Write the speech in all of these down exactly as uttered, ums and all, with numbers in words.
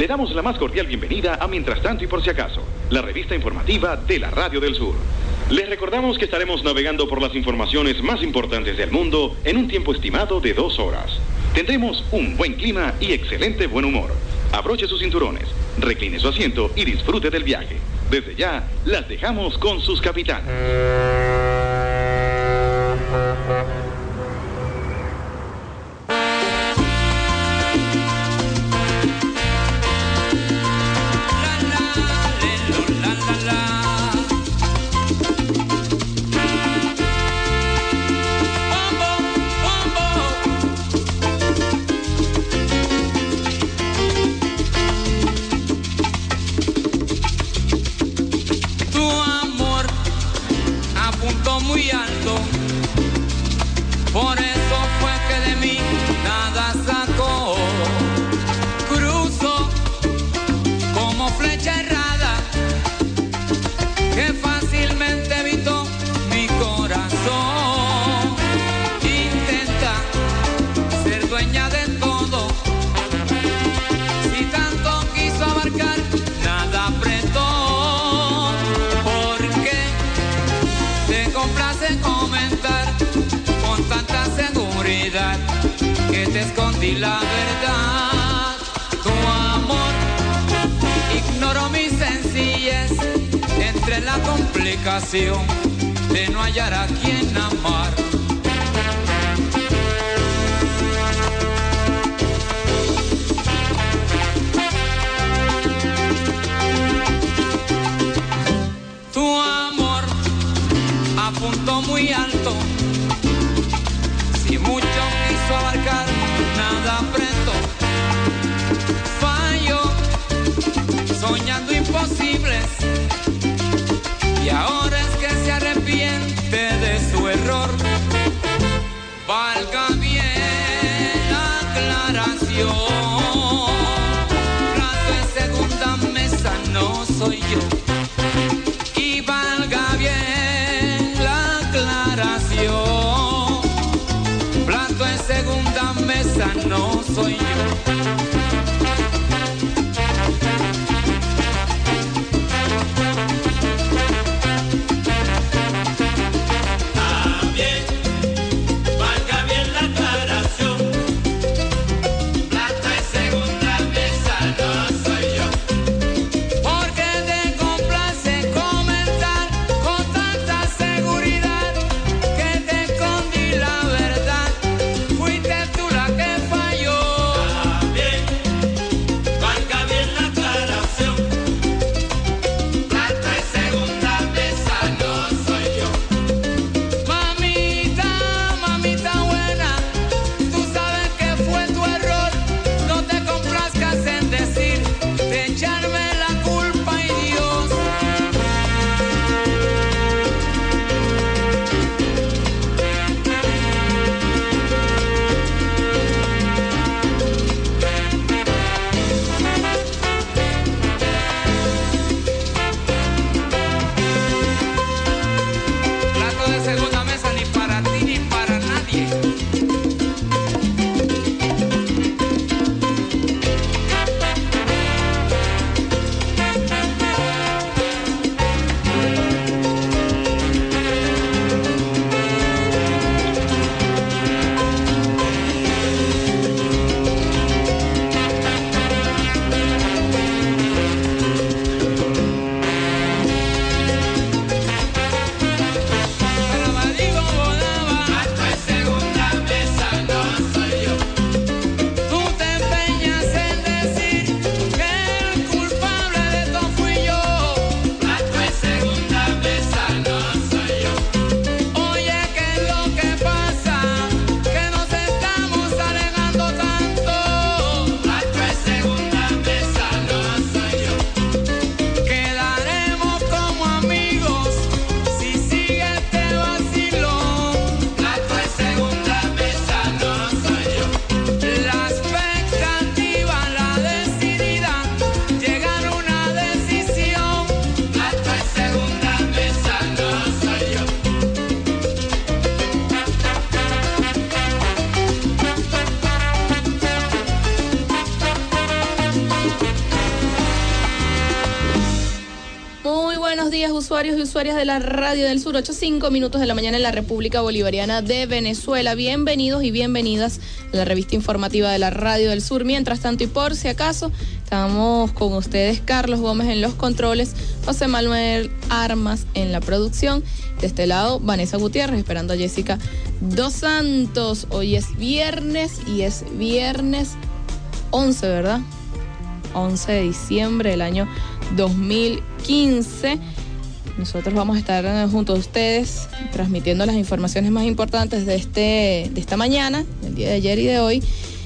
Le damos la más cordial bienvenida a Mientras Tanto y Por Si Acaso, la revista informativa de la Radio del Sur. Les recordamos que estaremos navegando por las informaciones más importantes del mundo en un tiempo estimado de dos horas. Tendremos un buen clima y excelente buen humor. Abroche sus cinturones, recline su asiento y disfrute del viaje. Desde ya, las dejamos con sus capitanes. Por eso fue que de mí nada sacó. Cruzó como flecha errada que fácilmente evitó mi corazón. Intenta ser dueña de todo. Si tanto quiso abarcar, nada apretó. Porque te complace comentar con tanta seguridad que te escondí la verdad. Tu amor ignoró mi sencillez entre la complicación de no hallar a quien amar. Tu amor apuntó muy alto. Si mucho quiso abarcar, nada apretó. Falló, soñando imposibles. Y ahora es que se arrepiente de su error. Valga bien la aclaración. Plato en segunda mesa no soy yo. Y valga bien la aclaración. Segunda mesa no soy yo. Fuiste tú la que falló. días, usuarios y usuarias de la Radio del Sur, ocho cinco minutos de la mañana en la República Bolivariana de Venezuela. Bienvenidos y bienvenidas a la revista informativa de la Radio del Sur. Mientras tanto y por si acaso, estamos con ustedes Carlos Gómez en los controles, José Manuel Armas en la producción. De este lado, Vanessa Gutiérrez, esperando a Jessica Dos Santos. Hoy es viernes y es viernes once, ¿verdad? once de diciembre del año dos mil quince. Nosotros vamos a estar junto a ustedes transmitiendo las informaciones más importantes de este de esta mañana, del día de ayer y de hoy,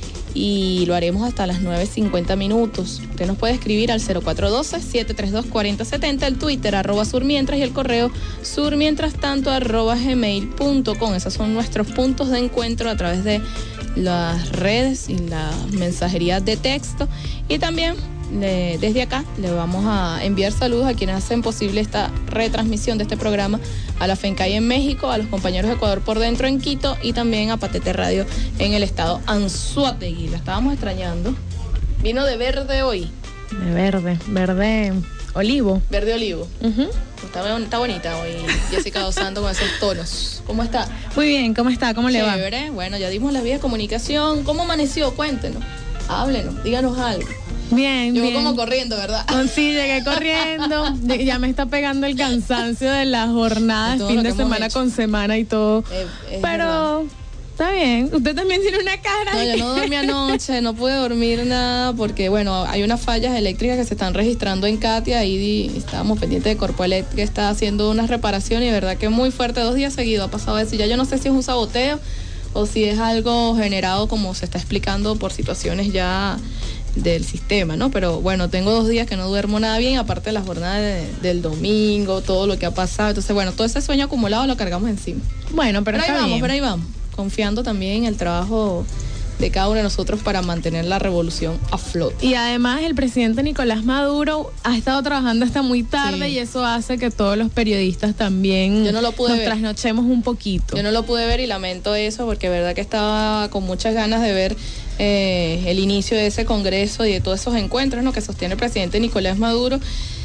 y lo haremos hasta las nueve cincuenta minutos. Usted nos puede escribir al cero cuatro uno dos, siete tres dos, cuatro cero siete cero, el Twitter arroba surmientras y el correo surmientrastanto arroba gmail punto com. Esos son nuestros puntos de encuentro a través de las redes y la mensajería de texto, y también le, desde acá le vamos a enviar saludos a quienes hacen posible esta retransmisión de este programa, a la FENCAI en México, a los compañeros de Ecuador por Dentro en Quito y también a Patete Radio en el estado Anzoátegui. La estábamos extrañando. Vino de verde hoy. De verde, verde olivo. Verde olivo. Uh-huh. Está, está bonita hoy Jessica Dos Santos con esos tonos. ¿Cómo está? Muy bien, ¿cómo está? ¿Cómo le va? Chévere. Bueno, ya dimos las vías de comunicación. ¿Cómo amaneció? Cuéntenos. Háblenos, díganos algo. Bien, Llegó bien. como corriendo, ¿verdad? Sí, llegué corriendo. Ya me está pegando el cansancio de la jornada, De todo fin lo de que hemos semana hecho. con semana y todo. Eh, es Pero verdad. está bien. Usted también tiene una cara. No, yo no dormí anoche, no pude dormir nada porque, bueno, hay unas fallas eléctricas que se están registrando en Katia y di- estábamos pendientes de Corpoelec, que está haciendo unas reparaciones, y verdad que muy fuerte, dos días seguidos ha pasado eso. Ya yo no sé si es un saboteo o si es algo generado como se está explicando por situaciones ya del sistema, ¿no? Pero bueno, tengo dos días que no duermo nada bien, aparte de la jornada de- del domingo, todo lo que ha pasado. Entonces, bueno, todo ese sueño acumulado lo cargamos encima. Bueno, pero, Pero ahí está vamos, bien. pero ahí vamos. Confiando también en el trabajo de cada uno de nosotros para mantener la revolución a flote. Y además el presidente Nicolás Maduro ha estado trabajando hasta muy tarde, Sí. y eso hace que todos los periodistas también Yo no lo pude nos ver. trasnochemos un poquito. Yo no lo pude ver y lamento eso porque de verdad que estaba con muchas ganas de ver eh, el inicio de ese congreso y de todos esos encuentros, ¿no?, que sostiene el presidente Nicolás Maduro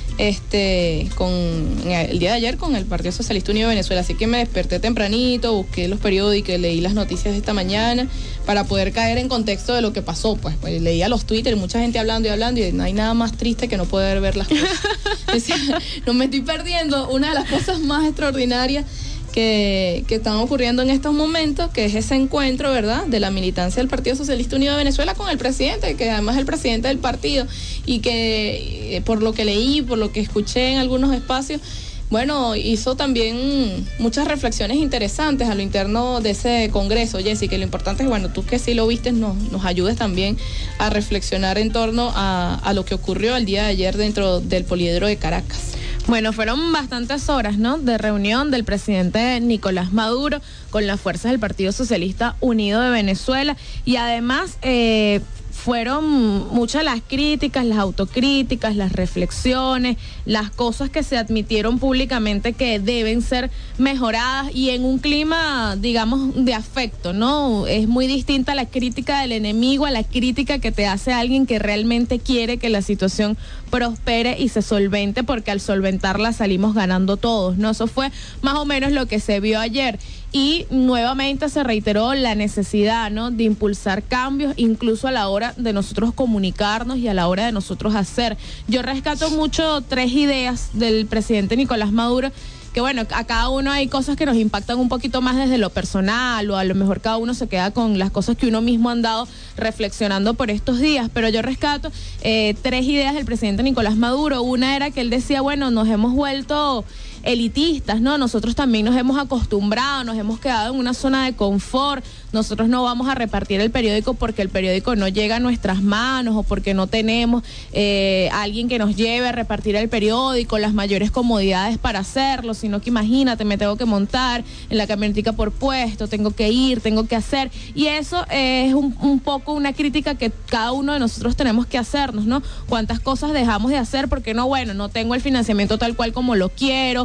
este con el día de ayer con el Partido Socialista Unido de Venezuela. Así que me desperté tempranito, busqué los periódicos, leí las noticias de esta mañana para poder caer en contexto de lo que pasó. Pues, pues leía los Twitter, mucha gente hablando y hablando, y no hay nada más triste que no poder ver las cosas. Decía, no me estoy perdiendo una de las cosas más extraordinarias que, que están ocurriendo en estos momentos, que es ese encuentro, ¿verdad?, de la militancia del Partido Socialista Unido de Venezuela con el presidente, que además es el presidente del partido, y que eh, por lo que leí, por lo que escuché en algunos espacios, bueno, hizo también muchas reflexiones interesantes a lo interno de ese congreso. Jessy, que lo importante es, bueno, tú que sí lo viste, nos, nos ayudes también a reflexionar en torno a, a lo que ocurrió el día de ayer dentro del Poliedro de Caracas. Bueno, fueron bastantes horas, ¿no?, de reunión del presidente Nicolás Maduro con las fuerzas del Partido Socialista Unido de Venezuela, y además eh, fueron muchas las críticas, las autocríticas, las reflexiones, las cosas que se admitieron públicamente que deben ser mejoradas, y en un clima, digamos, de afecto, ¿no? Es muy distinta la crítica del enemigo a la crítica que te hace alguien que realmente quiere que la situación prospere y se solvente, porque al solventarla salimos ganando todos, ¿no? Eso fue más o menos lo que se vio ayer. Y nuevamente se reiteró la necesidad, ¿no?, de impulsar cambios, incluso a la hora de nosotros comunicarnos y a la hora de nosotros hacer. Yo rescato mucho tres ideas del presidente Nicolás Maduro, que bueno, a cada uno hay cosas que nos impactan un poquito más desde lo personal, o a lo mejor cada uno se queda con las cosas que uno mismo ha andado reflexionando por estos días, pero yo rescato eh, tres ideas del presidente Nicolás Maduro. Una era que él decía, bueno, nos hemos vuelto elitistas, ¿no? Nosotros también nos hemos acostumbrado, nos hemos quedado en una zona de confort. Nosotros no vamos a repartir el periódico porque el periódico no llega a nuestras manos, o porque no tenemos eh, alguien que nos lleve a repartir el periódico, las mayores comodidades para hacerlo, sino que imagínate, me tengo que montar en la camionetica por puesto, tengo que ir, tengo que hacer, y eso es un, un poco una crítica que cada uno de nosotros tenemos que hacernos, ¿no? ¿Cuántas cosas dejamos de hacer porque no, bueno, no tengo el financiamiento tal cual como lo quiero,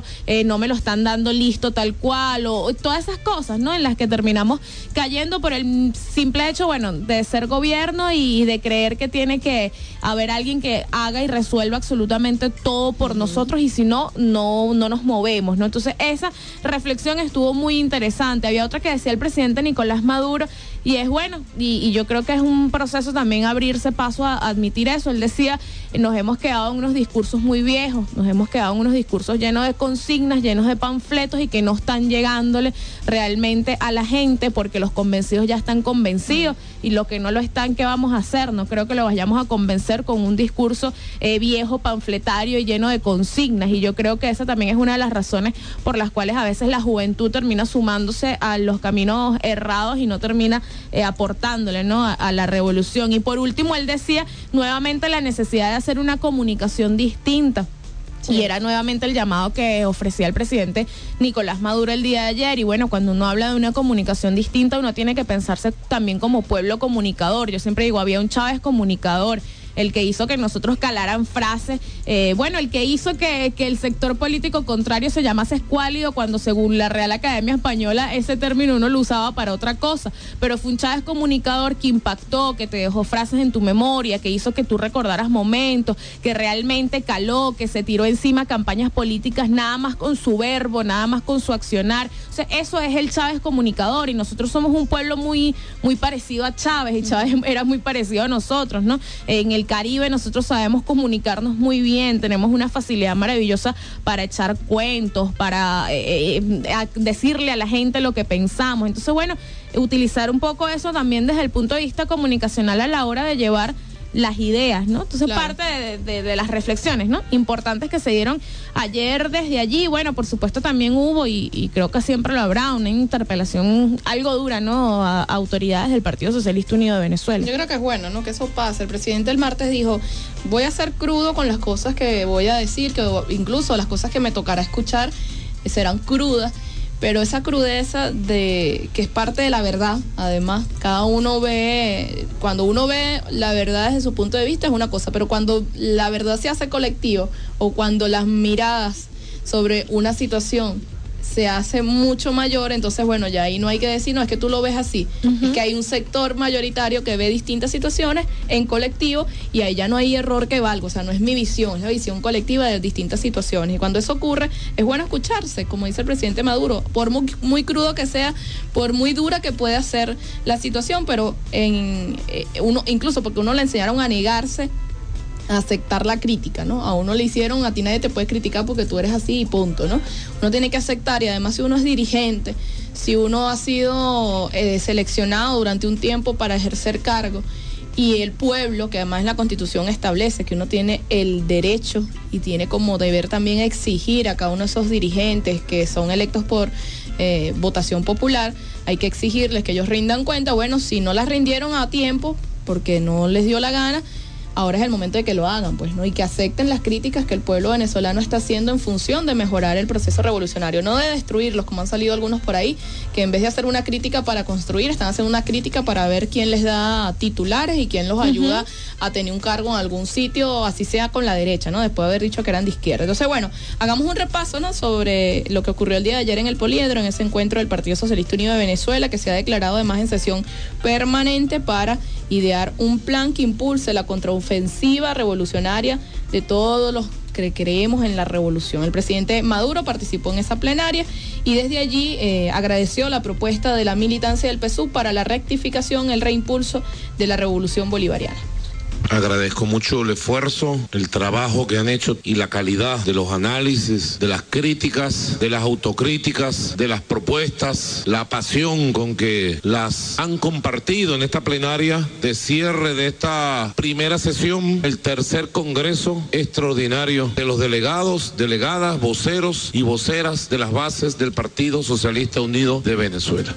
eh, no me lo están dando listo tal cual, o todas esas cosas, ¿no? En las que terminamos cayendo por el simple hecho, bueno, de ser gobierno y de creer que tiene que haber alguien que haga y resuelva absolutamente todo por uh-huh. nosotros, y si no, no, no nos movemos, ¿no? Entonces, esa reflexión estuvo muy interesante. Había otra que decía el presidente Nicolás Maduro, y es bueno, y, y yo creo que es un proceso también abrirse paso a, a admitir eso. Él decía, nos hemos quedado en unos discursos muy viejos, nos hemos quedado en unos discursos llenos de consignas, llenos de panfletos, y que no están llegándole realmente a la gente, porque los convencidos ya están convencidos, y los que no lo están, ¿qué vamos a hacer? No creo que lo vayamos a convencer con un discurso eh, viejo, panfletario y lleno de consignas, y yo creo que esa también es una de las razones por las cuales a veces la juventud termina sumándose a los caminos errados y no termina eh, aportándole, ¿no?, a, a la revolución. Y por último, él decía nuevamente la necesidad de hacer una comunicación distinta. Sí. Y era nuevamente el llamado que ofrecía el presidente Nicolás Maduro el día de ayer. Y bueno, cuando uno habla de una comunicación distinta, uno tiene que pensarse también como pueblo comunicador. Yo siempre digo, había un Chávez comunicador, el que hizo que nosotros calaran frases, eh, bueno, el que hizo que, que el sector político contrario se llamase escuálido, cuando según la Real Academia Española ese término uno lo usaba para otra cosa, pero fue un Chávez comunicador que impactó, que te dejó frases en tu memoria, que hizo que tú recordaras momentos, que realmente caló, que se tiró encima campañas políticas nada más con su verbo, nada más con su accionar. O sea, eso es el Chávez comunicador, y nosotros somos un pueblo muy, muy parecido a Chávez, y Chávez era muy parecido a nosotros, ¿no? En el Caribe nosotros sabemos comunicarnos muy bien, tenemos una facilidad maravillosa para echar cuentos, para eh, a decirle a la gente lo que pensamos. Entonces, bueno, utilizar un poco eso también desde el punto de vista comunicacional a la hora de llevar las ideas, ¿no? Entonces, claro, parte de, de, de las reflexiones, ¿no?, importantes que se dieron ayer desde allí. Bueno, por supuesto también hubo, y, y creo que siempre lo habrá, una interpelación algo dura, ¿no?, a, a autoridades del Partido Socialista Unido de Venezuela. Yo creo que es bueno, ¿no?, que eso pase. El presidente el martes dijo, voy a ser crudo con las cosas que voy a decir, que incluso las cosas que me tocará escuchar serán crudas, pero esa crudeza de que es parte de la verdad. Además, cada uno ve, cuando uno ve la verdad desde su punto de vista es una cosa, pero cuando la verdad se hace colectivo, o cuando las miradas sobre una situación se hace mucho mayor, entonces bueno, ya ahí no hay que decir, no, es que tú lo ves así, uh-huh. es que hay un sector mayoritario que ve distintas situaciones en colectivo, y ahí ya no hay error que valga. O sea, no es mi visión, es la visión colectiva de distintas situaciones, y cuando eso ocurre es bueno escucharse, como dice el presidente Maduro, por muy, muy crudo que sea, por muy dura que pueda ser la situación, pero en eh, uno, incluso porque uno le enseñaron a negarse a aceptar la crítica, ¿no? A uno le hicieron, a ti nadie te puede criticar porque tú eres así y punto, ¿no? Uno tiene que aceptar, y además si uno es dirigente, si uno ha sido eh, seleccionado durante un tiempo para ejercer cargo, y el pueblo, que además la Constitución establece que uno tiene el derecho y tiene como deber también exigir a cada uno de esos dirigentes que son electos por eh, votación popular, hay que exigirles que ellos rindan cuenta. Bueno, si no las rindieron a tiempo porque no les dio la gana, ahora es el momento de que lo hagan, pues, ¿no? Y que acepten las críticas que el pueblo venezolano está haciendo en función de mejorar el proceso revolucionario, no de destruirlos, como han salido algunos por ahí, que en vez de hacer una crítica para construir, están haciendo una crítica para ver quién les da titulares y quién los ayuda uh-huh. a tener un cargo en algún sitio, así sea con la derecha, ¿no? Después de haber dicho que eran de izquierda. Entonces, bueno, hagamos un repaso, ¿no?, sobre lo que ocurrió el día de ayer en el Poliedro, en ese encuentro del Partido Socialista Unido de Venezuela, que se ha declarado además en sesión permanente para idear un plan que impulse la contraofensiva revolucionaria de todos los que creemos en la revolución. El presidente Maduro participó en esa plenaria y desde allí eh, agradeció la propuesta de la militancia del P S U V para la rectificación, el reimpulso de la revolución bolivariana. Agradezco mucho el esfuerzo, el trabajo que han hecho y la calidad de los análisis, de las críticas, de las autocríticas, de las propuestas, la pasión con que las han compartido en esta plenaria de cierre de esta primera sesión, el tercer congreso extraordinario de los delegados, delegadas, voceros y voceras de las bases del Partido Socialista Unido de Venezuela.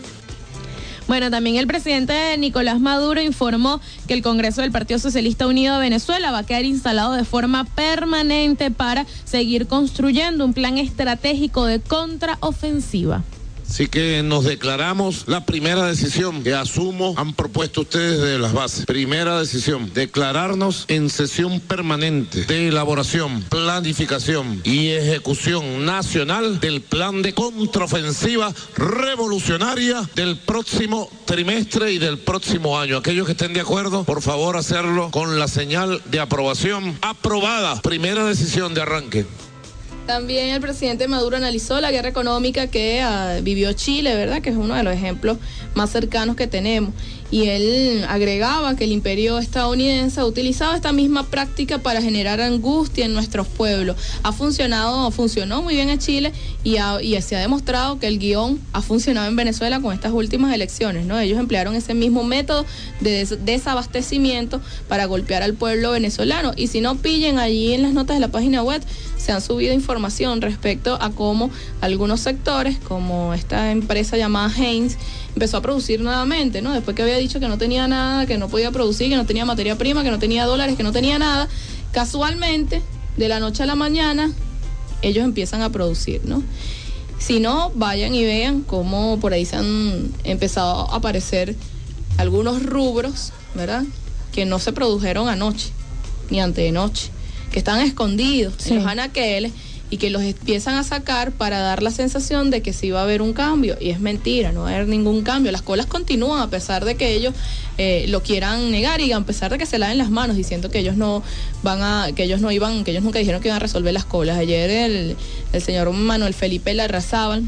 Bueno, también el presidente Nicolás Maduro informó que el Congreso del Partido Socialista Unido de Venezuela va a quedar instalado de forma permanente para seguir construyendo un plan estratégico de contraofensiva. Así que nos declaramos la primera decisión que asumo, han propuesto ustedes de las bases. Primera decisión, declararnos en sesión permanente de elaboración, planificación y ejecución nacional del plan de contraofensiva revolucionaria del próximo trimestre y del próximo año. Aquellos que estén de acuerdo, por favor hacerlo con la señal de aprobación. Aprobada. Primera decisión de arranque. También el presidente Maduro analizó la guerra económica que uh, vivió Chile, ¿verdad? Que es uno de los ejemplos más cercanos que tenemos. Y él agregaba que el imperio estadounidense ha utilizado esta misma práctica para generar angustia en nuestros pueblos. Ha funcionado, funcionó muy bien en Chile y, ha, y se ha demostrado que el guión ha funcionado en Venezuela con estas últimas elecciones, ¿no? Ellos emplearon ese mismo método de des- desabastecimiento para golpear al pueblo venezolano. Y si no, pillen allí en las notas de la página web, se han subido información respecto a cómo algunos sectores, como esta empresa llamada Heinz, empezó a producir nuevamente, ¿no? Después que había dicho que no tenía nada, que no podía producir, que no tenía materia prima, que no tenía dólares, que no tenía nada, casualmente, de la noche a la mañana, ellos empiezan a producir, ¿no? Si no, vayan y vean cómo por ahí se han empezado a aparecer algunos rubros, ¿verdad? Que no se produjeron anoche, ni antenoche, que están escondidos sí. en los anaqueles y que los empiezan a sacar para dar la sensación de que sí va a haber un cambio, y es mentira, no va a haber ningún cambio. Las colas continúan a pesar de que ellos eh, lo quieran negar y a pesar de que se laven las manos diciendo que ellos no van a, que ellos no iban, que ellos nunca dijeron que iban a resolver las colas. Ayer el, el señor Manuel Felipe Larrazábal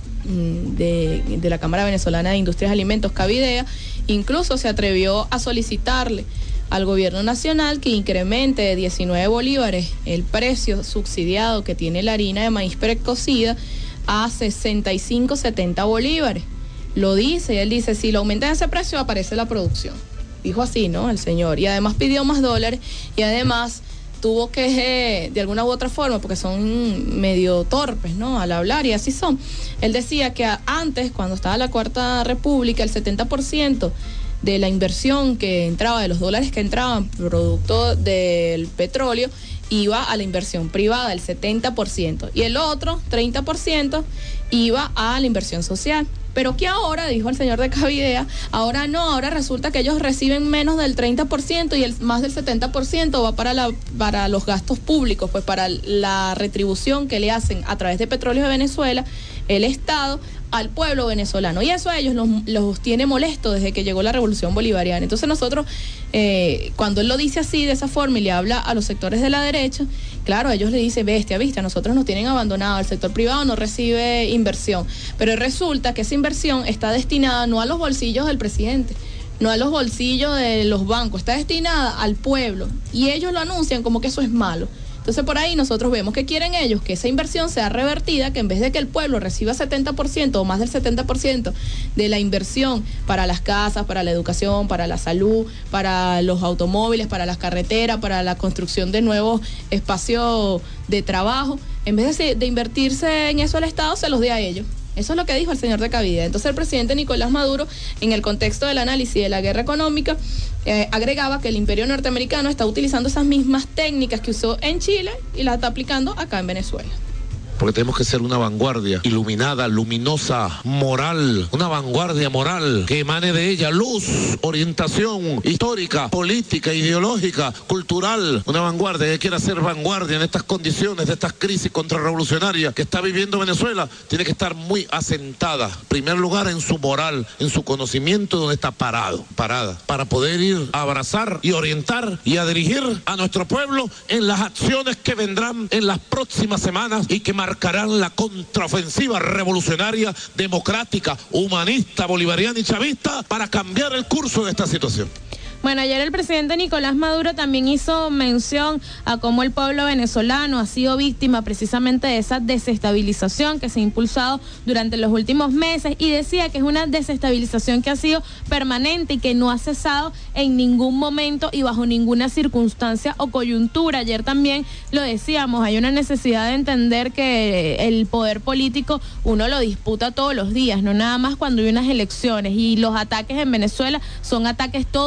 de, de la Cámara Venezolana de Industrias y Alimentos, Cavidea, incluso se atrevió a solicitarle al gobierno nacional que incremente de diecinueve bolívares el precio subsidiado que tiene la harina de maíz precocida a sesenta y cinco, setenta bolívares. Lo dice, y él dice, si lo aumentan ese precio aparece la producción. Dijo así, ¿no? El señor. Y además pidió más dólares y además tuvo que, eh, de alguna u otra forma, porque son medio torpes, ¿no? Al hablar, y así son. Él decía que antes, cuando estaba la Cuarta República, el setenta por ciento de la inversión que entraba, de los dólares que entraban producto del petróleo, iba a la inversión privada, el setenta por ciento, y el otro treinta por ciento iba a la inversión social. Pero que ahora, dijo el señor de Cavidea, ahora no, ahora resulta que ellos reciben menos del treinta por ciento y el más del setenta por ciento va para la para los gastos públicos, pues para la retribución que le hacen a través de Petróleos de Venezuela, el Estado, al pueblo venezolano, y eso a ellos los, los tiene molestos desde que llegó la Revolución Bolivariana. Entonces nosotros, eh, cuando él lo dice así, de esa forma, y le habla a los sectores de la derecha, claro, ellos le dicen, bestia, viste, a nosotros nos tienen abandonado, el sector privado no recibe inversión, pero resulta que esa inversión está destinada no a los bolsillos del presidente, no a los bolsillos de los bancos, está destinada al pueblo, y ellos lo anuncian como que eso es malo. Entonces por ahí nosotros vemos que quieren ellos que esa inversión sea revertida, que en vez de que el pueblo reciba setenta por ciento o más del setenta por ciento de la inversión para las casas, para la educación, para la salud, para los automóviles, para las carreteras, para la construcción de nuevos espacios de trabajo, en vez de, de invertirse en eso al Estado, se los dé a ellos. Eso es lo que dijo el señor de Cavidea. Entonces el presidente Nicolás Maduro, en el contexto del análisis de la guerra económica, eh, agregaba que el imperio norteamericano está utilizando esas mismas técnicas que usó en Chile y las está aplicando acá en Venezuela. Porque tenemos que ser una vanguardia iluminada, luminosa, moral, una vanguardia moral que emane de ella luz, orientación histórica, política, ideológica, cultural, una vanguardia que quiera ser vanguardia en estas condiciones de estas crisis contrarrevolucionarias que está viviendo Venezuela. Tiene que estar muy asentada, en primer lugar en su moral, en su conocimiento, donde está parado, parada, para poder ir a abrazar y orientar y a dirigir a nuestro pueblo en las acciones que vendrán en las próximas semanas y que marcarán la contraofensiva revolucionaria, democrática, humanista, bolivariana y chavista para cambiar el curso de esta situación. Bueno, ayer el presidente Nicolás Maduro también hizo mención a cómo el pueblo venezolano ha sido víctima precisamente de esa desestabilización que se ha impulsado durante los últimos meses, y decía que es una desestabilización que ha sido permanente y que no ha cesado en ningún momento y bajo ninguna circunstancia o coyuntura. Ayer también lo decíamos, hay una necesidad de entender que el poder político uno lo disputa todos los días, no nada más cuando hay unas elecciones, y los ataques en Venezuela son ataques todos los días.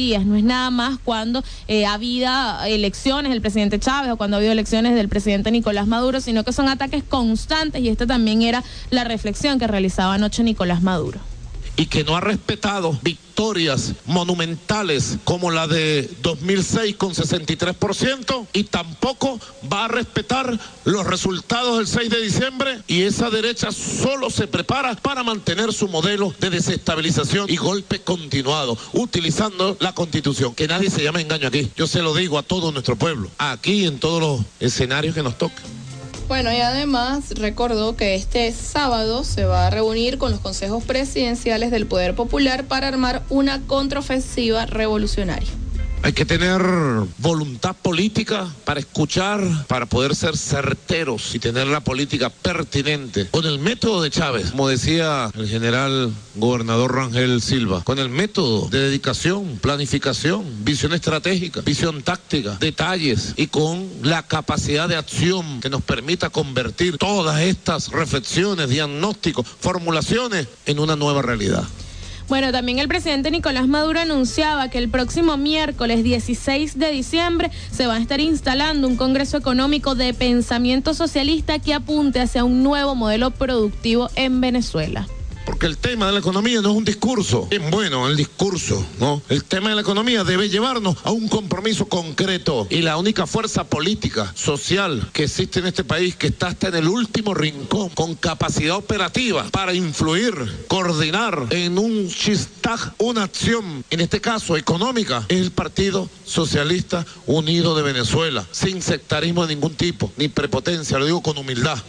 días, no es nada más cuando eh, ha habido elecciones del presidente Chávez o cuando ha habido elecciones del presidente Nicolás Maduro, sino que son ataques constantes, y esta también era la reflexión que realizaba anoche Nicolás Maduro. Y que no ha respetado victorias monumentales como la de dos mil seis con sesenta y tres por ciento, y tampoco va a respetar los resultados del seis de diciembre, y esa derecha solo se prepara para mantener su modelo de desestabilización y golpe continuado, utilizando la Constitución. Que nadie se llame engaño aquí, yo se lo digo a todo nuestro pueblo, aquí en todos los escenarios que nos tocan. Bueno, y además recordó que este sábado se va a reunir con los consejos presidenciales del Poder Popular para armar una contraofensiva revolucionaria. Hay que tener voluntad política para escuchar, para poder ser certeros y tener la política pertinente. Con el método de Chávez, como decía el general gobernador Rangel Silva, con el método de dedicación, planificación, visión estratégica, visión táctica, detalles, y con la capacidad de acción que nos permita convertir todas estas reflexiones, diagnósticos, formulaciones en una nueva realidad. Bueno, también el presidente Nicolás Maduro anunciaba que el próximo miércoles dieciséis de diciembre se va a estar instalando un Congreso Económico de Pensamiento Socialista que apunte hacia un nuevo modelo productivo en Venezuela. Porque el tema de la economía no es un discurso. Bien bueno el discurso, ¿no? El tema de la economía debe llevarnos a un compromiso concreto. Y la única fuerza política, social que existe en este país, que está hasta en el último rincón, con capacidad operativa para influir, coordinar en un chistag, una acción, en este caso económica, es el Partido Socialista Unido de Venezuela, sin sectarismo de ningún tipo, ni prepotencia, lo digo con humildad.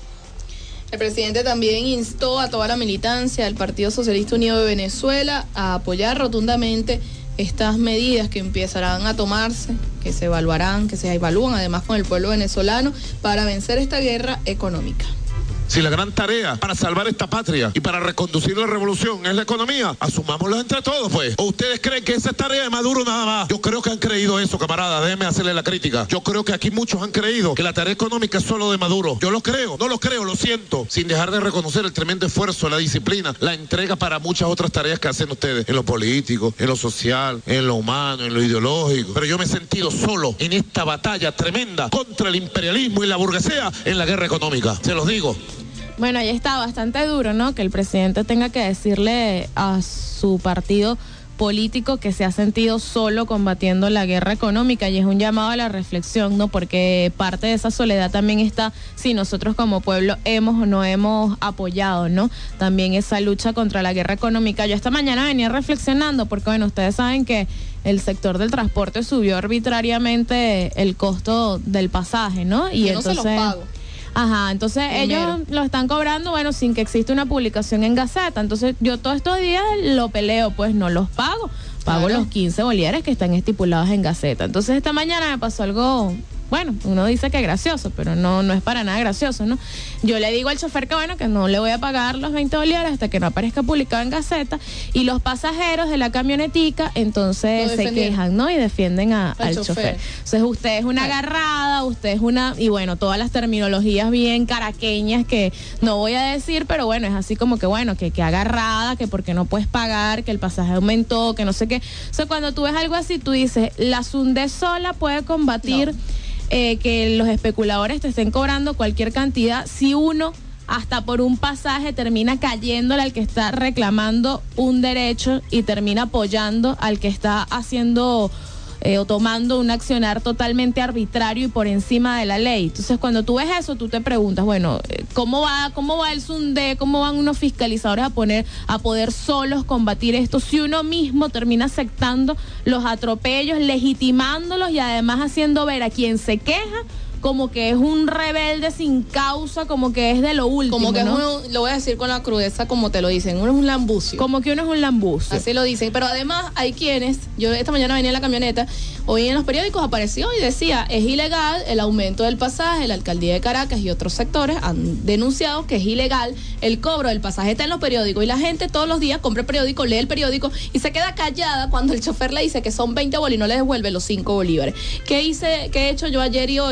El presidente también instó a toda la militancia del Partido Socialista Unido de Venezuela a apoyar rotundamente estas medidas que empezarán a tomarse, que se evaluarán, que se evalúan además con el pueblo venezolano para vencer esta guerra económica. Si la gran tarea para salvar esta patria y para reconducir la revolución es la economía, asumámoslo entre todos, pues. ¿O ustedes creen que esa es tarea de Maduro nada más? Yo creo que han creído eso, camarada, déjenme hacerle la crítica. Yo creo que aquí muchos han creído que la tarea económica es solo de Maduro. Yo lo creo, no lo creo, lo siento, sin dejar de reconocer el tremendo esfuerzo, la disciplina, la entrega para muchas otras tareas que hacen ustedes, en lo político, en lo social, en lo humano, en lo ideológico. Pero yo me he sentido solo en esta batalla tremenda contra el imperialismo y la burguesía en la guerra económica, se los digo. Bueno, ahí está bastante duro, ¿no? Que el presidente tenga que decirle a su partido político que se ha sentido solo combatiendo la guerra económica, y es un llamado a la reflexión, ¿no? Porque parte de esa soledad también está si nosotros como pueblo hemos o no hemos apoyado, ¿no? También esa lucha contra la guerra económica. Yo esta mañana venía reflexionando porque, bueno, ustedes saben que el sector del transporte subió arbitrariamente el costo del pasaje, ¿no? Y Yo entonces... no se los pago. Ajá, entonces Primero. ellos lo están cobrando, bueno, sin que exista una publicación en Gaceta. Entonces yo todos estos días lo peleo, pues no los pago. Pago claro. los quince bolívares que están estipulados en Gaceta. Entonces esta mañana me pasó algo... Bueno, uno dice que es gracioso, pero no, no es para nada gracioso, ¿no? Yo le digo al chofer que, bueno, que no le voy a pagar los veinte bolívares hasta que no aparezca publicado en Gaceta, y los pasajeros de la camionetica entonces se quejan, ¿no? Y defienden a, al chofer. chofer. Entonces usted es una agarrada, usted es una... Y bueno, todas las terminologías bien caraqueñas que no voy a decir, pero bueno, es así como que, bueno, que, que agarrada, que porque no puedes pagar, que el pasaje aumentó, que no sé qué. O sea, cuando tú ves algo así, tú dices, la Sunde sola puede combatir... No. Eh, que los especuladores te estén cobrando cualquier cantidad si uno hasta por un pasaje termina cayéndole al que está reclamando un derecho y termina apoyando al que está haciendo eh, o tomando un accionar totalmente arbitrario y por encima de la ley. Entonces cuando tú ves eso, tú te preguntas, bueno, ¿cómo va, cómo va el Sunde, cómo van unos fiscalizadores a poner, a poder solos combatir esto si uno mismo termina aceptando los atropellos, legitimándolos y además haciendo ver a quien se queja como que es un rebelde sin causa, como que es de lo último, como que ¿no? es uno, lo voy a decir con la crudeza como te lo dicen, uno es un lambucio. Como que uno es un lambucio. Así lo dicen, pero además hay quienes, yo esta mañana venía en la camioneta, hoy en los periódicos apareció y decía, es ilegal el aumento del pasaje, la alcaldía de Caracas y otros sectores han denunciado que es ilegal el cobro del pasaje, está en los periódicos y la gente todos los días compra el periódico, lee el periódico y se queda callada cuando el chofer le dice que son veinte bolívares y no le devuelve los cinco bolívares. ¿Qué hice, qué he hecho yo ayer y hoy?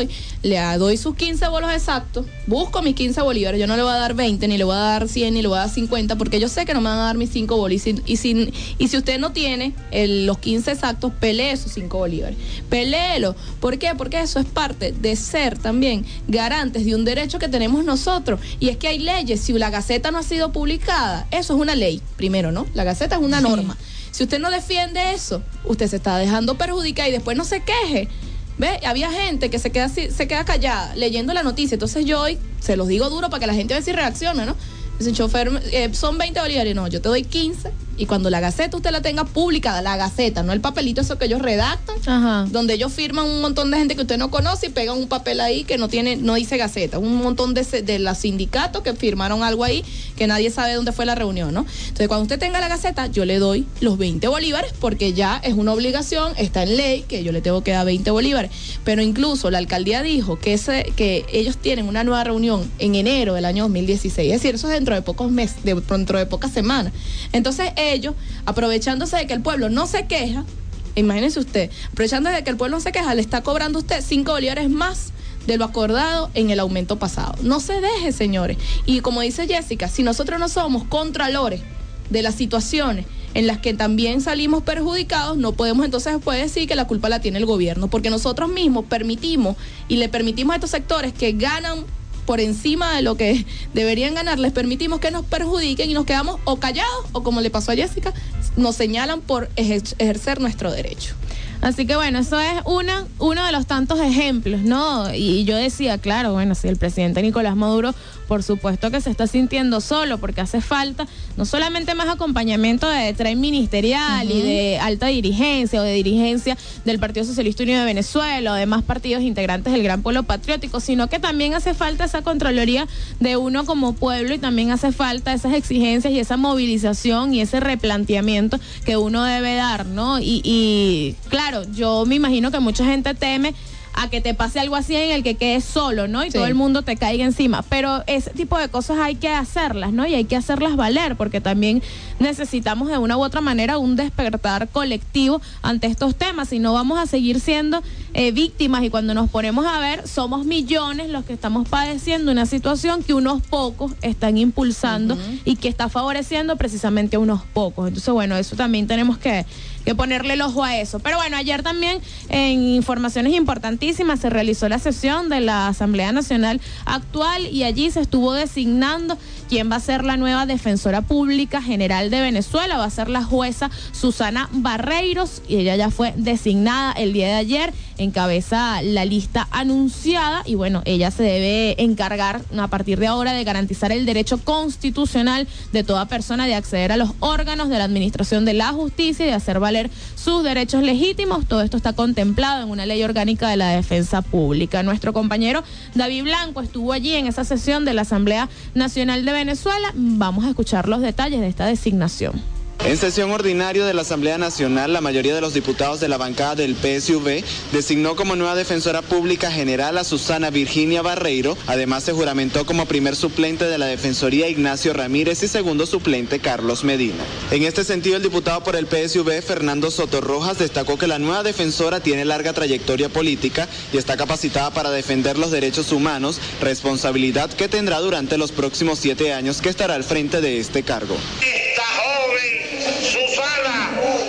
le doy sus quince bolos exactos, busco mis quince bolívares, yo no le voy a dar veinte, ni le voy a dar cien, ni le voy a dar cincuenta, porque yo sé que no me van a dar mis cinco bolívares. Y si, y si, y si usted no tiene el, los quince exactos, pelee esos cinco bolívares. Peléelo. ¿Por qué? Porque eso es parte de ser también garantes de un derecho que tenemos nosotros. Y es que hay leyes. Si la Gaceta no ha sido publicada, eso es una ley, primero, ¿no? La Gaceta es una norma. Si usted no defiende eso, usted se está dejando perjudicar y después no se queje. ¿Ve? Había gente que se queda así, se queda callada leyendo la noticia. Entonces yo hoy se los digo duro para que la gente vea si reacciona, ¿no? Dice, chofer, eh, son veinte bolívares. No, yo te doy quince. Y cuando la Gaceta usted la tenga publicada, la Gaceta, no el papelito eso que ellos redactan, ajá, donde ellos firman un montón de gente que usted no conoce y pegan un papel ahí que no tiene, no dice Gaceta, un montón de, de los sindicatos que firmaron algo ahí que nadie sabe dónde fue la reunión, ¿no? Entonces cuando usted tenga la Gaceta, yo le doy los veinte bolívares porque ya es una obligación, está en ley que yo le tengo que dar veinte bolívares. Pero incluso la alcaldía dijo que ese, que ellos tienen una nueva reunión en enero del año dos mil dieciséis, es decir, eso es dentro de pocos meses, de, dentro de pocas semanas. Entonces ellos, aprovechándose de que el pueblo no se queja, imagínense usted, aprovechándose de que el pueblo no se queja, le está cobrando usted cinco bolívares más de lo acordado en el aumento pasado. No se deje, señores. Y como dice Jessica, si nosotros no somos contralores de las situaciones en las que también salimos perjudicados, no podemos entonces después decir que la culpa la tiene el gobierno, porque nosotros mismos permitimos y le permitimos a estos sectores que ganan por encima de lo que deberían ganar, les permitimos que nos perjudiquen y nos quedamos o callados o, como le pasó a Jessica, nos señalan por ejercer nuestro derecho. Así que bueno, eso es una, uno de los tantos ejemplos, ¿no? Y yo decía, claro, bueno, si el presidente Nicolás Maduro, por supuesto que se está sintiendo solo, porque hace falta no solamente más acompañamiento de tren ministerial, uh-huh, y de alta dirigencia o de dirigencia del Partido Socialista Unido de Venezuela o de más partidos integrantes del Gran Pueblo Patriótico, sino que también hace falta esa contraloría de uno como pueblo y también hace falta esas exigencias y esa movilización y ese replanteamiento que uno debe dar, ¿no? Y, y claro, yo me imagino que mucha gente teme a que te pase algo así en el que quedes solo, ¿no? Y sí, todo el mundo te caiga encima. Pero ese tipo de cosas hay que hacerlas, ¿no? Y hay que hacerlas valer, porque también necesitamos de una u otra manera un despertar colectivo ante estos temas. Si no, vamos a seguir siendo eh, víctimas, y cuando nos ponemos a ver, somos millones los que estamos padeciendo una situación que unos pocos están impulsando, uh-huh, y que está favoreciendo precisamente a unos pocos. Entonces, bueno, eso también tenemos que... que ponerle el ojo a eso. Pero bueno, ayer también en informaciones importantísimas se realizó la sesión de la Asamblea Nacional actual y allí se estuvo designando quién va a ser la nueva Defensora Pública General de Venezuela. Va a ser la jueza Susana Barreiros y ella ya fue designada el día de ayer, encabeza la lista anunciada y bueno, ella se debe encargar a partir de ahora de garantizar el derecho constitucional de toda persona de acceder a los órganos de la administración de la justicia y de hacer valer sus derechos legítimos. Todo esto está contemplado en una ley orgánica de la defensa pública. Nuestro compañero David Blanco estuvo allí en esa sesión de la Asamblea Nacional de Venezuela. Vamos a escuchar los detalles de esta designación. En sesión ordinaria de la Asamblea Nacional, la mayoría de los diputados de la bancada del P S U V designó como nueva Defensora Pública General a Susana Virginia Barreiro. Además, se juramentó como primer suplente de la Defensoría Ignacio Ramírez y segundo suplente Carlos Medina. En este sentido, el diputado por el P S U V, Fernando Soto Rojas, destacó que la nueva defensora tiene larga trayectoria política y está capacitada para defender los derechos humanos, responsabilidad que tendrá durante los próximos siete años que estará al frente de este cargo. Esta joven Susana,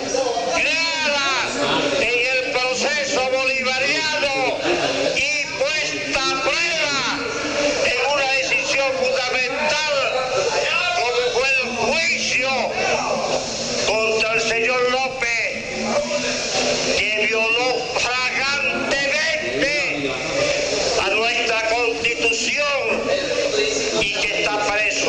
creada en el proceso bolivariano y puesta a prueba en una decisión fundamental como fue el juicio contra el señor López, que violó flagrantemente a nuestra Constitución y que está preso.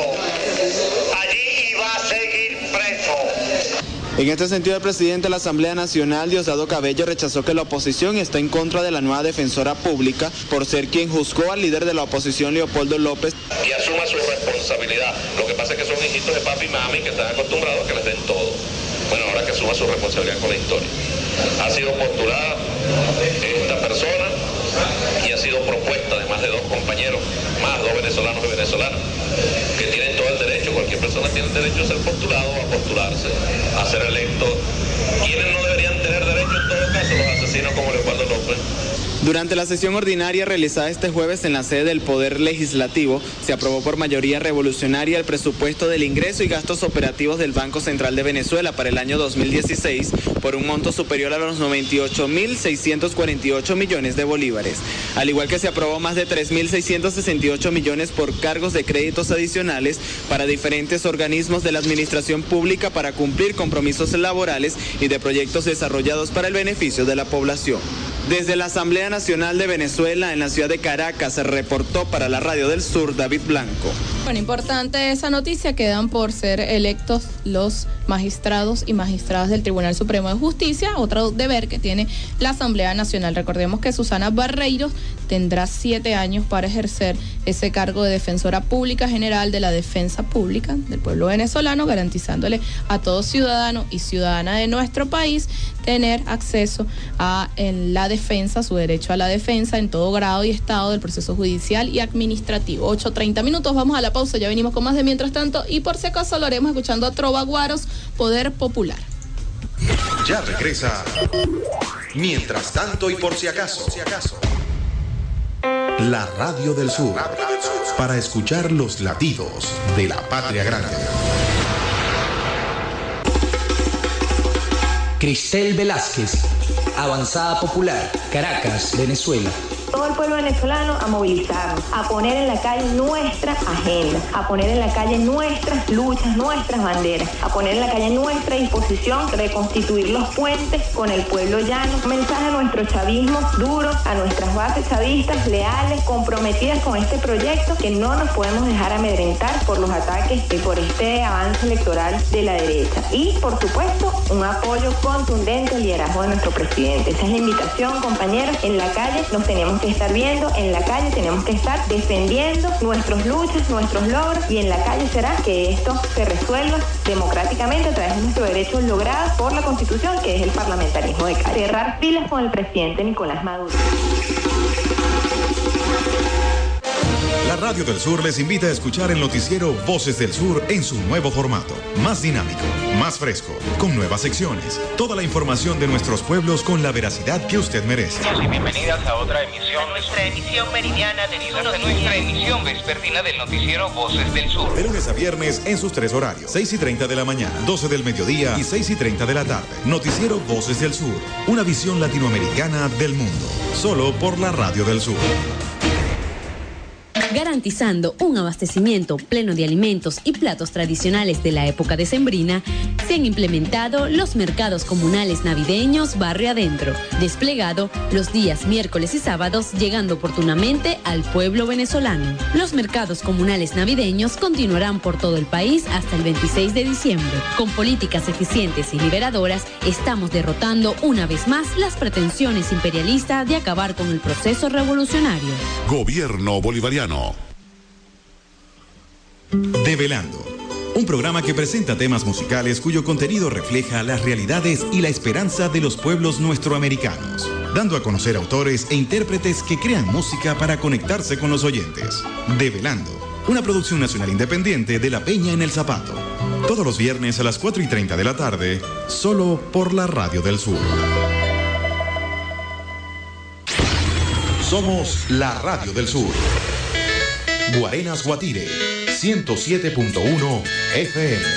Allí va a seguir preso. En este sentido, el presidente de la Asamblea Nacional, Diosdado Cabello, rechazó que la oposición está en contra de la nueva defensora pública por ser quien juzgó al líder de la oposición, Leopoldo López. Y asuma su responsabilidad. Lo que pasa es que son hijitos de papi y mami que están acostumbrados a que les den todo. Bueno, ahora que asuma su responsabilidad con la historia. Ha sido postulada esta persona y ha sido propuesta además de dos compañeros más, dos venezolanos y venezolanas, que tienen todo el derecho, cualquier persona tiene el derecho a ser postulado, a postularse, a ser electo. ¿Quiénes no deberían tener derecho en todo caso? Los asesinos como Leopoldo López. Durante la sesión ordinaria realizada este jueves en la sede del Poder Legislativo, se aprobó por mayoría revolucionaria el presupuesto del ingreso y gastos operativos del Banco Central de Venezuela para el año dos mil dieciséis por un monto superior a los noventa y ocho mil seiscientos cuarenta y ocho millones de bolívares. Al igual que se aprobó más de tres mil seiscientos sesenta y ocho millones por cargos de créditos adicionales para diferentes organismos de la administración pública para cumplir compromisos laborales y de proyectos desarrollados para el beneficio de la población. Desde la Asamblea Nacional de Venezuela en la ciudad de Caracas se reportó para la Radio del Sur David Blanco. Bueno, importante esa noticia, quedan por ser electos los magistrados y magistradas del Tribunal Supremo de Justicia, otro deber que tiene la Asamblea Nacional. Recordemos que Susana Barreiro tendrá siete años para ejercer ese cargo de defensora pública general de la defensa pública del pueblo venezolano, garantizándole a todo ciudadano y ciudadana de nuestro país tener acceso a en la defensa, su derecho a la defensa en todo grado y estado del proceso judicial y administrativo. ocho treinta minutos, vamos a la pausa, ya venimos con más de Mientras Tanto y por si acaso lo haremos escuchando a Trova Guaros, Poder Popular. Ya regresa Mientras Tanto y por si acaso. La Radio del Sur, para escuchar los latidos de la patria grande. Cristel Velázquez, Avanzada Popular, Caracas, Venezuela. Todo el pueblo venezolano a movilizarnos, a poner en la calle nuestra agenda, a poner en la calle nuestras luchas, nuestras banderas, a poner en la calle nuestra disposición, reconstituir los puentes con el pueblo llano. Un mensaje a nuestro chavismo duro, a nuestras bases chavistas leales, comprometidas con este proyecto, que no nos podemos dejar amedrentar por los ataques y por este avance electoral de la derecha. Y, por supuesto, un apoyo contundente al liderazgo de nuestro presidente. Esa es la invitación, compañeros. En la calle nos tenemos que estar viendo, en la calle tenemos que estar defendiendo nuestras luchas, nuestros logros, y en la calle será que esto se resuelva democráticamente a través de nuestros derechos logrados por la Constitución, que es el parlamentarismo de calle. Cerrar filas con el presidente Nicolás Maduro. La Radio del Sur les invita a escuchar el noticiero Voces del Sur en su nuevo formato, más dinámico, más fresco, con nuevas secciones, toda la información de nuestros pueblos con la veracidad que usted merece. Y bienvenidas a otra emisión de nuestra emisión meridiana del de nuestra emisión vespertina del noticiero Voces del Sur. De lunes a viernes en sus tres horarios, seis y treinta de la mañana, doce del mediodía y seis y treinta de la tarde. Noticiero Voces del Sur, una visión latinoamericana del mundo, solo por la Radio del Sur. Garantizando un abastecimiento pleno de alimentos y platos tradicionales de la época decembrina, se han implementado los mercados comunales navideños Barrio Adentro, desplegado los días miércoles y sábados, llegando oportunamente al pueblo venezolano. Los mercados comunales navideños continuarán por todo el país hasta el veintiséis de diciembre. Con políticas eficientes y liberadoras, estamos derrotando una vez más las pretensiones imperialistas de acabar con el proceso revolucionario. Gobierno Bolivariano. Develando, un programa que presenta temas musicales cuyo contenido refleja las realidades y la esperanza de los pueblos nuestroamericanos, dando a conocer autores e intérpretes que crean música para conectarse con los oyentes. Develando, una producción nacional independiente de La Peña en el Zapato. Todos los viernes a las cuatro y treinta de la tarde, solo por la Radio del Sur. Somos la Radio del Sur. Guarenas Guatire, ciento siete punto uno F M.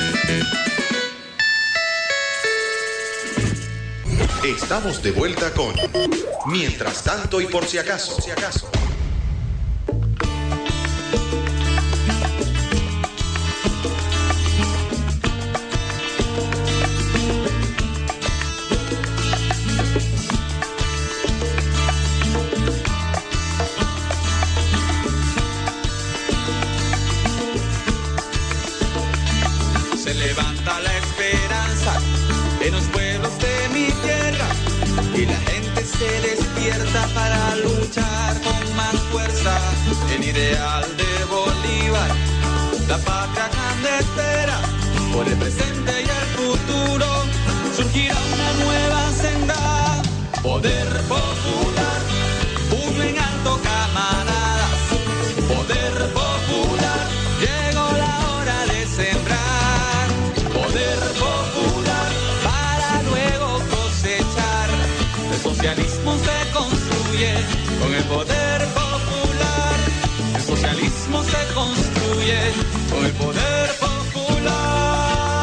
Estamos de vuelta con Mientras Tanto y por si acaso. En los pueblos de mi tierra y la gente se despierta para luchar con más fuerza. El ideal de Bolívar, la patria grande espera, por el presente y el futuro surgirá una nueva senda. Poder popular, puño en alto, camaradas. Poder popular, llegó la hora de sembrar. Poder popular, para luego cosechar. El socialismo se construye construye con el poder popular. El socialismo se construye con el poder popular.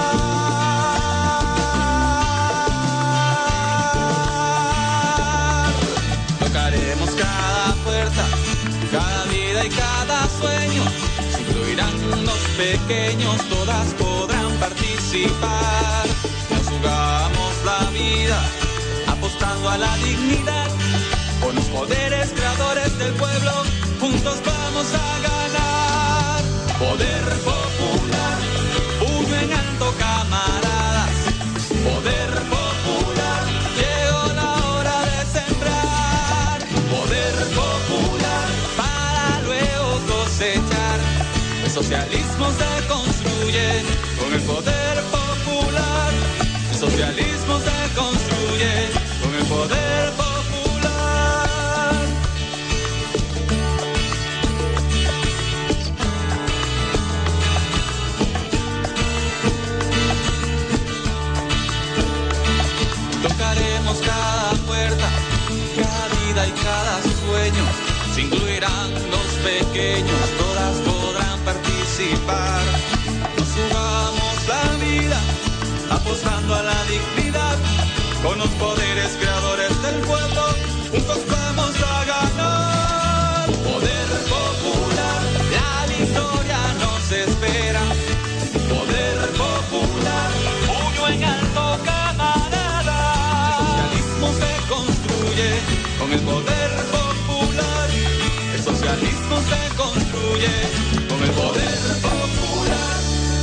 Tocaremos cada puerta, cada vida y cada sueño. Se incluirán los pequeños, todas podrán participar. Nos jugamos la vida apostando a la dignidad. Con los poderes creadores del pueblo, juntos vamos a ganar. Poder popular, puño en alto, camaradas. Poder popular, llegó la hora de sembrar. Poder popular, para luego cosechar. El socialismo se construye con el poder popular. El socialismo se construye con el poder popular. Tocaremos cada puerta, cada vida y cada sueño. Se incluirán los pequeños, todas podrán participar. Nos jugamos la vida apostando a la dignidad. Con los poderes creadores del pueblo, juntos vamos a ganar. Poder popular, la victoria nos espera. Poder popular, puño en alto, camarada. El socialismo se construye con el poder popular. El socialismo se construye con el poder popular.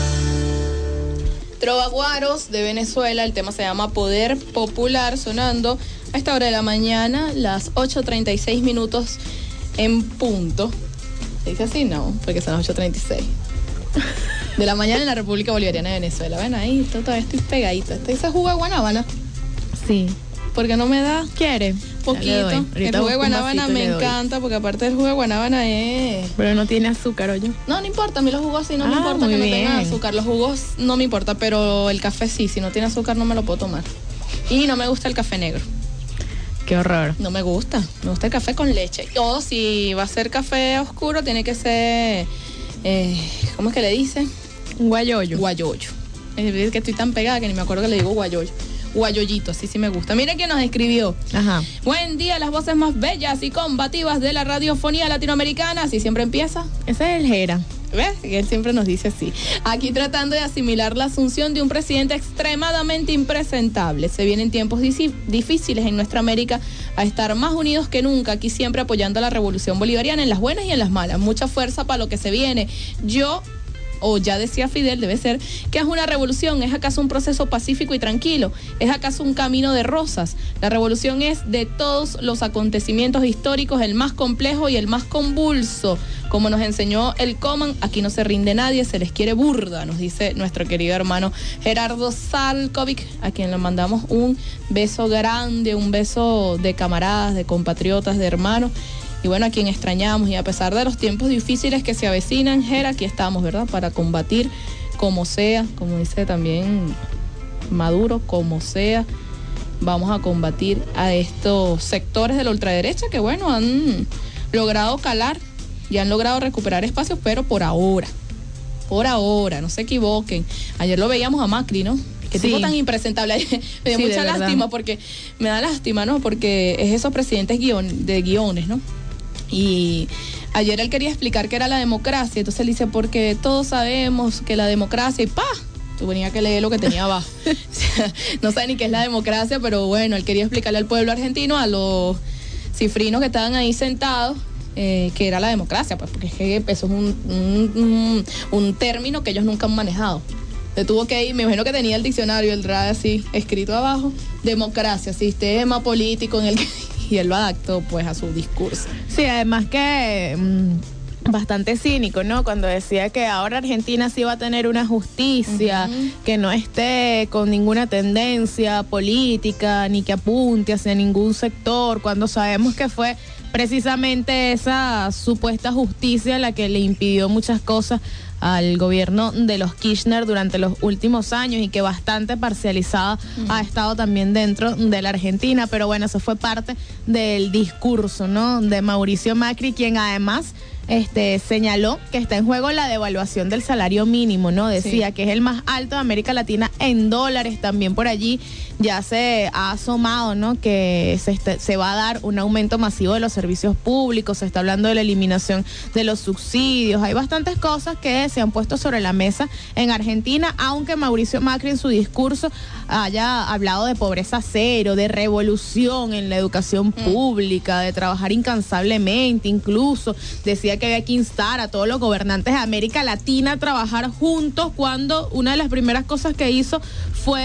Trovaguaros de Venezuela, el tema se llama Poder Popular, sonando a esta hora de la mañana, las ocho treinta y seis minutos en punto. ¿Se dice así? No, porque son las ocho treinta y seis de la mañana en la República Bolivariana de Venezuela. Ven ahí, todo, todavía estoy pegadito. ¿Este dice jugo de guanábana? Sí. Porque no me da. ¿Quiere? Poquito. El jugo de guanábana me encanta, porque aparte del jugo de guanábana es... Pero no tiene azúcar, oye. No, no importa, a mí los jugos sí no ah, me importa que bien. no tengan azúcar. Los jugos no me importa, pero el café sí, si no tiene azúcar no me lo puedo tomar. Y no me gusta el café negro. Qué horror. No me gusta, me gusta el café con leche. O si va a ser café oscuro, tiene que ser, eh, ¿cómo es que le dicen? Guayoyo. Guayoyo. Es que estoy tan pegada que ni me acuerdo que le digo guayoyo. Guayoyito, así sí me gusta. Mire quién nos escribió. Ajá. Buen día, las voces más bellas y combativas de la radiofonía latinoamericana. Así siempre empieza. Ese es el Jera. ¿Ves? Él siempre nos dice así. Aquí tratando de asimilar la asunción de un presidente extremadamente impresentable. Se vienen tiempos difíciles en nuestra América, a estar más unidos que nunca. Aquí siempre apoyando a la revolución bolivariana en las buenas y en las malas. Mucha fuerza para lo que se viene. Yo... o ya decía Fidel, debe ser, ¿qué es una revolución? ¿Es acaso un proceso pacífico y tranquilo? ¿Es acaso un camino de rosas? La revolución es de todos los acontecimientos históricos el más complejo y el más convulso. Como nos enseñó el Coman, aquí no se rinde nadie, se les quiere burda, nos dice nuestro querido hermano Gerardo Salkovic, a quien le mandamos un beso grande, un beso de camaradas, de compatriotas, de hermanos. Y bueno, a quien extrañamos, y a pesar de los tiempos difíciles que se avecinan, Jera, aquí estamos, ¿verdad? Para combatir como sea, como dice también Maduro, como sea, vamos a combatir a estos sectores de la ultraderecha que, bueno, han logrado calar y han logrado recuperar espacios, pero por ahora, por ahora, no se equivoquen. Ayer lo veíamos a Macri, ¿no? Qué tipo sí. tan impresentable. Me dio sí, mucha lástima, verdad. porque me da lástima, ¿no? Porque es esos presidentes guion, de guiones, ¿no? Y ayer él quería explicar qué era la democracia, entonces él dice, porque todos sabemos que la democracia, y ¡pa! Tú venía que leer lo que tenía abajo. No sabe ni qué es la democracia, pero bueno, él quería explicarle al pueblo argentino, a los cifrinos que estaban ahí sentados, eh, que era la democracia, pues, porque es que eso es un, un, un, un término que ellos nunca han manejado. Se tuvo que ir, me imagino que tenía el diccionario, el R A D así, escrito abajo, democracia, sistema político en el que... y él lo adaptó pues a su discurso. Sí, además que mmm, bastante cínico, ¿no? Cuando decía que ahora Argentina sí va a tener una justicia, uh-huh. que no esté con ninguna tendencia política, ni que apunte hacia ningún sector, cuando sabemos que fue precisamente esa supuesta justicia la que le impidió muchas cosas al gobierno de los Kirchner durante los últimos años y que bastante parcializada mm. ha estado también dentro de la Argentina, pero bueno, eso fue parte del discurso, ¿no?, de Mauricio Macri, quien además Este, señaló que está en juego la devaluación del salario mínimo, ¿no? Decía sí. que es el más alto de América Latina en dólares. También por allí ya se ha asomado, ¿no?, que se, este, se va a dar un aumento masivo de los servicios públicos. Se está hablando de la eliminación de los subsidios. Hay bastantes cosas que se han puesto sobre la mesa en Argentina, aunque Mauricio Macri en su discurso haya hablado de pobreza cero, de revolución en la educación mm. pública, de trabajar incansablemente, incluso decía que había que instar a todos los gobernantes de América Latina a trabajar juntos, cuando una de las primeras cosas que hizo fue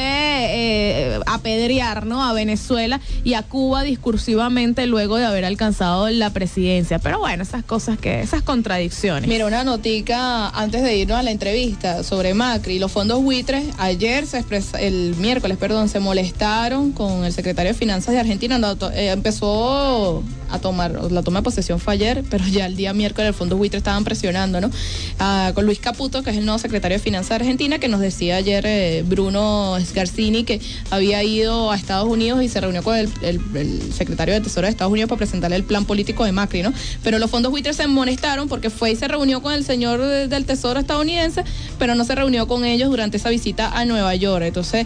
eh, apedrear, ¿no?, a Venezuela y a Cuba discursivamente luego de haber alcanzado la presidencia. Pero bueno, esas cosas que, esas contradicciones. Mira, una notica antes de irnos a la entrevista sobre Macri. Los fondos buitres ayer, se expresa, el miércoles, perdón, se molestaron con el secretario de Finanzas de Argentina. No, eh, empezó a tomar, la toma de posesión fue ayer, pero ya el día miércoles el fondo buitre estaban presionando, ¿no? Ah, con Luis Caputo, que es el nuevo secretario de Finanzas de Argentina, que nos decía ayer eh, Bruno Sgarcini que había ido a Estados Unidos y se reunió con el, el, el secretario de Tesoro de Estados Unidos para presentarle el plan político de Macri, ¿no? Pero los fondos buitres se molestaron porque fue y se reunió con el señor de, del Tesoro estadounidense, pero no se reunió con ellos durante esa visita a Nueva York. Entonces,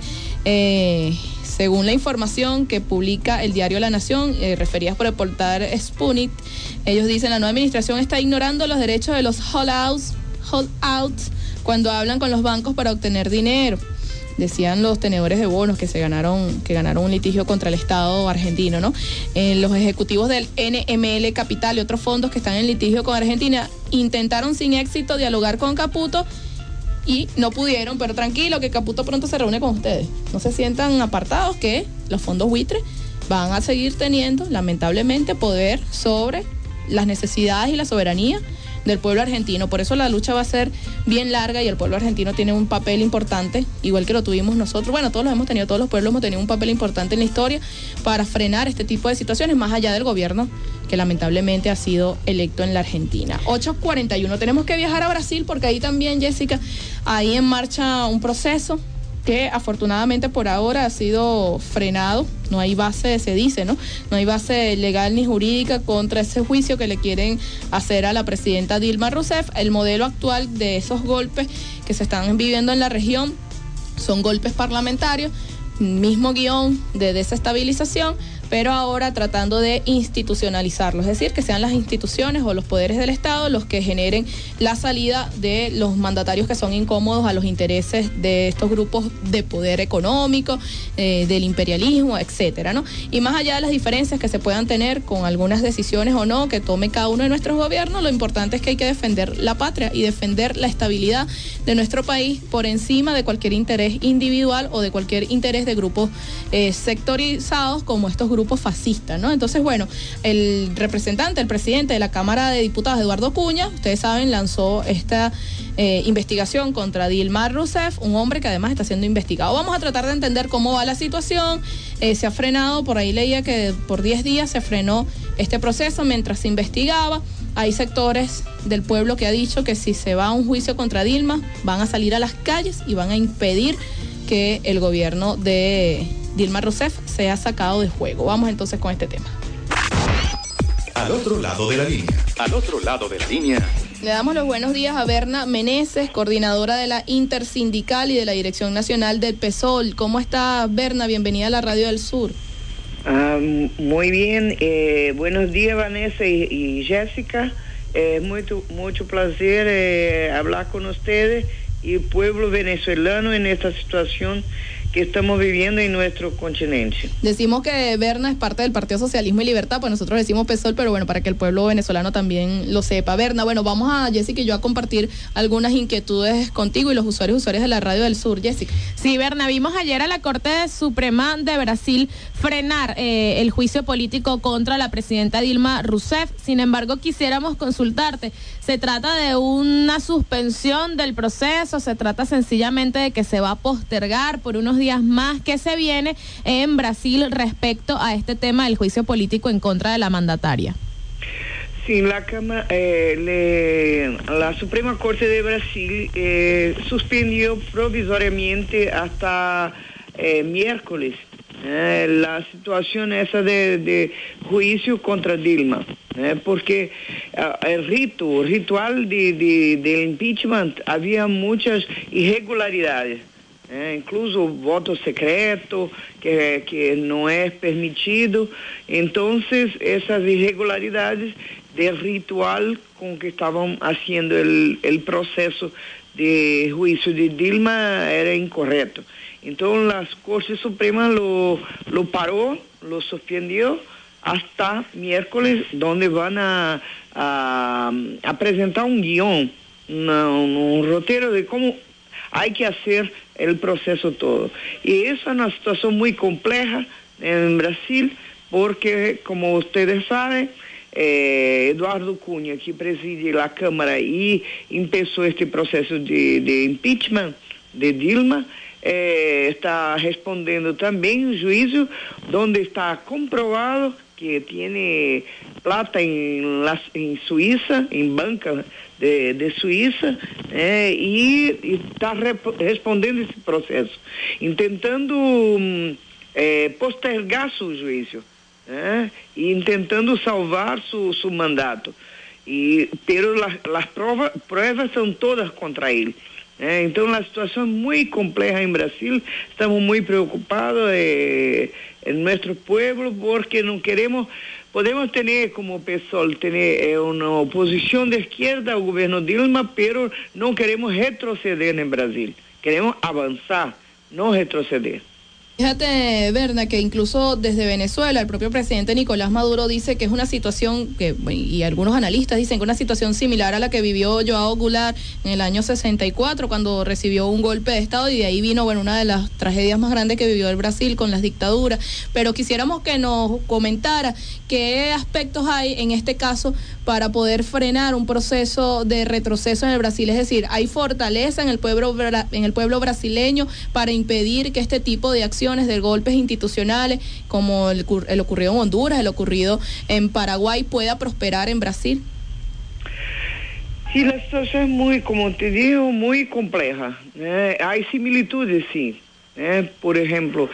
eh, según la información que publica el diario La Nación, eh, referidas por el portal Sputnik, ellos dicen la nueva administración está ignorando los derechos de los holdouts, holdouts cuando hablan con los bancos para obtener dinero. Decían los tenedores de bonos que se ganaron, que ganaron un litigio contra el Estado argentino, ¿no? Eh, los ejecutivos del N M L Capital y otros fondos que están en litigio con Argentina intentaron sin éxito dialogar con Caputo y no pudieron, pero tranquilo que Caputo pronto se reúne con ustedes. No se sientan apartados, que los fondos buitres van a seguir teniendo, lamentablemente, poder sobre las necesidades y la soberanía del pueblo argentino. Por eso la lucha va a ser bien larga y el pueblo argentino tiene un papel importante, igual que lo tuvimos nosotros. Bueno, todos los hemos tenido, todos los pueblos hemos tenido un papel importante en la historia para frenar este tipo de situaciones, más allá del gobierno que lamentablemente ha sido electo en la Argentina. ocho cuarenta y uno, tenemos que viajar a Brasil porque ahí también, Jessica, ahí en marcha un proceso que afortunadamente por ahora ha sido frenado. No hay base, se dice, ¿no? No hay base legal ni jurídica contra ese juicio que le quieren hacer a la presidenta Dilma Rousseff. El modelo actual de esos golpes que se están viviendo en la región son golpes parlamentarios, mismo guión de desestabilización, pero ahora tratando de institucionalizarlo, es decir, que sean las instituciones o los poderes del Estado los que generen la salida de los mandatarios que son incómodos a los intereses de estos grupos de poder económico, eh, del imperialismo, etcétera, ¿no? Y más allá de las diferencias que se puedan tener con algunas decisiones o no que tome cada uno de nuestros gobiernos, lo importante es que hay que defender la patria y defender la estabilidad de nuestro país por encima de cualquier interés individual o de cualquier interés de grupos eh, sectorizados como estos grupos grupos fascistas, ¿no? Entonces, bueno, el representante, el presidente de la Cámara de Diputados, Eduardo Cuña, ustedes saben, lanzó esta eh, investigación contra Dilma Rousseff, un hombre que además está siendo investigado. Vamos a tratar de entender cómo va la situación. Eh, se ha frenado, por ahí leía que por diez días se frenó este proceso mientras se investigaba. Hay sectores del pueblo que ha dicho que si se va a un juicio contra Dilma, van a salir a las calles y van a impedir que el gobierno de Dilma Rousseff sea sacado de juego. Vamos entonces con este tema. Al otro lado de la línea. Al otro lado de la línea. Le damos los buenos días a Berna Meneses, coordinadora de la Intersindical y de la Dirección Nacional del PSOL. ¿Cómo está, Berna? Bienvenida a la Radio del Sur. Ah, muy bien. Eh, buenos días, Vanessa y, y Jessica. Es eh, mucho, mucho placer eh, hablar con ustedes y el pueblo venezolano en esta situación que estamos viviendo en nuestro continente. Decimos que Berna es parte del Partido Socialismo y Libertad, pues nosotros decimos PSOL, pero bueno, para que el pueblo venezolano también lo sepa. Berna, bueno, vamos a Jessica y yo a compartir algunas inquietudes contigo y los usuarios y usuarias de la Radio del Sur. Jessica. Sí, Berna, vimos ayer a la Corte Suprema de Brasil frenar eh, el juicio político contra la presidenta Dilma Rousseff. Sin embargo, quisiéramos consultarte, ¿se trata de una suspensión del proceso? ¿Se trata sencillamente de que se va a postergar por unos días más? ¿Qué se viene en Brasil respecto a este tema del juicio político en contra de la mandataria? Sí, la Cámara, eh, le, la Suprema Corte de Brasil eh, suspendió provisoriamente hasta eh, miércoles eh, la situación esa de, de juicio contra Dilma, eh, porque uh, el rito, el ritual de, de, del impeachment había muchas irregularidades. É, incluso voto secreto, que, que não é permitido. Então, essas irregularidades del ritual com que estavam fazendo o processo de juízo de Dilma era incorreto. Então, a Corte Suprema lo, lo parou, lo suspendió hasta miércoles, onde vão a, a, a apresentar um guião, um, um roteiro de como hay que hacer el proceso todo. Y esa es una situación muy compleja en Brasil, porque, como ustedes saben, eh, Eduardo Cunha, que preside la Cámara y empezó este proceso de, de impeachment de Dilma, eh, está respondiendo también un juicio donde está comprobado que tiene plata en, las, en Suiza, en banca de, de Suiza, eh, y está respondendo esse processo, intentando eh, postergar seu juízo, eh, e intentando salvar su, su mandato. E, pero las, las pruebas, pruebas são todas contra ele. Eh, então, a situação é muito complexa em Brasil. Estamos muito preocupados eh, em nosso povo, porque não queremos. Podemos ter como P SOL ter eh, uma oposição de esquerda ao governo Dilma, pero não queremos retroceder em Brasil. Queremos avançar, não retroceder. Fíjate, Berna, que incluso desde Venezuela el propio presidente Nicolás Maduro dice que es una situación que, y algunos analistas dicen que una situación similar a la que vivió João Goulart en el año sesenta y cuatro, cuando recibió un golpe de Estado, y de ahí vino, bueno, una de las tragedias más grandes que vivió el Brasil con las dictaduras. Pero quisiéramos que nos comentara qué aspectos hay en este caso para poder frenar un proceso de retroceso en el Brasil. Es decir, ¿hay fortaleza en el pueblo, en el pueblo brasileño para impedir que este tipo de acciones de golpes institucionales, como el, el ocurrido en Honduras, el ocurrido en Paraguay, pueda prosperar en Brasil? Sí, la situación es muy, como te digo, muy compleja. Eh, hay similitudes, sí. Eh, por ejemplo,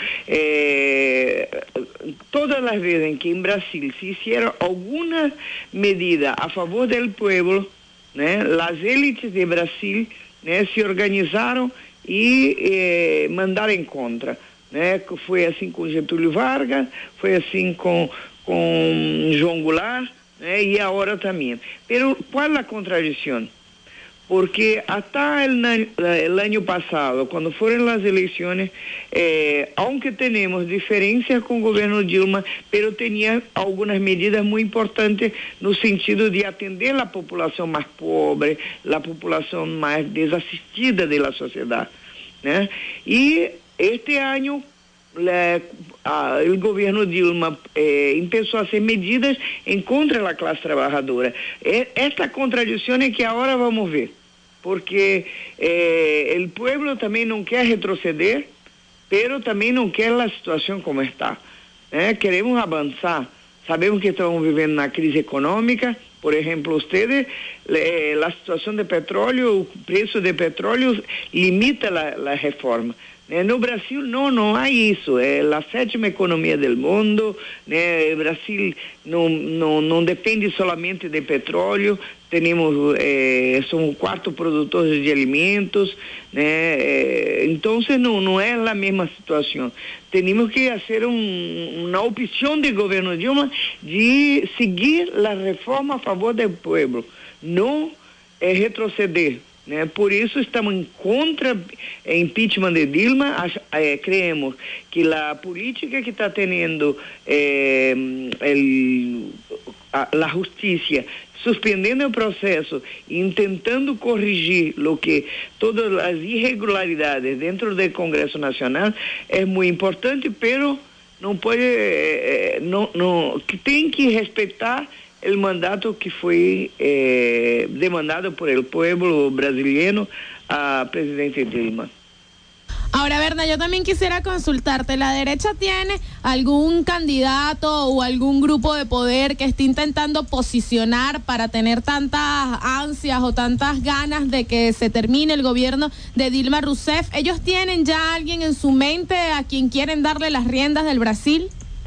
eh, todas las veces en que en Brasil se hiciera alguna medida a favor del pueblo, eh, las élites de Brasil eh, se organizaron y eh, mandaron en contra. Né? Foi assim com Getúlio Vargas, foi assim com, com João Goulart, né? E agora também. Pero qual é a contradição? Porque até o ano passado, quando foram as eleições, eh, aunque temos diferenças com o governo Dilma, pero tinha algumas medidas muito importantes no sentido de atender a população mais pobre, a população mais desassistida da sociedade, né? E este año la, ah, el gobierno Dilma eh, empezó a hacer medidas en contra de la clase trabajadora. Eh, esta contradicción es que ahora vamos a ver, porque eh, el pueblo también no quiere retroceder, pero también no quiere la situación como está. Eh, queremos avanzar. Sabemos que estamos viviendo una crisis económica. Por ejemplo, ustedes, eh, la situación de petróleo, el precio de petróleo limita la, la reforma. No Brasil não, não há isso, é a sétima economia do mundo, né? O Brasil não, não, não depende somente de petróleo, temos, eh, somos quarto produtores de alimentos, né? Então não, não é a mesma situação. Temos que fazer um, uma opção do governo Dilma de seguir a reforma a favor do povo, não é retroceder. Né? Por isso estamos em contra o impeachment de Dilma. Eh, creemos que a política que está tendo eh, el, a, a justiça suspendendo o processo, tentando corrigir lo que todas as irregularidades dentro do Congresso Nacional é muito importante, pero não pode, eh, não, não, que tem que respeitar o mandato que foi eh, demandado por el pueblo brasileño a presidente Dilma. Ahora, Berna, yo también quisiera consultarte, ¿la derecha tiene algún candidato o algún grupo de poder que esté intentando posicionar para tener tantas ansias o tantas ganas de que se termine el gobierno de Dilma Rousseff? ¿Ellos tienen ya alguien en su mente a quien quieren darle las riendas del Brasil?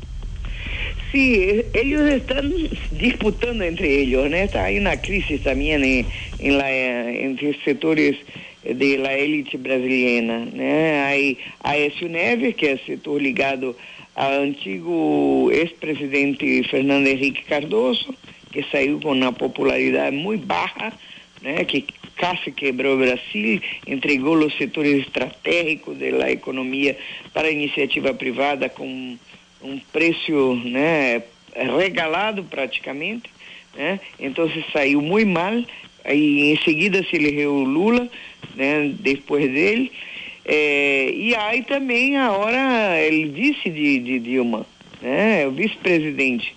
Sí, ellos están disputando entre ellos, ¿no? Hay una crisis también en, en la, entre sectores de la élite brasileña, né? Hay Aécio Neves, que é setor ligado ao antigo ex-presidente Fernando Henrique Cardoso, que saiu com uma popularidade muito baixa, né? Que casi quebrou o Brasil, entregou os setores estratégicos da economia para a iniciativa privada com um preço, né, regalado praticamente, né? Então saiu muito mal. Aí em seguida se elegeu Lula, né, depois dele, é, e aí também agora o vice de, de Dilma, né, o vice-presidente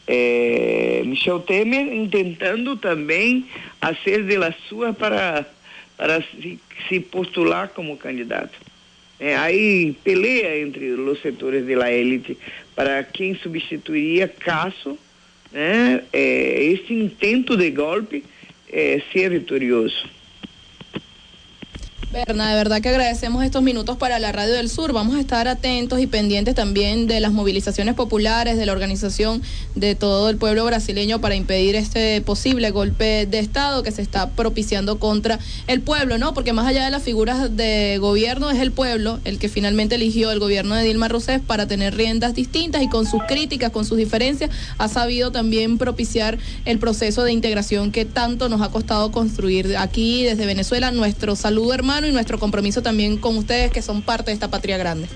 é, Michel Temer, tentando também fazer de la sua para, para se, se postular como candidato. É, aí pelea entre os setores da élite para quem substituiria caso, né, é, esse intento de golpe Eh, sea victorioso. Berna, de verdad que agradecemos estos minutos para la Radio del Sur. Vamos a estar atentos y pendientes también de las movilizaciones populares, de la organización de todo el pueblo brasileño para impedir este posible golpe de Estado que se está propiciando contra el pueblo, ¿no? Porque más allá de las figuras de gobierno, es el pueblo el que finalmente eligió el gobierno de Dilma Rousseff para tener riendas distintas, y con sus críticas, con sus diferencias, ha sabido también propiciar el proceso de integración que tanto nos ha costado construir aquí desde Venezuela. Nuestro saludo, hermano, y nuestro compromiso también con ustedes, que son parte de esta patria grande.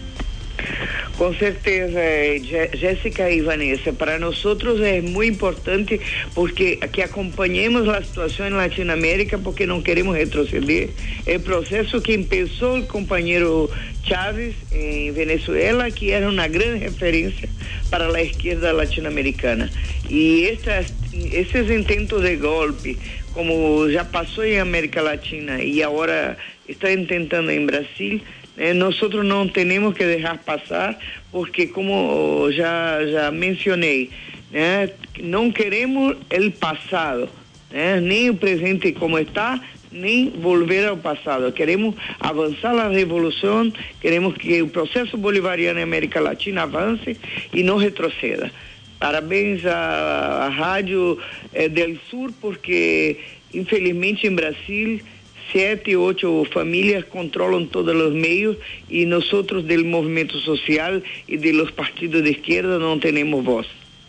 Com certeza, Jéssica e Vanessa, para nós é muito importante porque que acompanhemos a situação em Latinoamérica, porque não queremos retroceder. O processo que começou o companheiro Chávez em Venezuela, que era uma grande referência para a esquerda latino-americana. E estas, esses intentos de golpe, como já passou em América Latina e agora está tentando em Brasil, Eh, nosotros no tenemos que dejar pasar, porque como ya, ya mencioné, eh, no queremos el pasado, eh, ni el presente como está, ni volver al pasado. Queremos avanzar la revolución, queremos que el proceso bolivariano en América Latina avance y no retroceda. Parabéns à, à Rádio eh, del Sur, porque infelizmente em Brasil sete, oito famílias controlam todos os meios e nós do movimento social e de los partidos de izquierda não temos voz.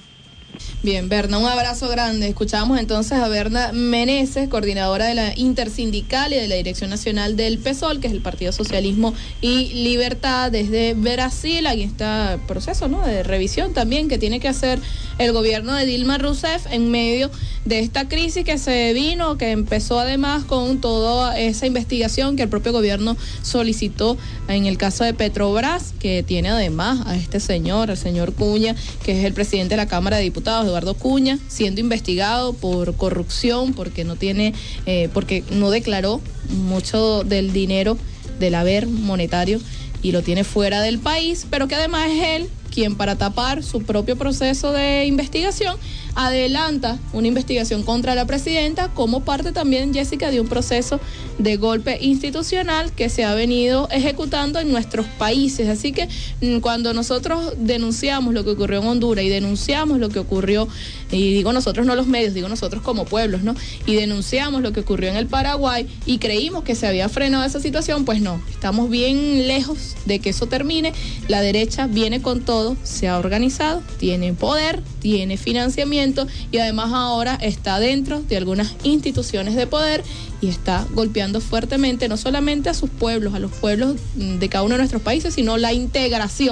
Bien, Berna, un abrazo grande. Escuchamos entonces a Berna Meneses, coordinadora de la Intersindical y de la Dirección Nacional del P SOL, que es el Partido Socialismo y Libertad, desde Brasil. Aquí está el proceso, ¿no?, de revisión también que tiene que hacer el gobierno de Dilma Rousseff en medio de esta crisis que se vino, que empezó además con toda esa investigación que el propio gobierno solicitó en el caso de Petrobras, que tiene además a este señor, el señor Cuña, que es el presidente de la Cámara de Diputados, Eduardo Cuña, siendo investigado por corrupción, porque no tiene, eh, porque no declaró mucho del dinero, del haber monetario, y lo tiene fuera del país, pero que además es él quien, para tapar su propio proceso de investigación, adelanta una investigación contra la presidenta como parte también, Jéssica, de un proceso de golpe institucional que se ha venido ejecutando en nuestros países. Así que cuando nosotros denunciamos lo que ocurrió en Honduras y denunciamos lo que ocurrió, y digo nosotros, no los medios, digo nosotros como pueblos, ¿no?, y denunciamos lo que ocurrió en el Paraguay y creímos que se había frenado esa situación, pues no, estamos bien lejos de que eso termine. La derecha viene con todo, se ha organizado, tiene poder, tiene financiamiento y además ahora está dentro de algunas instituciones de poder y está golpeando fuertemente no solamente a sus pueblos, a los pueblos de cada uno de nuestros países, sino la integración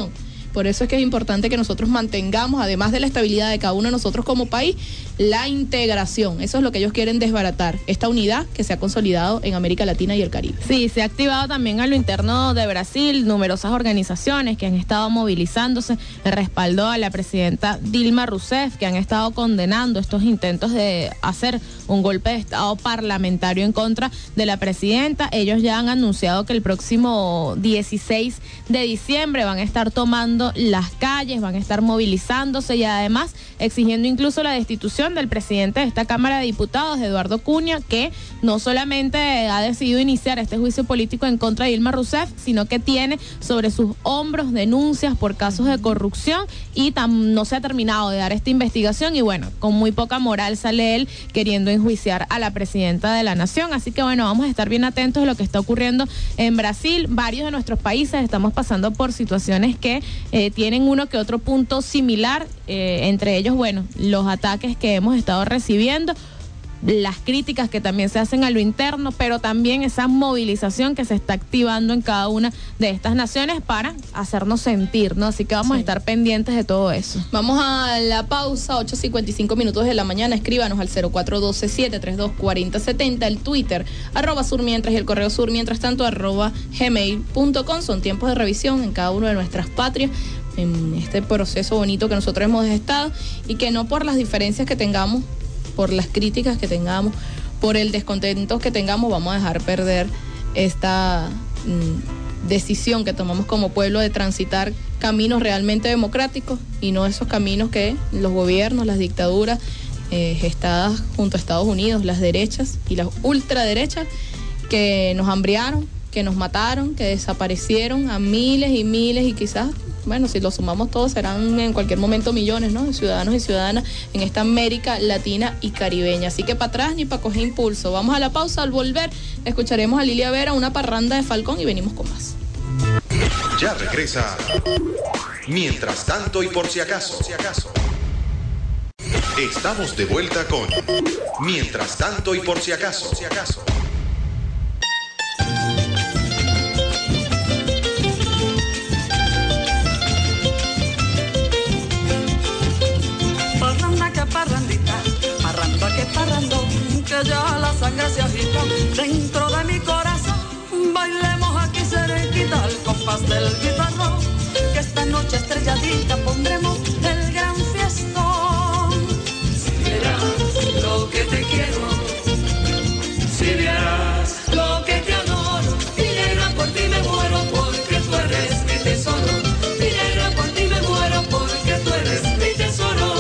Por eso es que es importante que nosotros mantengamos, además de la estabilidad de cada uno de nosotros como país, la integración. Eso es lo que ellos quieren desbaratar, esta unidad que se ha consolidado en América Latina y el Caribe. Sí, se ha activado también a lo interno de Brasil numerosas organizaciones que han estado movilizándose en respaldo a la presidenta Dilma Rousseff, que han estado condenando estos intentos de hacer un golpe de Estado parlamentario en contra de la presidenta. Ellos ya han anunciado que el próximo dieciséis de diciembre van a estar tomando las calles, van a estar movilizándose y además exigiendo incluso la destitución del presidente de esta Cámara de Diputados, Eduardo Cunha, que no solamente ha decidido iniciar este juicio político en contra de Dilma Rousseff, sino que tiene sobre sus hombros denuncias por casos de corrupción y tam- no se ha terminado de dar esta investigación y bueno, con muy poca moral sale él queriendo enjuiciar a la presidenta de la nación. Así que bueno, vamos a estar bien atentos de lo que está ocurriendo en Brasil. Varios de nuestros países estamos pasando por situaciones que eh, tienen uno que otro punto similar, eh, entre ellos, bueno, los ataques que hemos estado recibiendo, las críticas que también se hacen a lo interno, pero también esa movilización que se está activando en cada una de estas naciones para hacernos sentir, ¿no? Así que vamos sí. a estar pendientes de todo eso. Vamos a la pausa, ocho cincuenta y cinco minutos de la mañana. Escríbanos al cero cuatro uno dos, siete tres dos, cuatro cero siete cero, el Twitter, arroba surmientras y el correo surmientras tanto, arroba gmail punto com. Son tiempos de revisión en cada una de nuestras patrias, en este proceso bonito que nosotros hemos estado y que no por las diferencias que tengamos, por las críticas que tengamos, por el descontento que tengamos, vamos a dejar perder esta mm, decisión que tomamos como pueblo de transitar caminos realmente democráticos y no esos caminos que los gobiernos, las dictaduras eh, gestadas junto a Estados Unidos, las derechas y las ultraderechas que nos hambriaron, que nos mataron, que desaparecieron a miles y miles y quizás, bueno, si lo sumamos todos serán en cualquier momento millones, ¿no?, de ciudadanos y ciudadanas en esta América Latina y Caribeña. Así que para atrás ni para coger impulso. Vamos a la pausa. Al volver escucharemos a Lilia Vera, una parranda de Falcón y venimos con más. Ya regresa. Mientras tanto y por si acaso. Estamos de vuelta con Mientras tanto y por si acaso. Parrandita, parranda que parrando, que ya la sangre se agita dentro de mi corazón. Bailemos aquí cerquita al compás del guitarrón, que esta noche estrelladita pondremos el gran fiestón. Si vieras lo que te quiero, si vieras lo que te adoro, mi negra, por ti me muero porque tú eres mi tesoro. Mi negra, por ti me muero porque tú eres mi tesoro.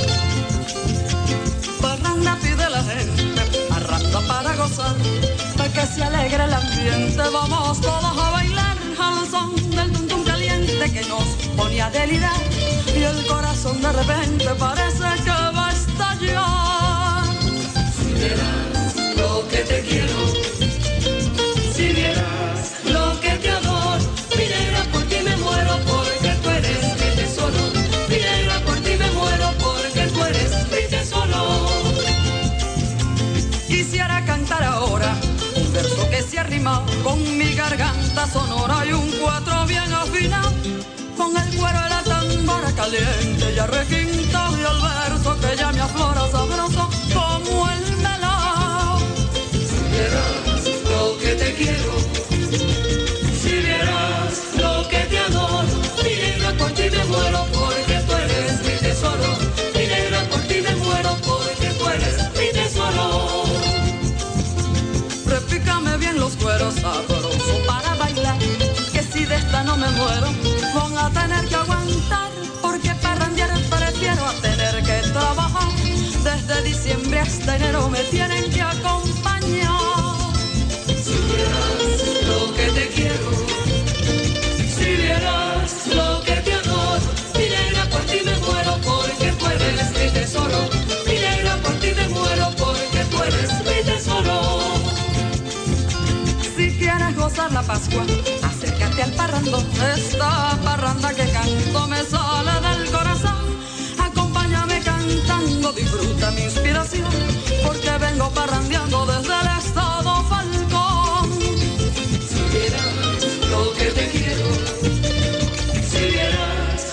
Pide la gente, arrastra para gozar, para que se alegre el ambiente. Vamos todos a bailar al son del tum tum caliente que nos pone a delirar y el corazón de repente parece que va a estallar. Si vieras lo que te quiero, si vieras lo que te adoro, mi negra, por ti me muero porque tú eres mi tesoro. Mi negra, por ti me muero porque tú eres mi tesoro. Quisiera cantar ahora un verso que se arrima con mi garganta sonora y un cuatro bien afinado, con el cuero de la tambora caliente y arrequintado y el verso que ya me aflora sabroso como el melao. Si vieras lo que te quiero, si vieras lo que te adoro, mi negra, por ti me muero porque tú eres mi tesoro. Mi negra, por ti me muero porque tú eres mi tesoro. Repícame bien los cueros sabrosos para bailar, que si de esta no me muero, van a tener que aguantar, porque parrandear prefiero a tener que trabajar. Desde diciembre hasta enero me tienen que acompañar. Si vieras lo que te quiero, si vieras lo que te adoro, mi negra, por ti me muero porque tú eres mi tesoro. Mi negra, por ti me muero porque tú eres mi tesoro. Si quieres gozar la Pascua, acércate al parrando. Esta parranda que canto me sale del corazón. Acompáñame cantando, disfruta mi inspiración, porque vengo parrandeando desde el estado Falcón. Si vieras lo que te quiero, si vieras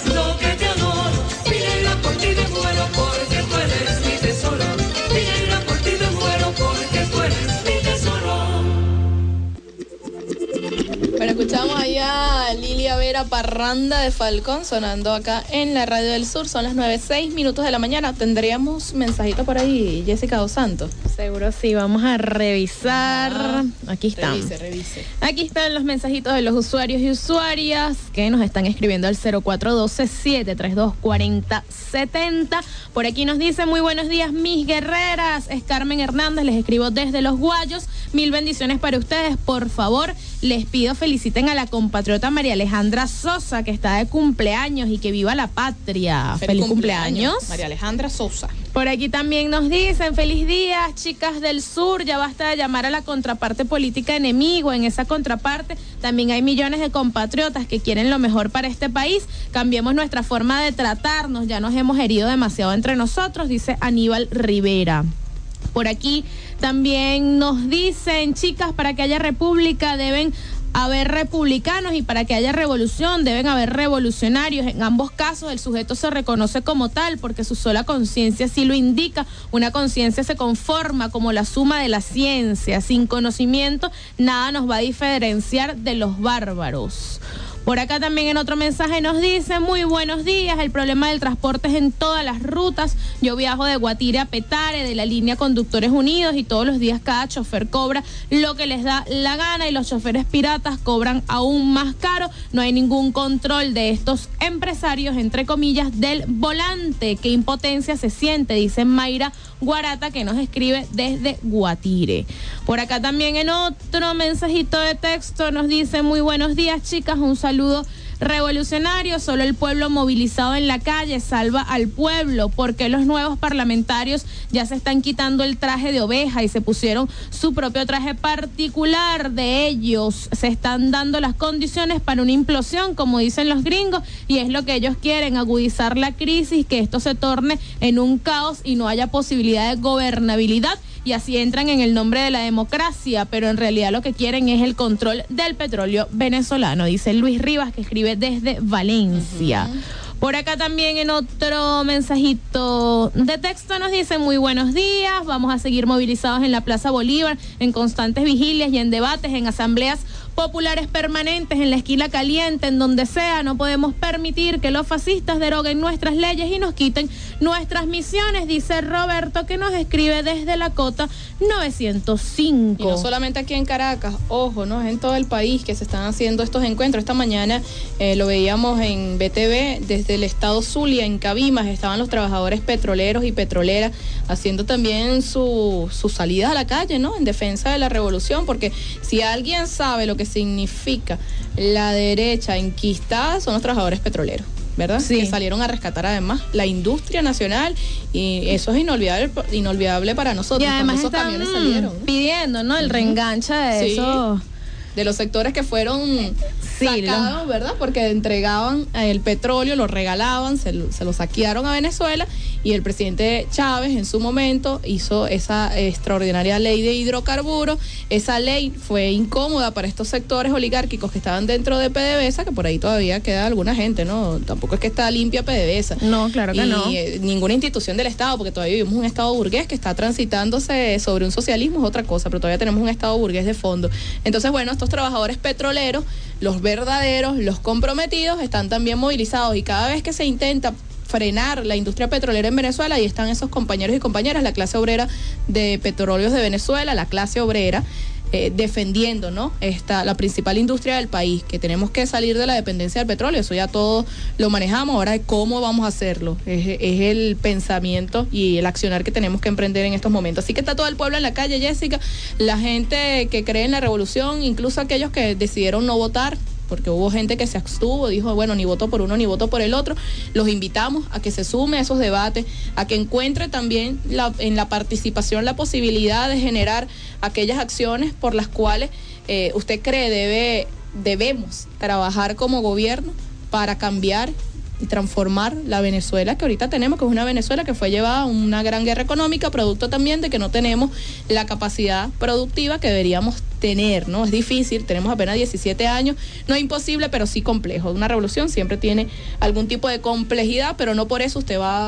Parranda de Falcón sonando acá en la Radio del Sur. Son las nueve, seis minutos de la mañana. ¿Tendríamos mensajito por ahí, Jessica Dos Santos? Seguro sí, vamos a revisar. Ah, aquí están. Revise, revise. Aquí están los mensajitos de los usuarios y usuarias que nos estestán escribiendo al cero cuatro uno dos, siete tres dos, cuatro cero siete cero. Por aquí nos dice, muy buenos días, mis guerreras. Es Carmen Hernández, les escribo desde Los Guayos. Mil bendiciones para ustedes. Por favor, les pido feliciten a la compatriota María Alejandra Sosa, que está de cumpleaños, y que viva la patria. Feliz, Feliz cumpleaños, cumpleaños. María Alejandra Sosa. Por aquí también nos dicen, feliz día, chicas del sur, ya basta de llamar a la contraparte política enemigo. En esa contraparte también hay millones de compatriotas que quieren lo mejor para este país. Cambiemos nuestra forma de tratarnos, ya nos hemos herido demasiado entre nosotros, dice Aníbal Rivera. Por aquí también nos dicen, chicas, para que haya república deben haber republicanos y para que haya revolución deben haber revolucionarios. En ambos casos el sujeto se reconoce como tal porque su sola conciencia sí lo indica. Una conciencia se conforma como la suma de la ciencia. Sin conocimiento nada nos va a diferenciar de los bárbaros. Por acá también en otro mensaje nos dice, muy buenos días, el problema del transporte es en todas las rutas. Yo viajo de Guatire a Petare, de la línea Conductores Unidos, y todos los días cada chofer cobra lo que les da la gana y los choferes piratas cobran aún más caro. No hay ningún control de estos empresarios, entre comillas, del volante. Qué impotencia se siente, dice Mayra Guarata, que nos escribe desde Guatire. Por acá también en otro mensajito de texto nos dice, muy buenos días, chicas, un saludo Saludo revolucionario, solo el pueblo movilizado en la calle salva al pueblo, porque los nuevos parlamentarios ya se están quitando el traje de oveja y se pusieron su propio traje particular. De ellos se están dando las condiciones para una implosión, como dicen los gringos, y es lo que ellos quieren, agudizar la crisis, que esto se torne en un caos y no haya posibilidad de gobernabilidad, y así entran en el nombre de la democracia, pero en realidad lo que quieren es el control del petróleo venezolano, dice Luis Rivas, que escribe desde Valencia. Uh-huh. Por acá también en otro mensajito de texto nos dicen, muy buenos días, vamos a seguir movilizados en la Plaza Bolívar, en constantes vigilias y en debates, en asambleas populares permanentes, en la esquina caliente, en donde sea. No podemos permitir que los fascistas deroguen nuestras leyes y nos quiten nuestras misiones, dice Roberto, que nos escribe desde la cota novecientos cinco. Y no solamente aquí en Caracas, ojo, ¿no? Es en todo el país que se están haciendo estos encuentros. Esta mañana eh, lo veíamos en B T V, desde el estado Zulia, en Cabimas, estaban los trabajadores petroleros y petroleras haciendo también su, su salida a la calle, ¿no? En defensa de la revolución, porque si alguien sabe lo que significa la derecha enquistada, son los trabajadores petroleros, ¿verdad? Sí. Que salieron a rescatar además la industria nacional, y eso es inolvidable, inolvidable para nosotros. Y además esos están camiones salieron, ¿no? pidiendo, ¿no? El reenganche de sí. eso. De los sectores que fueron sí, sacados, lo... ¿verdad? Porque entregaban el petróleo, lo regalaban, se lo, se lo saquearon a Venezuela, y el presidente Chávez en su momento hizo esa extraordinaria ley de hidrocarburos. Esa ley fue incómoda para estos sectores oligárquicos que estaban dentro de PDVSA, que por ahí todavía queda alguna gente, ¿no? Tampoco es que está limpia PDVSA. No, claro que y, no. Eh, ninguna institución del Estado, porque todavía vivimos un Estado burgués que está transitándose sobre un socialismo, es otra cosa, pero todavía tenemos un Estado burgués de fondo. Entonces, bueno, estos trabajadores petroleros, los verdaderos, los comprometidos, están también movilizados, y cada vez que se intenta frenar la industria petrolera en Venezuela, ahí están esos compañeros y compañeras, la clase obrera de Petróleos de Venezuela, la clase obrera, eh, defendiendo, ¿no? Esta, la principal industria del país, que tenemos que salir de la dependencia del petróleo. Eso ya todo lo manejamos, ahora cómo vamos a hacerlo, es, es el pensamiento y el accionar que tenemos que emprender en estos momentos. Así que está todo el pueblo en la calle, Jessica, la gente que cree en la revolución, incluso aquellos que decidieron no votar, porque hubo gente que se abstuvo, dijo, bueno, ni voto por uno ni voto por el otro. Los invitamos a que se sume a esos debates, a que encuentre también la, en la participación la posibilidad de generar aquellas acciones por las cuales eh, usted cree debe debemos trabajar como gobierno para cambiar y transformar la Venezuela que ahorita tenemos, que es una Venezuela que fue llevada a una gran guerra económica, producto también de que no tenemos la capacidad productiva que deberíamos tener, ¿no? Es difícil, tenemos apenas diecisiete años, no es imposible, pero sí complejo. Una revolución siempre tiene algún tipo de complejidad, pero no por eso usted va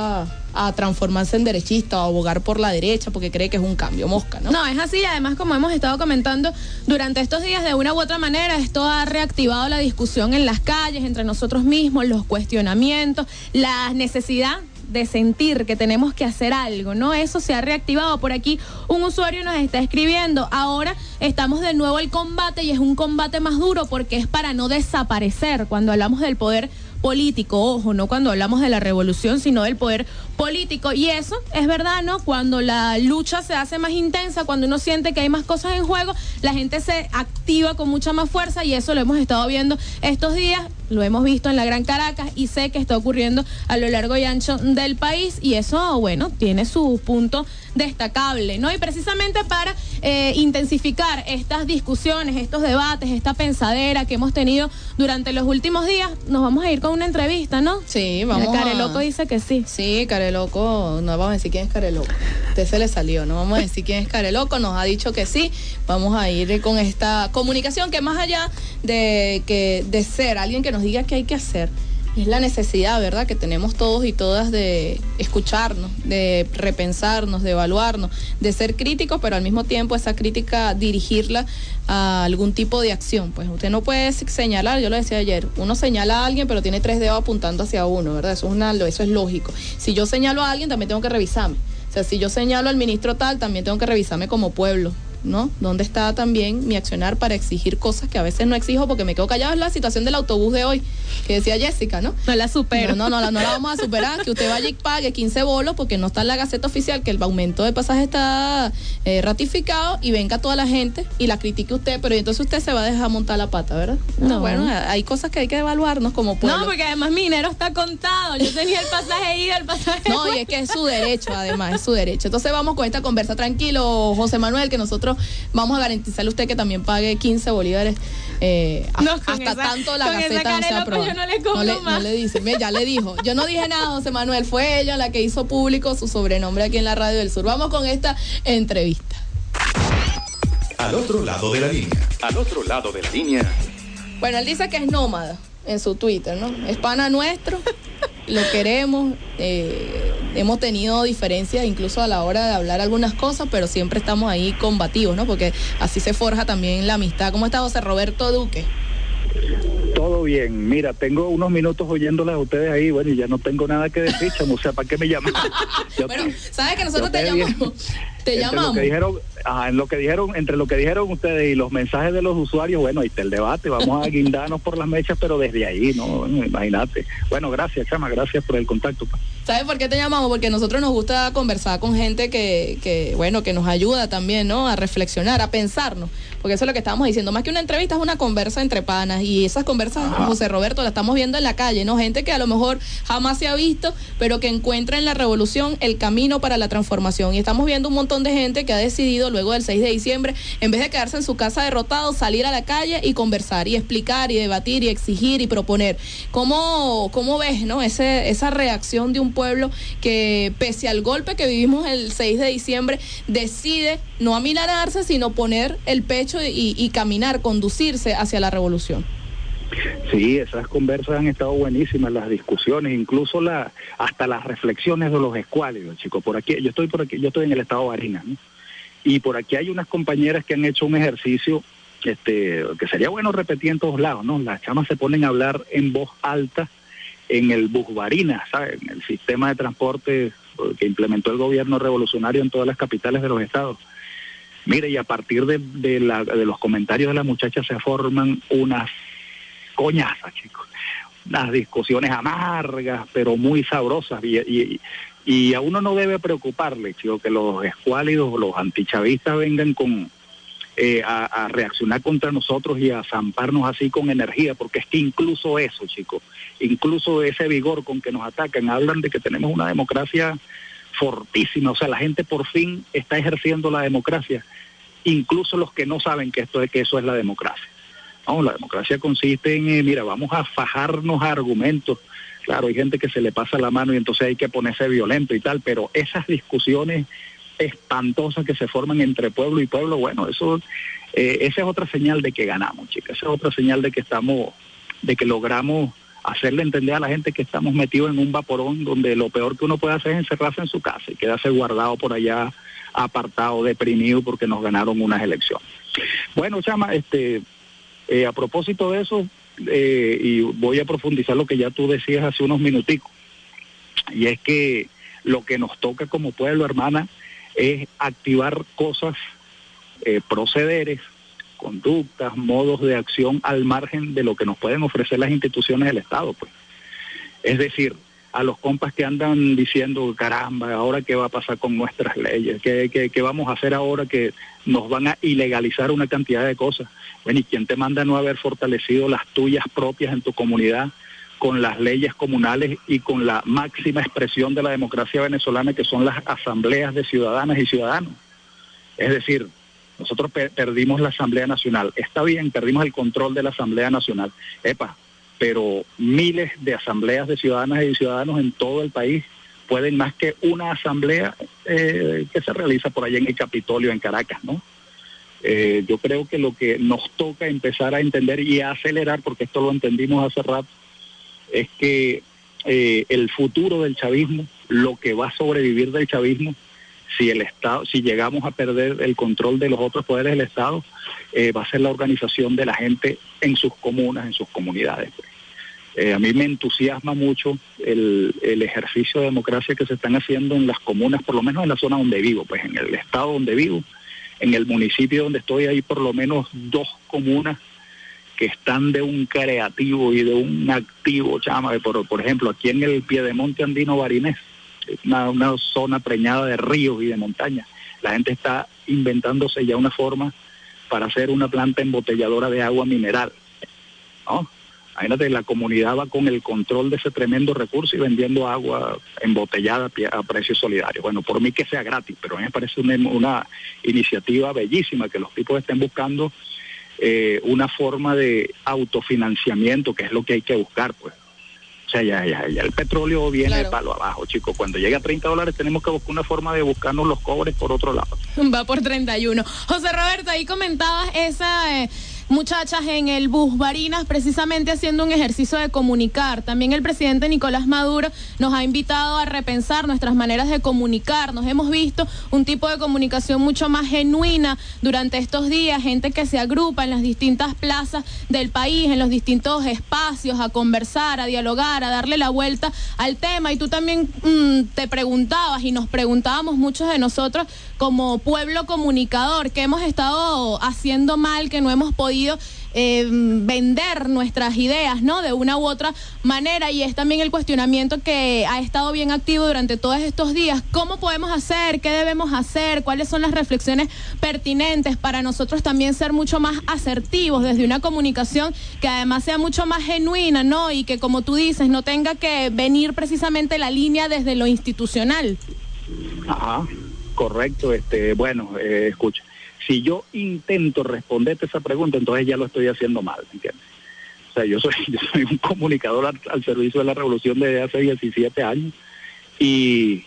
a transformarse en derechista o abogar por la derecha porque cree que es un cambio, mosca, ¿no? No, es así. Además, como hemos estado comentando durante estos días, de una u otra manera, esto ha reactivado la discusión en las calles, entre nosotros mismos, los cuestionamientos, la necesidad de sentir que tenemos que hacer algo, ¿no? Eso se ha reactivado. Por aquí un usuario nos está escribiendo: ahora estamos de nuevo al combate, y es un combate más duro porque es para no desaparecer. Cuando hablamos del poder político, ojo, no cuando hablamos de la revolución, sino del poder político. Y eso es verdad, ¿no? Cuando la lucha se hace más intensa, cuando uno siente que hay más cosas en juego, la gente se activa con mucha más fuerza, y eso lo hemos estado viendo estos días, lo hemos visto en la Gran Caracas, y sé que está ocurriendo a lo largo y ancho del país, y eso, bueno, tiene su punto destacable, ¿no? Y precisamente para eh, intensificar estas discusiones, estos debates, esta pensadera que hemos tenido durante los últimos días, nos vamos a ir con una entrevista, ¿no? Sí, vamos. Careloco dice que sí. Sí, Careloco, no vamos a decir quién es Careloco. Usted se le salió, no vamos a decir quién es Careloco, nos ha dicho que sí. Vamos a ir con esta comunicación que, más allá de que de ser alguien que nos diga qué hay que hacer, es la necesidad, ¿verdad?, que tenemos todos y todas de escucharnos, de repensarnos, de evaluarnos, de ser críticos, pero al mismo tiempo esa crítica dirigirla a algún tipo de acción. Pues usted no puede señalar, yo lo decía ayer, uno señala a alguien pero tiene tres dedos apuntando hacia uno, ¿verdad? Eso es una, eso es lógico. Si yo señalo a alguien, también tengo que revisarme. O sea, si yo señalo al ministro tal, también tengo que revisarme como pueblo, ¿no? ¿Dónde está también mi accionar para exigir cosas que a veces no exijo porque me quedo callado? Es la situación del autobús de hoy, que decía Jessica, ¿no? No la supero. No, no, no, no la vamos a superar, que usted vaya y pague quince bolos porque no está en la Gaceta Oficial, que el aumento de pasaje está eh, ratificado, y venga toda la gente y la critique usted, pero entonces usted se va a dejar montar la pata, ¿verdad? No, no, bueno, hay cosas que hay que evaluarnos como pueblo. No, porque además mi dinero está contado, yo tenía el pasaje ida, el pasaje... No, y es que es su derecho, además, es su derecho. Entonces vamos con esta conversa, tranquilo, José Manuel, que nosotros vamos a garantizarle a usted que también pague quince bolívares eh, no, hasta esa, tanto la Gaceta no sea aprobada. Yo no le cobro no le, más. No le dice, mira, ya le dijo. Yo no dije nada, José Manuel, fue ella la que hizo público su sobrenombre aquí en la Radio del Sur. Vamos con esta entrevista. Al otro lado de la línea. Al otro lado de la línea. Bueno, él dice que es nómada en su Twitter, ¿no? Es pana nuestro, lo queremos, eh, hemos tenido diferencias incluso a la hora de hablar algunas cosas, pero siempre estamos ahí combativos, ¿no? Porque así se forja también la amistad. ¿Cómo está José Roberto Duque? Todo bien. Mira, tengo unos minutos oyéndolas a ustedes ahí, bueno, y ya no tengo nada que decir, chamo, o sea, ¿para qué me llaman? Bueno, ¿sabes que nosotros te llamamos? Te entre llamamos. Lo que dijeron, ajá, en lo que dijeron, entre lo que dijeron ustedes y los mensajes de los usuarios, bueno, ahí está el debate, vamos a guindarnos por las mechas, pero desde ahí, ¿no? Bueno, imagínate. Bueno, gracias, chama, gracias por el contacto. Pa. ¿Sabes por qué te llamamos? Porque a nosotros nos gusta conversar con gente que, que, bueno, que nos ayuda también, ¿no? A reflexionar, a pensarnos. Porque eso es lo que estábamos diciendo. Más que una entrevista, es una conversa entre panas. Y esas conversas, ajá, José Roberto, la estamos viendo en la calle, ¿no? Gente que a lo mejor jamás se ha visto, pero que encuentra en la revolución el camino para la transformación. Y estamos viendo un montón de gente que ha decidido, luego del seis de diciembre, en vez de quedarse en su casa derrotado, salir a la calle y conversar, y explicar, y debatir, y exigir, y proponer. ¿Cómo, cómo ves, no? Ese, esa reacción de un pueblo que, pese al golpe que vivimos el seis de diciembre, decide no amilanarse, sino poner el pecho y, y caminar, conducirse hacia la revolución? Sí, esas conversas han estado buenísimas, las discusiones, incluso la, hasta las reflexiones de los escuálidos, chicos. Por aquí, yo estoy por aquí, yo estoy en el estado de Barinas, ¿no? Y por aquí hay unas compañeras que han hecho un ejercicio este, que sería bueno repetir en todos lados, ¿no? Las chamas se ponen a hablar en voz alta en el Bus Barinas, ¿sabes? En el sistema de transporte que implementó el gobierno revolucionario en todas las capitales de los estados. Mire, y a partir de, de, la, de los comentarios de las muchachas se forman unas coñazas, chicos. Unas discusiones amargas, pero muy sabrosas. Y, y, y a uno no debe preocuparle, chicos, que los escuálidos, los antichavistas vengan con eh, a, a reaccionar contra nosotros y a zamparnos así con energía, porque es que incluso eso, chicos, incluso ese vigor con que nos atacan, hablan de que tenemos una democracia fortísima. O sea, la gente por fin está ejerciendo la democracia, incluso los que no saben que esto es, que eso es la democracia. No, la democracia consiste en, eh, mira, vamos a fajarnos a argumentos. Claro, hay gente que se le pasa la mano y entonces hay que ponerse violento y tal, pero esas discusiones espantosas que se forman entre pueblo y pueblo, bueno, eso, eh, esa es otra señal de que ganamos, chicas, esa es otra señal de que estamos, de que logramos hacerle entender a la gente que estamos metidos en un vaporón donde lo peor que uno puede hacer es encerrarse en su casa y quedarse guardado por allá, apartado, deprimido porque nos ganaron unas elecciones. Bueno, Chama, este, eh, a propósito de eso, eh, y voy a profundizar lo que ya tú decías hace unos minuticos, y es que lo que nos toca como pueblo, hermana, es activar cosas, eh, procederes, conductas, modos de acción al margen de lo que nos pueden ofrecer las instituciones del Estado, pues. Es decir, a los compas que andan diciendo, caramba, ahora qué va a pasar con nuestras leyes, ¿Qué, qué, qué vamos a hacer ahora que nos van a ilegalizar una cantidad de cosas. Bueno, ¿y quién te manda no haber fortalecido las tuyas propias en tu comunidad con las leyes comunales y con la máxima expresión de la democracia venezolana, que son las asambleas de ciudadanas y ciudadanos? Es decir, nosotros per- perdimos la Asamblea Nacional. Está bien, perdimos el control de la Asamblea Nacional. Epa, pero miles de asambleas de ciudadanas y ciudadanos en todo el país pueden más que una asamblea eh, que se realiza por allá en el Capitolio, en Caracas, ¿no? Eh, yo creo que lo que nos toca empezar a entender y a acelerar, porque esto lo entendimos hace rato, es que eh, el futuro del chavismo, lo que va a sobrevivir del chavismo, si el Estado, si llegamos a perder el control de los otros poderes del Estado, eh, va a ser la organización de la gente en sus comunas, en sus comunidades. Eh, a mí me entusiasma mucho el, el ejercicio de democracia que se están haciendo en las comunas, por lo menos en la zona donde vivo, pues en el estado donde vivo, en el municipio donde estoy, hay por lo menos dos comunas que están de un creativo y de un activo, chama, por, por ejemplo, aquí en el Piedemonte Andino Barinés, una, una zona preñada de ríos y de montañas, la gente está inventándose ya una forma para hacer una planta embotelladora de agua mineral, ¿no? Imagínate, la comunidad va con el control de ese tremendo recurso y vendiendo agua embotellada a precios solidarios. Bueno, por mí que sea gratis, pero a mí me parece una, una iniciativa bellísima que los tipos estén buscando eh, una forma de autofinanciamiento, que es lo que hay que buscar, pues. O sea, ya, ya, ya el petróleo viene claro. de palo abajo, chicos. Cuando llegue a treinta dólares tenemos que buscar una forma de buscarnos los cobres por otro lado. Va por treinta y uno. José Roberto, ahí comentabas esa... Eh... muchachas en el bus Barinas, precisamente haciendo un ejercicio de comunicar. También el presidente Nicolás Maduro nos ha invitado a repensar nuestras maneras de comunicarnos. Hemos visto un tipo de comunicación mucho más genuina durante estos días, gente que se agrupa en las distintas plazas del país, en los distintos espacios, a conversar, a dialogar, a darle la vuelta al tema. Y tú también mmm, te preguntabas y nos preguntábamos muchos de nosotros como pueblo comunicador, ¿qué hemos estado haciendo mal, que no hemos podido Eh, vender nuestras ideas, ¿no? De una u otra manera? Y es también el cuestionamiento que ha estado bien activo durante todos estos días. ¿Cómo podemos hacer? ¿Qué debemos hacer? ¿Cuáles son las reflexiones pertinentes para nosotros también ser mucho más asertivos desde una comunicación que además sea mucho más genuina, ¿no? Y que, como tú dices, no tenga que venir precisamente la línea desde lo institucional. Ajá, correcto. Este, bueno, eh, escucha. Si yo intento responderte esa pregunta, entonces ya lo estoy haciendo mal, ¿me entiendes? O sea, yo soy, yo soy un comunicador al, al servicio de la revolución desde hace diecisiete años y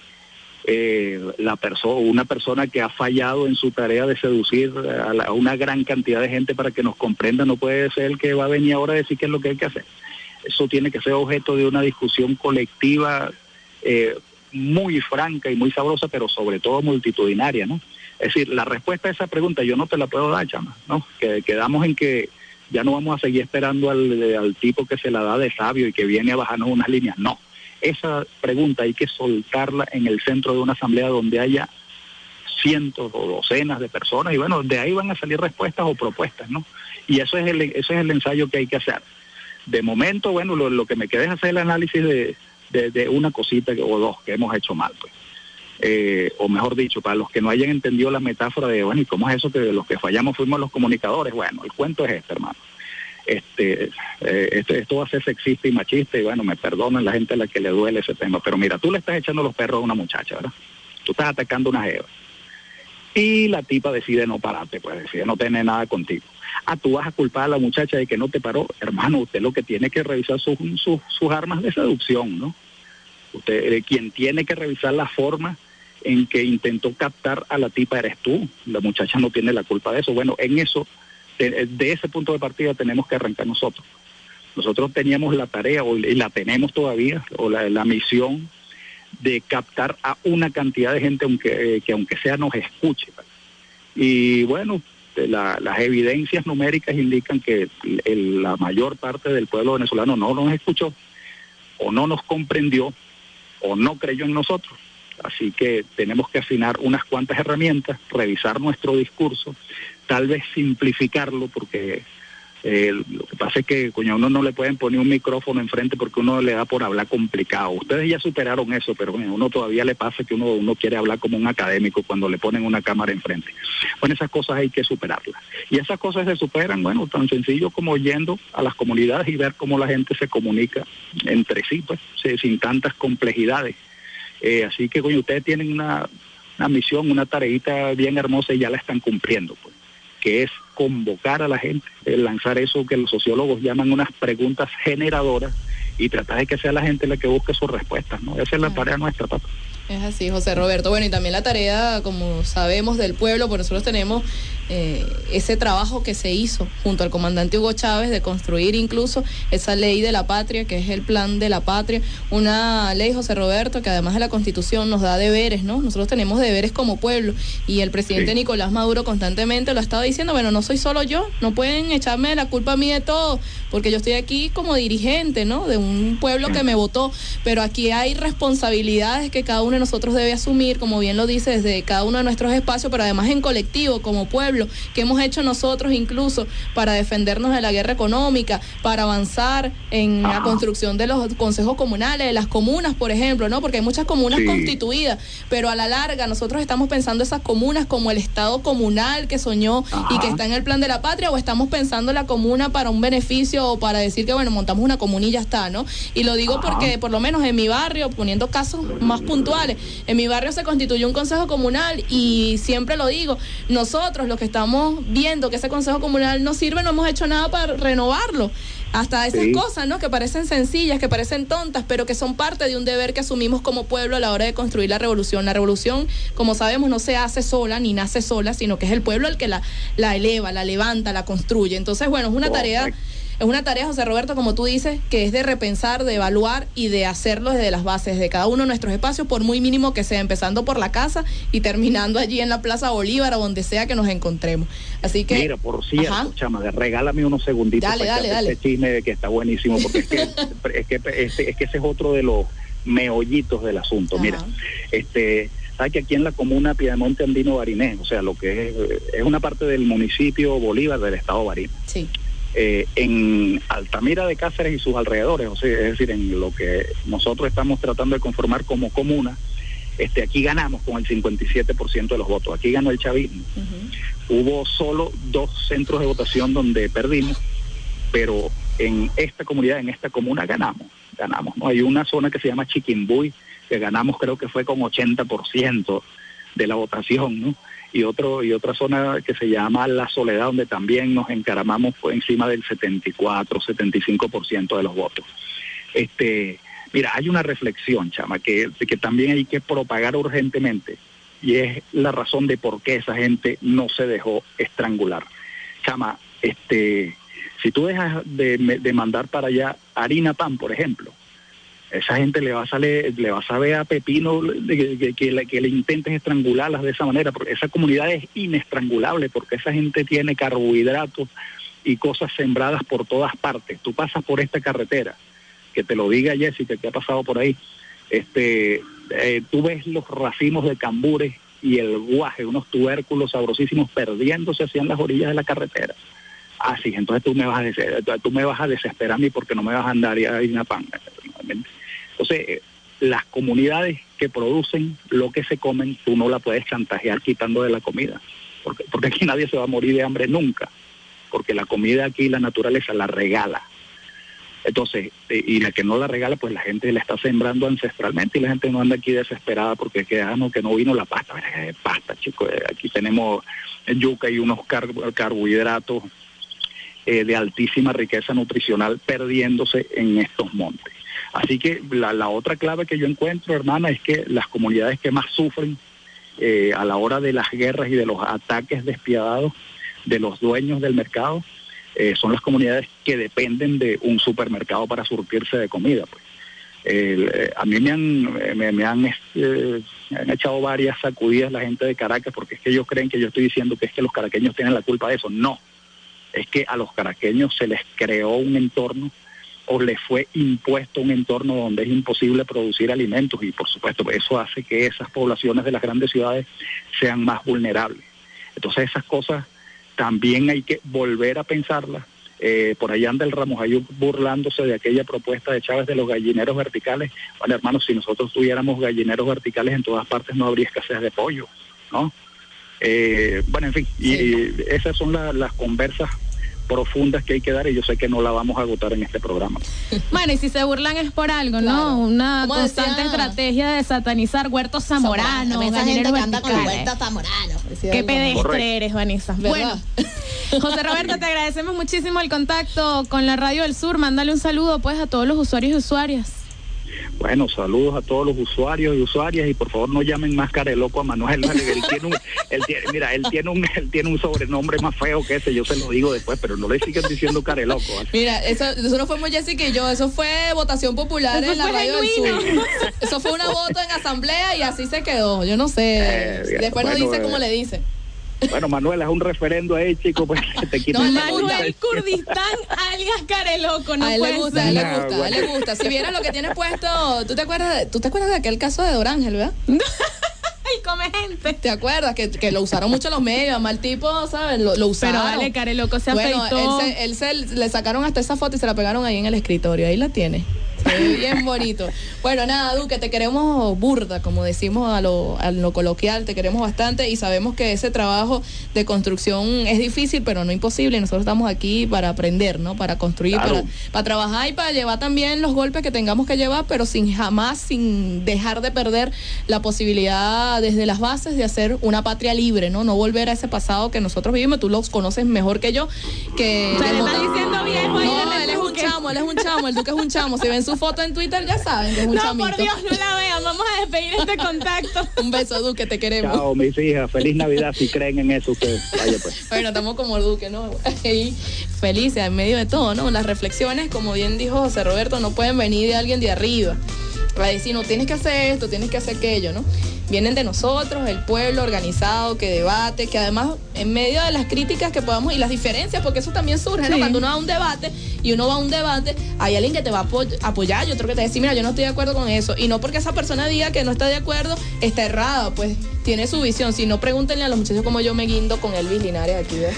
eh, la persona, una persona que ha fallado en su tarea de seducir a, la, a una gran cantidad de gente para que nos comprenda, no puede ser el que va a venir ahora a decir qué es lo que hay que hacer. Eso tiene que ser objeto de una discusión colectiva eh, muy franca y muy sabrosa, pero sobre todo multitudinaria, ¿no? Es decir, la respuesta a esa pregunta yo no te la puedo dar, chama, ¿no? Que quedamos en que ya no vamos a seguir esperando al, al tipo que se la da de sabio y que viene a bajarnos unas líneas. No, esa pregunta hay que soltarla en el centro de una asamblea donde haya cientos o docenas de personas y bueno, de ahí van a salir respuestas o propuestas, ¿no? Y eso es el, eso es el ensayo que hay que hacer. De momento, bueno, lo, lo que me queda es hacer el análisis de, de, de una cosita o dos que hemos hecho mal, pues. Eh, o mejor dicho, para los que no hayan entendido la metáfora de, bueno, ¿y cómo es eso que los que fallamos fuimos los comunicadores? Bueno, el cuento es este, hermano. Este, eh, este, esto va a ser sexista y machista y bueno, me perdonan la gente a la que le duele ese tema, pero mira, tú le estás echando los perros a una muchacha, ¿verdad? Tú estás atacando a una jeva y la tipa decide no pararte, pues decide no tener nada contigo. Ah, tú vas a culpar a la muchacha de que no te paró. Hermano, usted lo que tiene que revisar sus, sus, sus armas de seducción, ¿no? Usted, eh, quien tiene que revisar la forma en que intentó captar a la tipa eres tú. La muchacha no tiene la culpa de eso. Bueno, en eso, de, de ese punto de partida tenemos que arrancar nosotros. Nosotros teníamos la tarea, o, y la tenemos todavía, o la, la misión de captar a una cantidad de gente aunque, eh, que aunque sea nos escuche. Y bueno, la, las evidencias numéricas indican que el, el, la mayor parte del pueblo venezolano no nos escuchó, o no nos comprendió, o no creyó en nosotros. Así que tenemos que afinar unas cuantas herramientas, revisar nuestro discurso, tal vez simplificarlo, porque eh, lo que pasa es que coño, a uno no le pueden poner un micrófono enfrente porque uno le da por hablar complicado. Ustedes ya superaron eso, pero bueno, a uno todavía le pasa que uno, uno quiere hablar como un académico cuando le ponen una cámara enfrente. Bueno, esas cosas hay que superarlas. Y esas cosas se superan, bueno, tan sencillo como yendo a las comunidades y ver cómo la gente se comunica entre sí, pues, sin tantas complejidades. Eh, así que, coño, ustedes tienen una, una misión, una tareita bien hermosa y ya la están cumpliendo, pues, que es convocar a la gente, eh, lanzar eso que los sociólogos llaman unas preguntas generadoras y tratar de que sea la gente la que busque sus respuestas, ¿no? Esa es la ah. tarea nuestra, papá. Es así, José Roberto. Bueno, y también la tarea, como sabemos, del pueblo, pues nosotros tenemos eh, ese trabajo que se hizo junto al comandante Hugo Chávez de construir incluso esa ley de la patria, que es el plan de la patria, una ley, José Roberto, que además de la Constitución nos da deberes, ¿no? Nosotros tenemos deberes como pueblo, y el presidente sí. Nicolás Maduro constantemente lo ha estado diciendo, bueno, no soy solo yo, no pueden echarme la culpa a mí de todo, porque yo estoy aquí como dirigente, ¿no? De un pueblo que me votó, pero aquí hay responsabilidades que cada uno de nosotros debe asumir, como bien lo dice, desde cada uno de nuestros espacios, pero además en colectivo, como pueblo, que hemos hecho nosotros incluso para defendernos de la guerra económica, para avanzar en ah. la construcción de los consejos comunales, de las comunas, por ejemplo, ¿no? Porque hay muchas comunas sí. constituidas, pero a la larga nosotros estamos pensando esas comunas como el Estado comunal que soñó Ajá. y que está en el plan de la patria, o estamos pensando la comuna para un beneficio o para decir que, bueno, montamos una comuna y ya está, ¿no? Y lo digo Ajá. porque, por lo menos en mi barrio, poniendo casos más puntuales, en mi barrio se constituyó un consejo comunal y siempre lo digo, nosotros los que estamos viendo que ese consejo comunal no sirve, no hemos hecho nada para renovarlo. Hasta esas sí. cosas, ¿no? Que parecen sencillas, que parecen tontas, pero que son parte de un deber que asumimos como pueblo a la hora de construir la revolución. La revolución, como sabemos, no se hace sola ni nace sola, sino que es el pueblo el que la, la eleva, la levanta, la construye. Entonces, bueno, es una oh, tarea... Okay. Es una tarea, José Roberto, como tú dices, que es de repensar, de evaluar y de hacerlo desde las bases de cada uno de nuestros espacios, por muy mínimo que sea, empezando por la casa y terminando allí en la Plaza Bolívar o donde sea que nos encontremos. Así que... Mira, por cierto, ajá. chama, regálame unos segunditos dale, para dale, que dale. este chisme que está buenísimo, porque es que, es, que, es, es que ese es otro de los meollitos del asunto. Ajá. Mira, este... sabes que aquí en la comuna Piedemonte Andino Barinés, o sea, lo que es, es una parte del municipio Bolívar del estado Barinas. Sí. Eh, en Altamira de Cáceres y sus alrededores, o sea, es decir, en lo que nosotros estamos tratando de conformar como comuna, este, aquí ganamos con el cincuenta y siete por ciento de los votos, aquí ganó el chavismo. Uh-huh. Hubo solo dos centros de votación donde perdimos, pero en esta comunidad, en esta comuna ganamos, ganamos, ¿no? Hay una zona que se llama Chiquimbuy, que ganamos creo que fue con ochenta por ciento de la votación, ¿no? Y otro y otra zona que se llama La Soledad, donde también nos encaramamos fue encima del setenta y cuatro, setenta y cinco por ciento de los votos. Este, mira, hay una reflexión, chama, que, que también hay que propagar urgentemente, y es la razón de por qué esa gente no se dejó estrangular. Chama, este, si tú dejas de, de mandar para allá harina pan, por ejemplo, esa gente le va a salir, le va a saber a pepino que, que, que, le, que le intenten estrangularlas de esa manera, porque esa comunidad es inestrangulable, porque esa gente tiene carbohidratos y cosas sembradas por todas partes. Tú pasas por esta carretera, que te lo diga Jessica, que ha pasado por ahí, este, eh, tú ves los racimos de cambures y el guaje, unos tubérculos sabrosísimos perdiéndose hacia las orillas de la carretera. Así, entonces tú me vas a des- tú me vas a desesperar a mí porque no me vas a andar y a harina pan. Entonces, las comunidades que producen lo que se comen, tú no la puedes chantajear quitando de la comida, porque, porque aquí nadie se va a morir de hambre nunca, porque la comida aquí la naturaleza la regala. Entonces, y la que no la regala, pues la gente la está sembrando ancestralmente y la gente no anda aquí desesperada porque que, ah, no, que no vino la pasta. Mira, pasta, chicos, aquí tenemos yuca y unos car- carbohidratos eh, de altísima riqueza nutricional perdiéndose en estos montes. Así que la, la otra clave que yo encuentro, hermana, es que las comunidades que más sufren eh, a la hora de las guerras y de los ataques despiadados de los dueños del mercado eh, son las comunidades que dependen de un supermercado para surtirse de comida, pues. Eh, a mí me han me, me han, eh, me han echado varias sacudidas la gente de Caracas, porque es que ellos creen que yo estoy diciendo que es que los caraqueños tienen la culpa de eso. No, es que a los caraqueños se les creó un entorno o les fue impuesto un entorno donde es imposible producir alimentos, y por supuesto eso hace que esas poblaciones de las grandes ciudades sean más vulnerables. Entonces esas cosas también hay que volver a pensarlas. Eh, por ahí anda el Ramos Ayub burlándose de aquella propuesta de Chávez de los gallineros verticales. Bueno, hermanos, si nosotros tuviéramos gallineros verticales en todas partes no habría escasez de pollo, ¿no? Eh, bueno, en fin, y, y esas son la, las conversas profundas que hay que dar, y yo sé que no la vamos a agotar en este programa. Bueno, y si se burlan es por algo, ¿no? Claro. Una constante decía? estrategia de satanizar Huertos Zamoranos, Zamorano, esa gente que anda con Huertos Zamoranos. Qué pedestre eres, Vanessa. ¿Verdad? Bueno, José Roberto, te agradecemos muchísimo el contacto con la Radio del Sur. Mándale un saludo pues a todos los usuarios y usuarias. Bueno, saludos a todos los usuarios y usuarias, y por favor no llamen más careloco a Manuel. Él tiene un, él tiene, mira, él tiene un él tiene un sobrenombre más feo que ese, yo se lo digo después, pero no le sigan diciendo careloco. ¿Vale? Mira, eso, eso no fue muy Jessica y yo, eso fue votación popular eso en la Radio genuino. del Sur. Eso fue una voto en asamblea y así se quedó, yo no sé. Eh, después bueno, nos dice eh, cómo le dice. Bueno, Manuel, es un referendo ahí, chico, pues te quito. No, Manuel Kurdistán, alias Careloco, no a él puede le gusta, ser. a él le gusta, a él le gusta. Si vieras lo que tiene puesto, ¿tú te acuerdas de, tú te acuerdas de aquel caso de Dorángel, verdad? Y come gente. ¿Te acuerdas? Que, que lo usaron mucho los medios, mal tipo, ¿sabes? Lo, lo usaron. Pero vale, Careloco se bueno, afeitó. Él se, él se, le sacaron hasta esa foto y se la pegaron ahí en el escritorio. Ahí la tiene. Se ve bien bonito. Bueno, nada, Duque, te queremos burda, como decimos a lo, a lo coloquial, te queremos bastante y sabemos que ese trabajo de construcción es difícil, pero no imposible. Nosotros estamos aquí para aprender, ¿no? Para construir, claro. para, para trabajar y para llevar también los golpes que tengamos que llevar, pero sin jamás, sin dejar de perder la posibilidad desde las bases de hacer una patria libre, ¿no? No volver a ese pasado que nosotros vivimos. Tú los conoces mejor que yo. Que se le está diciendo viejo. No, él es un chamo, él es un chamo, el Duque es un chamo. Si ven su foto en Twitter ya saben que es un no, chamito. No, por Dios, no la vean. Vamos a despedir este contacto. Un beso, Duque, te queremos. Chao, mis hijas. Feliz Navidad si creen en eso ustedes. Vaya pues. Bueno, estamos como Duque, ¿no? Y felices en medio de todo, ¿no? Las reflexiones, como bien dijo José Roberto, no pueden venir de alguien de arriba. Para decir, no, tienes que hacer esto, tienes que hacer aquello, ¿no? Vienen de nosotros, el pueblo organizado, que debate, que además en medio de las críticas que podamos y las diferencias, porque eso también surge, ¿no? Sí. Cuando uno va a un debate y uno va a un debate, hay alguien que te va a apoy- apoyar y otro que te va a decir, mira, yo no estoy de acuerdo con eso. Y no porque esa persona diga que no está de acuerdo, está errada, pues tiene su visión. Si no, pregúntenle a los muchachos cómo yo me guindo con Elvis Linares aquí, ¿ves?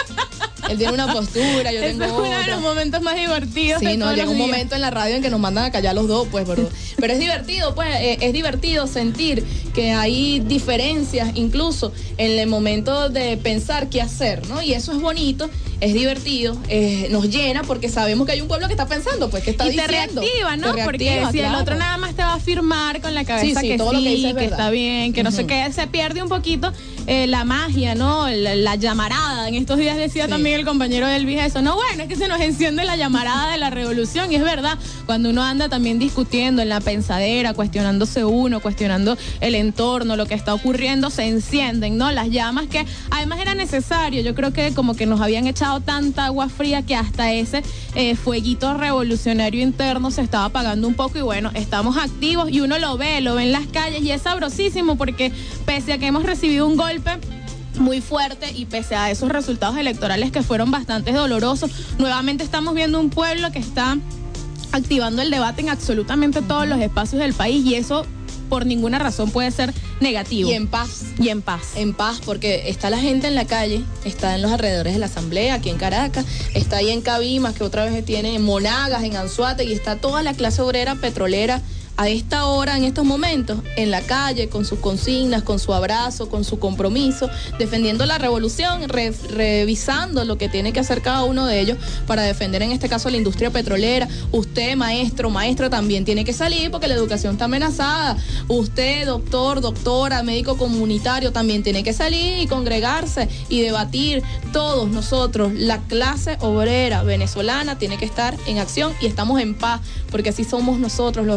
Él tiene una postura, yo tengo Ese es uno de los momentos más divertidos. Sí, de no, todos llega los un días. momento en la radio en que nos mandan a callar los dos, pues, pero, pero es divertido, pues, eh, es divertido sentir que hay diferencias incluso en el momento de pensar qué hacer, ¿no? Y eso es bonito, es divertido, eh, nos llena porque sabemos que hay un pueblo que está pensando, pues, que está y diciendo. te reactiva, ¿no? Te reactiva, porque si claro. el otro nada más te va a afirmar con la cabeza sí, sí, que todo sí, lo que, dice es que verdad. está bien, que uh-huh. no sé qué, se pierde un poquito eh, la magia, ¿no? La, la llamarada. En estos días decía sí. también el compañero Elvis eso. No, bueno, es que se nos enciende la llamarada de la revolución, y es verdad, cuando uno anda también discutiendo en la pensadera, cuestionándose uno, cuestionando el entorno, lo que está ocurriendo, se encienden, ¿no? Las llamas que además era necesario. Yo creo que como que nos habían echado tanta agua fría que hasta ese eh, fueguito revolucionario interno se estaba apagando un poco, y bueno, estamos activos y uno lo ve, lo ve en las calles, y es sabrosísimo porque pese a que hemos recibido un golpe muy fuerte y pese a esos resultados electorales que fueron bastante dolorosos, nuevamente estamos viendo un pueblo que está activando el debate en absolutamente todos los espacios del país, y eso por ninguna razón puede ser negativo. Y en paz. Y en paz. En paz, porque está la gente en la calle, está en los alrededores de la Asamblea, aquí en Caracas, está ahí en Cabimas, que otra vez tiene en Monagas, en Anzoátegui, y está toda la clase obrera petrolera a esta hora, en estos momentos, en la calle, con sus consignas, con su abrazo, con su compromiso, defendiendo la revolución, re, revisando lo que tiene que hacer cada uno de ellos para defender, en este caso, la industria petrolera. Usted, maestro, maestra, también tiene que salir porque la educación está amenazada. Usted, doctor, doctora, médico comunitario, también tiene que salir y congregarse y debatir. Todos nosotros, la clase obrera venezolana, tiene que estar en acción, y estamos en paz, porque así somos nosotros los revolucionarios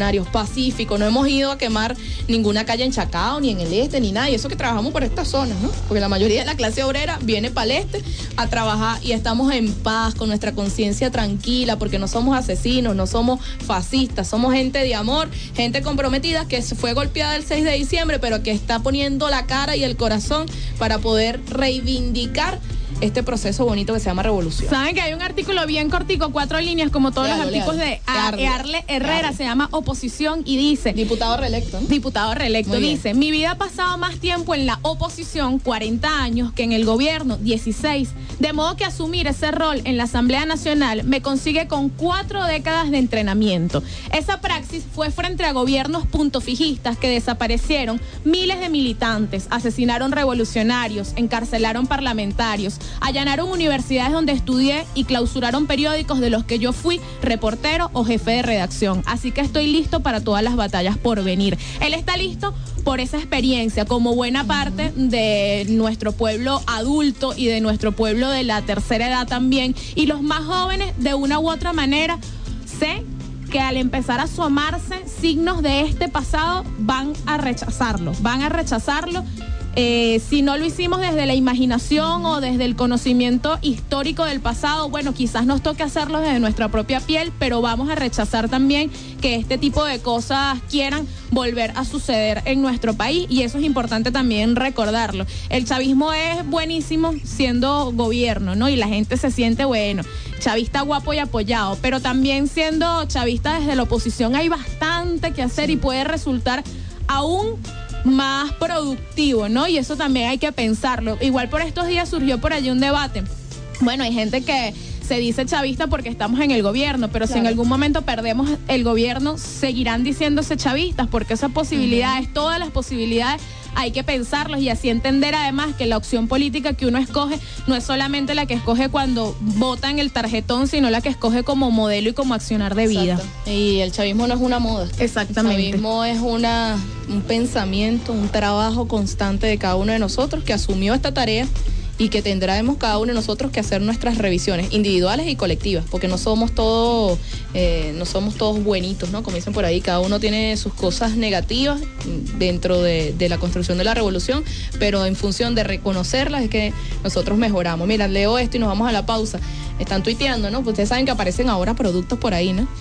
revolucionarios, pacíficos, no hemos ido a quemar ninguna calle en Chacao, ni en el este, ni nada, y eso que trabajamos por estas zonas, ¿no? Porque la mayoría de la clase obrera viene para el este a trabajar y estamos en paz, con nuestra conciencia tranquila, porque no somos asesinos, no somos fascistas, somos gente de amor, gente comprometida que se fue golpeada el seis de diciembre, pero que está poniendo la cara y el corazón para poder reivindicar este proceso bonito que se llama revolución. Saben que hay un artículo bien cortico, cuatro líneas, como todos Lealo, los artículos lealo. de A- Arle. Earle Herrera, Arle. se llama Oposición y dice... Diputado reelecto, ¿no? Diputado reelecto, Muy bien. dice, mi vida ha pasado más tiempo en la oposición, cuarenta años, que en el gobierno, dieciséis, de modo que asumir ese rol en la Asamblea Nacional me consigue con cuatro décadas de entrenamiento. Esa praxis fue frente a gobiernos puntofijistas que desaparecieron miles de militantes, asesinaron revolucionarios, encarcelaron parlamentarios, allanaron universidades donde estudié y clausuraron periódicos de los que yo fui reportero o jefe de redacción. Así que estoy listo para todas las batallas por venir. Él está listo por esa experiencia, como buena parte de nuestro pueblo adulto y de nuestro pueblo de la tercera edad también. Y los más jóvenes, de una u otra manera, sé que al empezar a asomarse signos de este pasado, van a rechazarlo, van a rechazarlo. Eh, si no lo hicimos desde la imaginación o desde el conocimiento histórico del pasado, bueno, quizás nos toque hacerlo desde nuestra propia piel, pero vamos a rechazar también que este tipo de cosas quieran volver a suceder en nuestro país, y eso es importante también recordarlo. El chavismo es buenísimo siendo gobierno, ¿no? Y la gente se siente, bueno, chavista guapo y apoyado, pero también siendo chavista desde la oposición hay bastante que hacer y puede resultar aún más productivo, ¿no? Y eso también hay que pensarlo. Igual por estos días surgió por allí un debate. Bueno, hay gente que se dice chavista porque estamos en el gobierno, pero claro, si en algún momento perdemos el gobierno, seguirán diciéndose chavistas, porque esas posibilidades, uh-huh. todas las posibilidades, hay que pensarlos y así entender además que la opción política que uno escoge no es solamente la que escoge cuando vota en el tarjetón, sino la que escoge como modelo y como accionar de vida. Exacto. Y el chavismo no es una moda. Exactamente. El chavismo es una, un pensamiento, un trabajo constante de cada uno de nosotros que asumió esta tarea y que tendremos cada uno de nosotros que hacer nuestras revisiones individuales y colectivas, porque no somos todos eh, no somos todos buenitos, ¿no? Como dicen por ahí, cada uno tiene sus cosas negativas dentro de, de la construcción de la revolución, pero en función de reconocerlas es que nosotros mejoramos. Mira, leo esto y nos vamos a la pausa. Están tuiteando, ¿no? Pues ustedes saben que aparecen ahora productos por ahí, ¿no?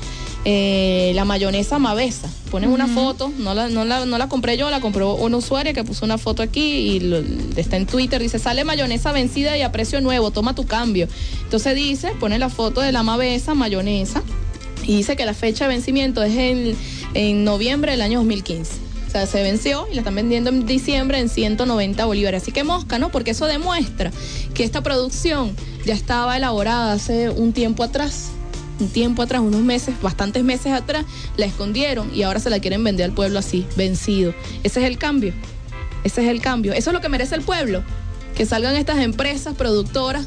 Eh, la mayonesa Mavesa, ponen uh-huh. una foto, no la, no, la, no la compré yo, la compró una usuaria que puso una foto aquí y lo, está en Twitter, dice, sale mayonesa vencida y a precio nuevo, toma tu cambio. Entonces dice, pone la foto de la Mavesa, mayonesa, y dice que la fecha de vencimiento es en, en noviembre del año dos mil quince. O sea, se venció y la están vendiendo en diciembre en ciento noventa bolívares. Así que mosca, ¿no? Porque eso demuestra que esta producción ya estaba elaborada hace un tiempo atrás. Un tiempo atrás, unos meses, bastantes meses atrás, la escondieron y ahora se la quieren vender al pueblo así, vencido. Ese es el cambio. Ese es el cambio. Eso es lo que merece el pueblo. Que salgan estas empresas productoras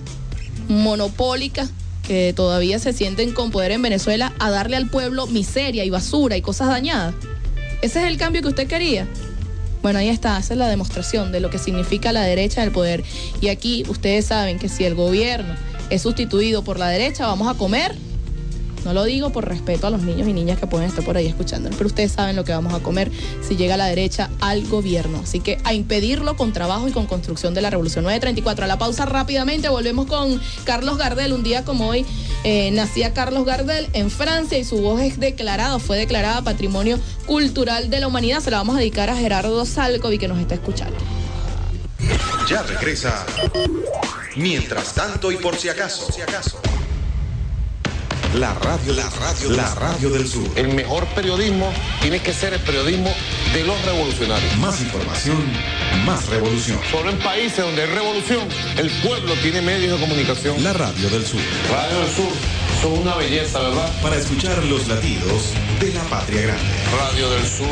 monopólicas que todavía se sienten con poder en Venezuela a darle al pueblo miseria y basura y cosas dañadas. Ese es el cambio que usted quería. Bueno, ahí está, esa es la demostración de lo que significa la derecha del poder. Y aquí ustedes saben que si el gobierno es sustituido por la derecha, vamos a comer. No lo digo por respeto a los niños y niñas que pueden estar por ahí escuchando, pero ustedes saben lo que vamos a comer si llega la derecha al gobierno. Así que a impedirlo con trabajo y con construcción de la revolución. nueve treinta y cuatro, a la pausa rápidamente, volvemos con Carlos Gardel. Un día como hoy eh, nacía Carlos Gardel en Francia y su voz es declarada, fue declarada Patrimonio Cultural de la Humanidad. Se la vamos a dedicar a Gerardo Salcovi, que nos está escuchando. Ya regresa. Mientras tanto y por si acaso. Por si acaso. La radio, la radio, la radio del sur. El mejor periodismo tiene que ser el periodismo de los revolucionarios. Más información, más revolución. Solo en países donde hay revolución, el pueblo tiene medios de comunicación. La radio del sur. Radio del sur, son una belleza, ¿verdad? Para escuchar los latidos de la patria grande. Radio del sur.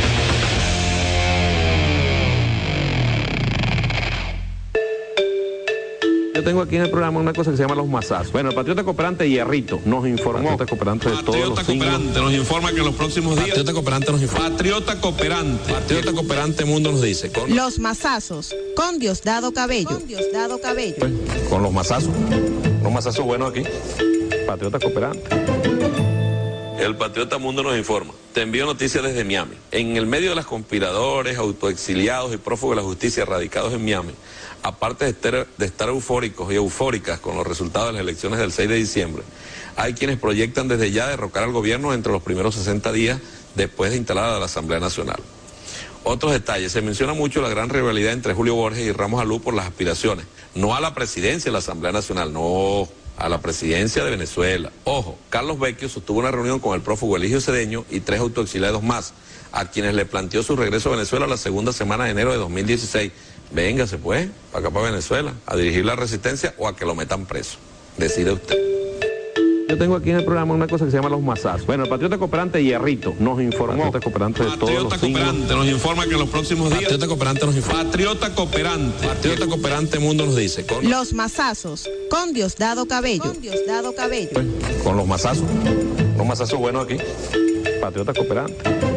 Yo tengo aquí en el programa una cosa que se llama los masazos. Bueno, el Patriota Cooperante Hierrito nos informó. Patriota Cooperante de todos los Patriota Cooperante nos informa que en los próximos días. Patriota Cooperante nos informa. Patriota Cooperante. Patriota Cooperante Mundo nos dice. Con... Los masazos con Diosdado Cabello. Con Diosdado Cabello. Con los masazos. Los masazos buenos aquí. Patriota Cooperante. El Patriota Mundo nos informa. Te envío noticias desde Miami. En el medio de las conspiradores, autoexiliados y prófugos de la justicia radicados en Miami, aparte de estar, de estar eufóricos y eufóricas con los resultados de las elecciones del seis de diciembre, hay quienes proyectan desde ya derrocar al gobierno entre los primeros sesenta días después de instalada la Asamblea Nacional. Otros detalles, se menciona mucho la gran rivalidad entre Julio Borges y Ramos Alú por las aspiraciones, no a la presidencia de la Asamblea Nacional, no, a la presidencia de Venezuela. Ojo, Carlos Vecchio sostuvo una reunión con el prófugo Eligio Cedeño y tres autoexiliados más, a quienes le planteó su regreso a Venezuela la segunda semana de enero de dos mil dieciséis. Véngase pues, para acá para Venezuela, a dirigir la resistencia o a que lo metan preso. Decide usted. Yo tengo aquí en el programa una cosa que se llama los masazos. Bueno, el Patriota Cooperante Hierrito nos informó. Patriota Cooperante de todos los Cooperante nos informa que en los próximos días. Patriota Cooperante nos informa. Patriota Cooperante. Patriota Cooperante Mundo nos dice. Con... Los masazos con Diosdado Cabello. Con Diosdado Cabello. Pues, con los masazos. Los masazos buenos aquí. Patriota Cooperante.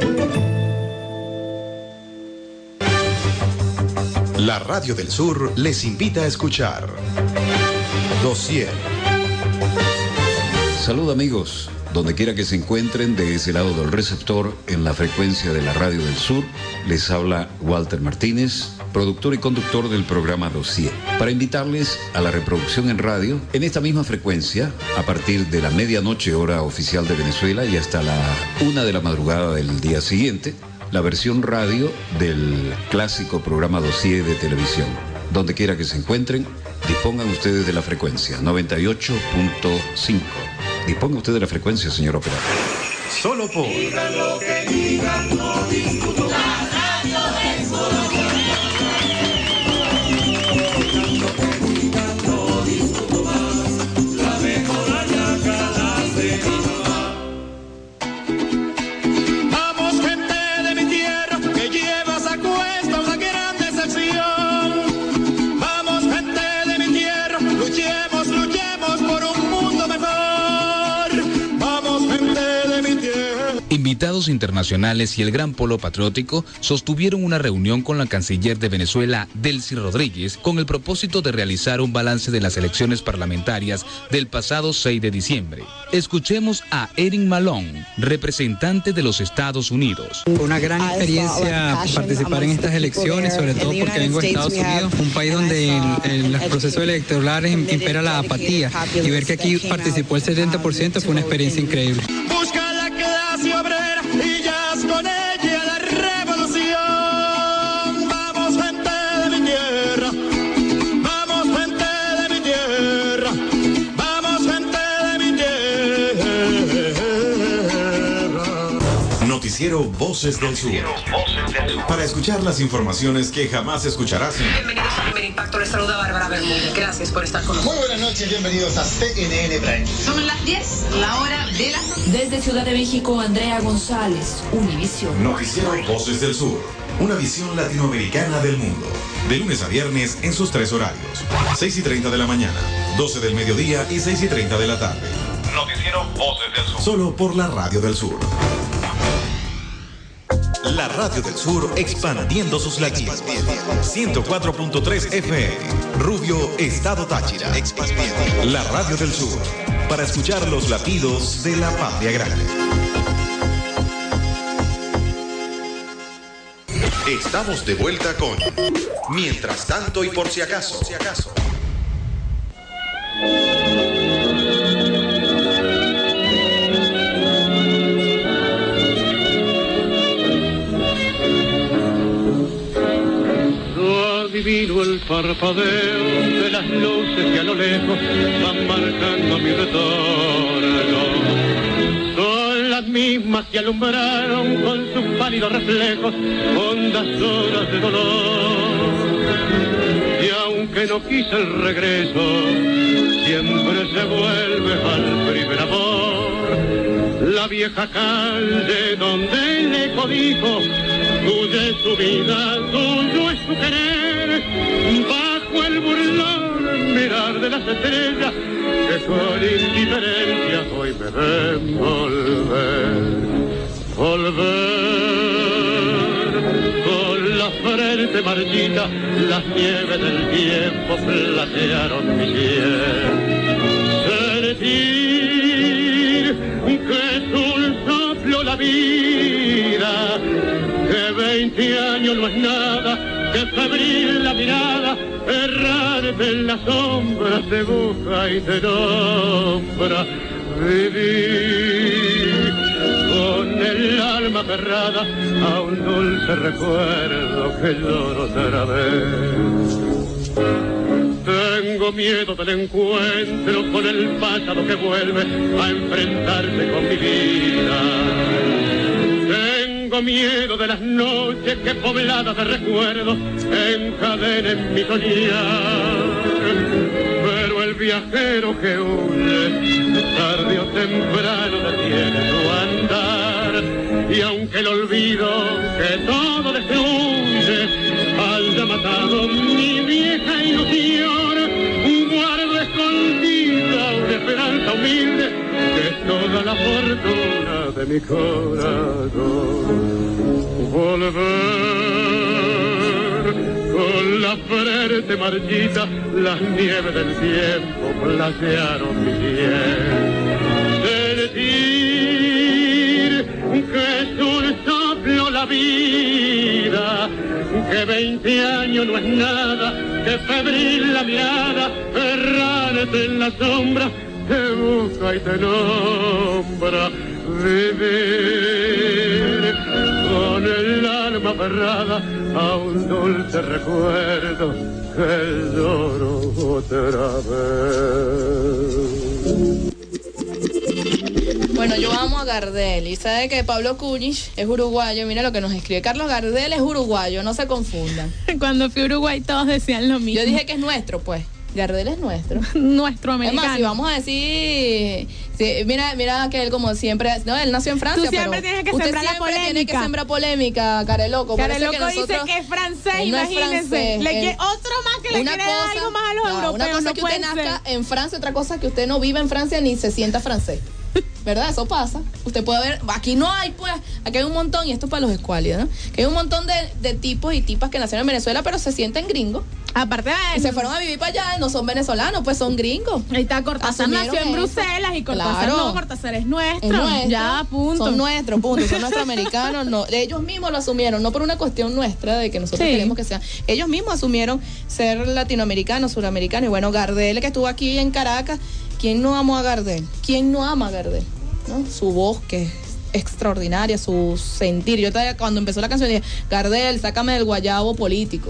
La Radio del Sur les invita a escuchar Dossier. Salud amigos, donde quiera que se encuentren de ese lado del receptor en la frecuencia de la Radio del Sur, les habla Walter Martínez, productor y conductor del programa Dossier, para invitarles a la reproducción en radio en esta misma frecuencia a partir de la medianoche hora oficial de Venezuela y hasta la una de la madrugada del día siguiente, la versión radio del clásico programa Dossier de televisión. Donde quiera que se encuentren, dispongan ustedes de la frecuencia noventa y ocho punto cinco. Disponga usted de la frecuencia, señor operador. Solo por... Digan lo que digan, no discuto. La Radio del Sur. Digan lo que digan, no discuto más. La mejor ayaca la será. Vamos, gente de mi tierra, que llevas a cuesta una gran decepción. Vamos, gente de mi tierra, luchemos, luchemos por un mundo mejor. Invitados internacionales y el Gran Polo Patriótico sostuvieron una reunión con la canciller de Venezuela, Delcy Rodríguez, con el propósito de realizar un balance de las elecciones parlamentarias del pasado seis de diciembre. Escuchemos a Erin Malone, representante de los Estados Unidos. Una gran experiencia participar en estas elecciones, sobre todo porque vengo de Estados Unidos, un país donde en, en los procesos electorales impera la apatía, y ver que aquí participó el setenta por ciento fue una experiencia increíble. Busca la clase obrera y ya con ella la revolución. Vamos, gente de mi tierra. Vamos, gente de mi tierra. Vamos, gente de mi tierra. Noticiero Voces del Sur. Para escuchar las informaciones que jamás escucharás en... Bienvenidos a Primer Impacto, les saluda Bárbara Bermúdez. Gracias por estar con nosotros. Muy buenas noches, bienvenidos a C N N Prime. Son las diez, la hora de la... Desde Ciudad de México, Andrea González, Univisión. Noticiero Voces del Sur, una visión latinoamericana del mundo. De lunes a viernes en sus tres horarios. seis y treinta de la mañana, doce del mediodía y seis y treinta de la tarde. Noticiero Voces del Sur. Solo por la Radio del Sur. La Radio del Sur expandiendo sus latidos. ciento cuatro punto tres F M. Rubio, Estado Táchira. La Radio del Sur. Para escuchar los latidos de la patria grande. Estamos de vuelta con Mientras tanto y por si acaso. Por si acaso. Adivino el parpadeo de las luces que a lo lejos van marcando mi retorno. Son las mismas que alumbraron con sus pálidos reflejos hondas horas de dolor. Y aunque no quise el regreso, siempre se vuelve al primer amor. La vieja calle donde el eco dijo, tuya es su vida, tuyo es su querer, bajo el burlón mirar de las estrellas que con indiferencia hoy me ven volver, volver. Con la frente marchita, las nieves del tiempo platearon mi piel. Sentir que sus vida, que veinte años no es nada, que febril la mirada, errarte en la sombra se busca y te nombra. Vivir con el alma aferrada a un dulce recuerdo que lloro otra vez. Tengo miedo del encuentro con el pasado que vuelve a enfrentarse con mi vida. Tengo miedo de las noches que pobladas de recuerdos encadenen mi soñar. Pero el viajero que huye, tarde o temprano detiene su andar. Y aunque el olvido que todo destruye haya matado mi vieja ilusión, guardo escondida una esperanza humilde que es toda la fortuna de mi corazón. Volver con la frente marchita, las nieves del tiempo platearon mi piel. Sentir que es un soplo la vida, que veinte años no es nada, que febril la mirada, errante en la sombra, te busca y te nombra. Vivir con el alma aferrada a un dulce recuerdo que lloro otra vez. Bueno, yo amo a Gardel y sabe que Pablo Cúñiz es uruguayo. Mira lo que nos escribe Carlos Gardel, es uruguayo, no se confundan. Cuando fui a Uruguay todos decían lo mismo. Yo dije que es nuestro, pues. Gardel es nuestro. Nuestro americano. Es más, si vamos a decir, si, mira, mira que él como siempre, no, él nació en Francia, Tú siempre pero tienes que usted sembrar la siempre polémica. tiene que sembrar polémica, Careloco. Careloco que nosotros, dice que es francés, él no es imagínense. francés, Le él, quiere, otro más que le una quiere cosa, dar algo más a los no, europeos. Una cosa no es que usted puede nazca ser. en Francia, otra cosa es que usted no vive en Francia ni se sienta francés. ¿Verdad? Eso pasa. Usted puede ver, aquí no hay, pues, aquí hay un montón, y esto es para los escuálidos, ¿no? Que hay un montón de, de tipos y tipas que nacieron en Venezuela, pero se sienten gringos. Aparte de y se fueron a vivir para allá, no son venezolanos, pues son gringos. Ahí está, Cortázar nació en Bruselas y Cortázar claro. no, Cortázar es nuestro. Es nuestro. Ya, punto. Son nuestros, punto. Son nuestros americanos. No, ellos mismos lo asumieron, no por una cuestión nuestra de que nosotros Sí. queremos que sean. Ellos mismos asumieron ser latinoamericanos, suramericanos. Y bueno, Gardel, que estuvo aquí en Caracas, ¿quién no amó a Gardel? ¿Quién no ama a Gardel? ¿No? Su voz, que es extraordinaria, su sentir. Yo todavía cuando empezó la canción dije, Gardel, sácame del guayabo político.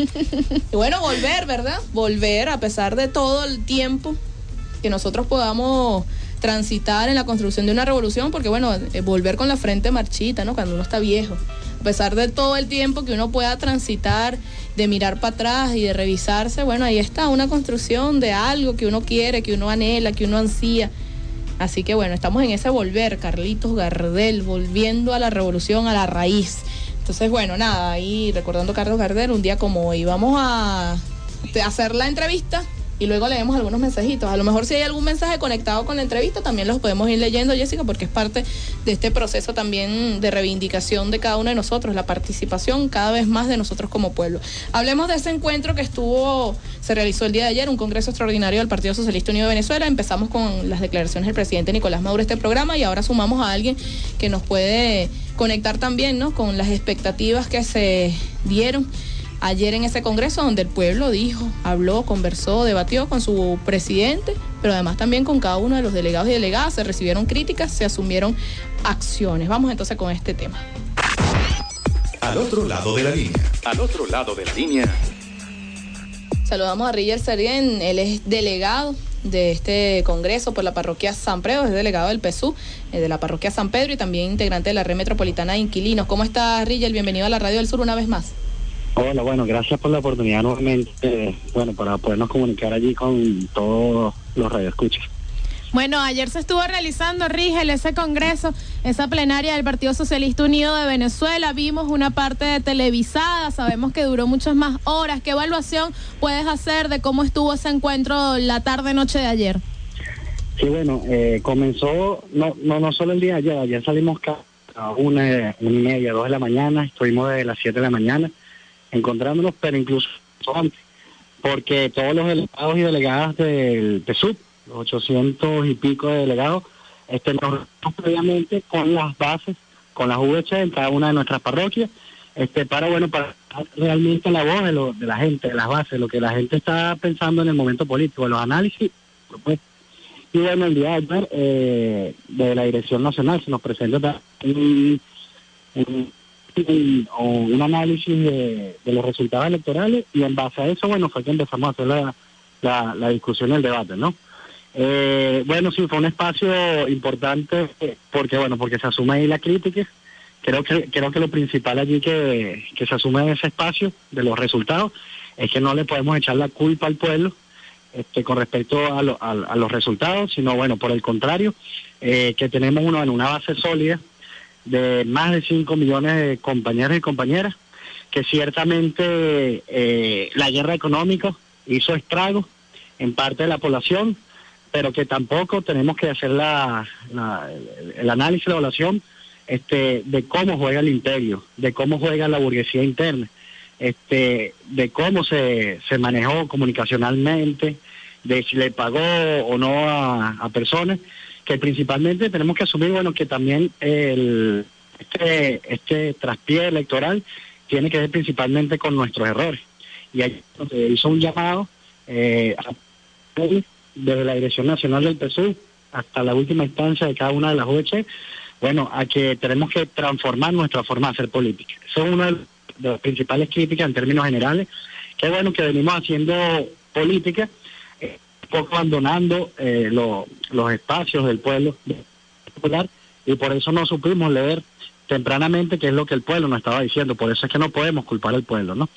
Y bueno, volver, ¿verdad? Volver a pesar de todo el tiempo que nosotros podamos transitar en la construcción de una revolución, porque bueno, eh, volver con la frente marchita, ¿no? Cuando uno está viejo. A pesar de todo el tiempo que uno pueda transitar, de mirar para atrás y de revisarse, bueno, ahí está una construcción de algo que uno quiere, que uno anhela, que uno ansía. Así que bueno, estamos en ese volver, Carlitos Gardel, volviendo a la revolución, a la raíz. Entonces, bueno, nada, ahí recordando a Carlos Gardel, un día como hoy. Vamos a hacer la entrevista y luego leemos algunos mensajitos. A lo mejor si hay algún mensaje conectado con la entrevista, también los podemos ir leyendo, Jessica, porque es parte de este proceso también de reivindicación de cada uno de nosotros, la participación cada vez más de nosotros como pueblo. Hablemos de ese encuentro que estuvo, se realizó el día de ayer, un congreso extraordinario del Partido Socialista Unido de Venezuela. Empezamos con las declaraciones del presidente Nicolás Maduro este programa y ahora sumamos a alguien que nos puede conectar también, ¿no?, con las expectativas que se dieron ayer en ese congreso, donde el pueblo dijo, habló, conversó, debatió con su presidente, pero además también con cada uno de los delegados y delegadas. Se recibieron críticas, se asumieron acciones. Vamos entonces con este tema. Al otro lado de la línea. Al otro lado de la línea. Saludamos a Rigel Serien, él es delegado de este congreso por la parroquia San Pedro, es delegado del P S U, eh, de la parroquia San Pedro y también integrante de la red metropolitana de inquilinos. ¿Cómo estás, Rigel? Bienvenido a la Radio del Sur una vez más. Hola, bueno, gracias por la oportunidad nuevamente, eh, bueno, para podernos comunicar allí con todos los radioescuchas. Bueno, ayer se estuvo realizando, Rigel, ese congreso, esa plenaria del Partido Socialista Unido de Venezuela. Vimos una parte televisada, sabemos que duró muchas más horas. ¿Qué evaluación puedes hacer de cómo estuvo ese encuentro la tarde-noche de ayer? Sí, bueno, eh, comenzó, no, no no solo el día de ayer, ayer salimos a una, una y media, dos de la mañana, estuvimos desde las siete de la mañana encontrándonos, pero incluso antes, porque todos los delegados y delegadas del P S U, los ochocientos y pico de delegados, este, nos reunimos previamente con las bases con las V H en cada una de nuestras parroquias, este para bueno para realmente la voz de, lo, de la gente, de las bases, lo que la gente está pensando en el momento político, los análisis, pues. Y bueno, el día de ayer eh, de la Dirección Nacional se nos presenta un, un, un, un análisis de, de los resultados electorales, y en base a eso, bueno, fue que empezamos a hacer la, la, la discusión y el debate, ¿no? Eh, bueno, sí, fue un espacio importante porque, bueno, porque se asume ahí la crítica. Creo que creo que lo principal allí que, que se asume en ese espacio de los resultados es que no le podemos echar la culpa al pueblo este, con respecto a, lo, a, a los resultados, sino, bueno, por el contrario, eh, que tenemos uno en una base sólida de más de cinco millones de compañeros y compañeras, que ciertamente eh, la guerra económica hizo estragos en parte de la población, pero que tampoco tenemos que hacer la, la, el, el análisis, la evaluación este, de cómo juega el imperio, de cómo juega la burguesía interna, este, de cómo se, se manejó comunicacionalmente, de si le pagó o no a, a personas, que principalmente tenemos que asumir, bueno, que también el, este, este traspié electoral tiene que ver principalmente con nuestros errores. Y ahí se hizo un llamado eh, a, desde la Dirección Nacional del P S U V hasta la última instancia de cada una de las U H, bueno, a que tenemos que transformar nuestra forma de hacer política. Eso es una de las principales críticas en términos generales, que bueno, que venimos haciendo política, eh, un poco abandonando eh, lo, los espacios del pueblo popular, y por eso no supimos leer tempranamente qué es lo que el pueblo nos estaba diciendo. Por eso es que no podemos culpar al pueblo, ¿no?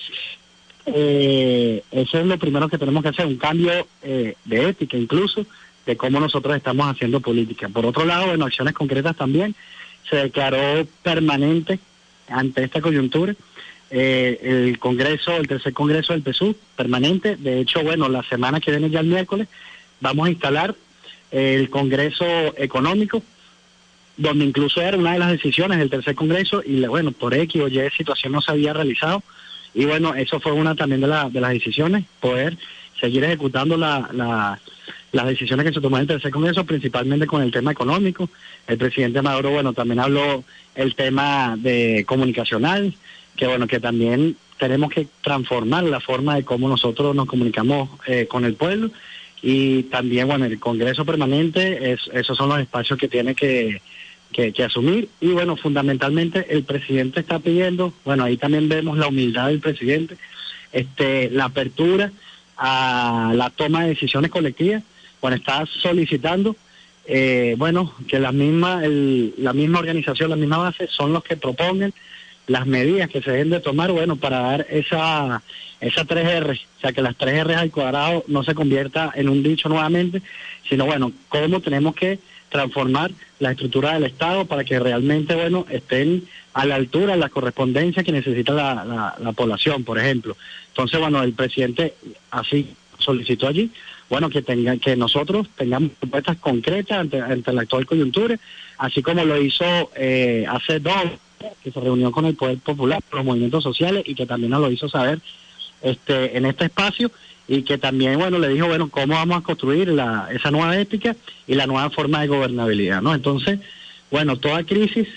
Eh, eso es lo primero que tenemos que hacer, un cambio eh, de ética, incluso de cómo nosotros estamos haciendo política. Por otro lado, en acciones concretas también se declaró permanente ante esta coyuntura eh, el Congreso, el tercer Congreso del P S U V, permanente. De hecho, bueno, la semana que viene, ya el miércoles, vamos a instalar el Congreso Económico, donde incluso era una de las decisiones del tercer Congreso, y bueno, por X o Y situación no se había realizado. Y bueno, eso fue una también de, la, de las decisiones, poder seguir ejecutando la, la, las decisiones que se tomaron en el tercer Congreso, principalmente con el tema económico. El presidente Maduro, bueno, también habló el tema de comunicacional, que bueno, que también tenemos que transformar la forma de cómo nosotros nos comunicamos eh, con el pueblo. Y también, bueno, el Congreso permanente, es, esos son los espacios que tiene que... Que, que asumir. Y bueno, fundamentalmente el presidente está pidiendo, bueno, ahí también vemos la humildad del presidente, este la apertura a la toma de decisiones colectivas. Bueno, está solicitando eh, bueno, que la misma el, la misma organización, la misma base son los que propongan las medidas que se deben de tomar, bueno, para dar esa esa tres erre, o sea, que las tres erre al cuadrado no se convierta en un dicho nuevamente, sino bueno, cómo tenemos que transformar la estructura del Estado para que realmente, bueno, estén a la altura de la correspondencia que necesita la, la, la población, por ejemplo. Entonces, bueno, el presidente así solicitó allí, bueno, que tenga, que nosotros tengamos propuestas concretas ante, ante la actual coyuntura, así como lo hizo eh, hace dos, que se reunió con el Poder Popular, los movimientos sociales, y que también nos lo hizo saber este en este espacio, y que también, bueno, le dijo, bueno, cómo vamos a construir la, esa nueva ética y la nueva forma de gobernabilidad, ¿no? Entonces, bueno, toda crisis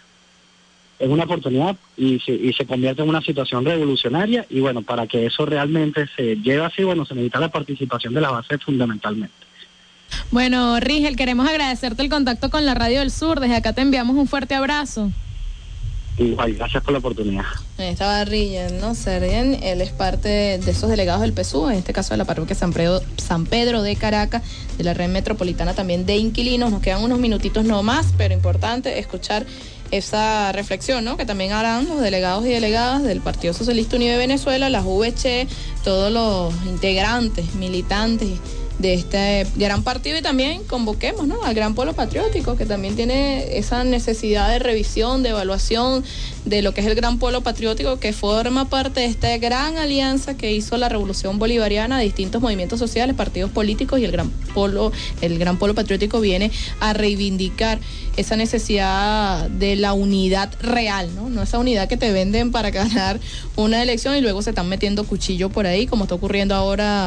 es una oportunidad y se, y se convierte en una situación revolucionaria, y bueno, para que eso realmente se lleve así, bueno, se necesita la participación de la base fundamentalmente. Bueno, Rigel, queremos agradecerte el contacto con la Radio del Sur. Desde acá te enviamos un fuerte abrazo. Igual, gracias por la oportunidad. Ahí estaba Rigel, ¿no? Serien, él es parte de esos delegados del P S U V, en este caso de la parroquia San Pedro, San Pedro de Caracas, de la red metropolitana también de inquilinos. Nos quedan unos minutitos no más, pero importante escuchar esa reflexión, ¿no? Que también harán los delegados y delegadas del Partido Socialista Unido de Venezuela, las U V H, todos los integrantes, militantes de este gran partido, y también convoquemos, ¿no?, al gran polo patriótico, que también tiene esa necesidad de revisión, de evaluación de lo que es el gran polo patriótico, que forma parte de esta gran alianza que hizo la Revolución Bolivariana, distintos movimientos sociales, partidos políticos, y el gran polo, el gran polo patriótico viene a reivindicar esa necesidad de la unidad real, ¿no? No esa unidad que te venden para ganar una elección y luego se están metiendo cuchillo por ahí, como está ocurriendo ahora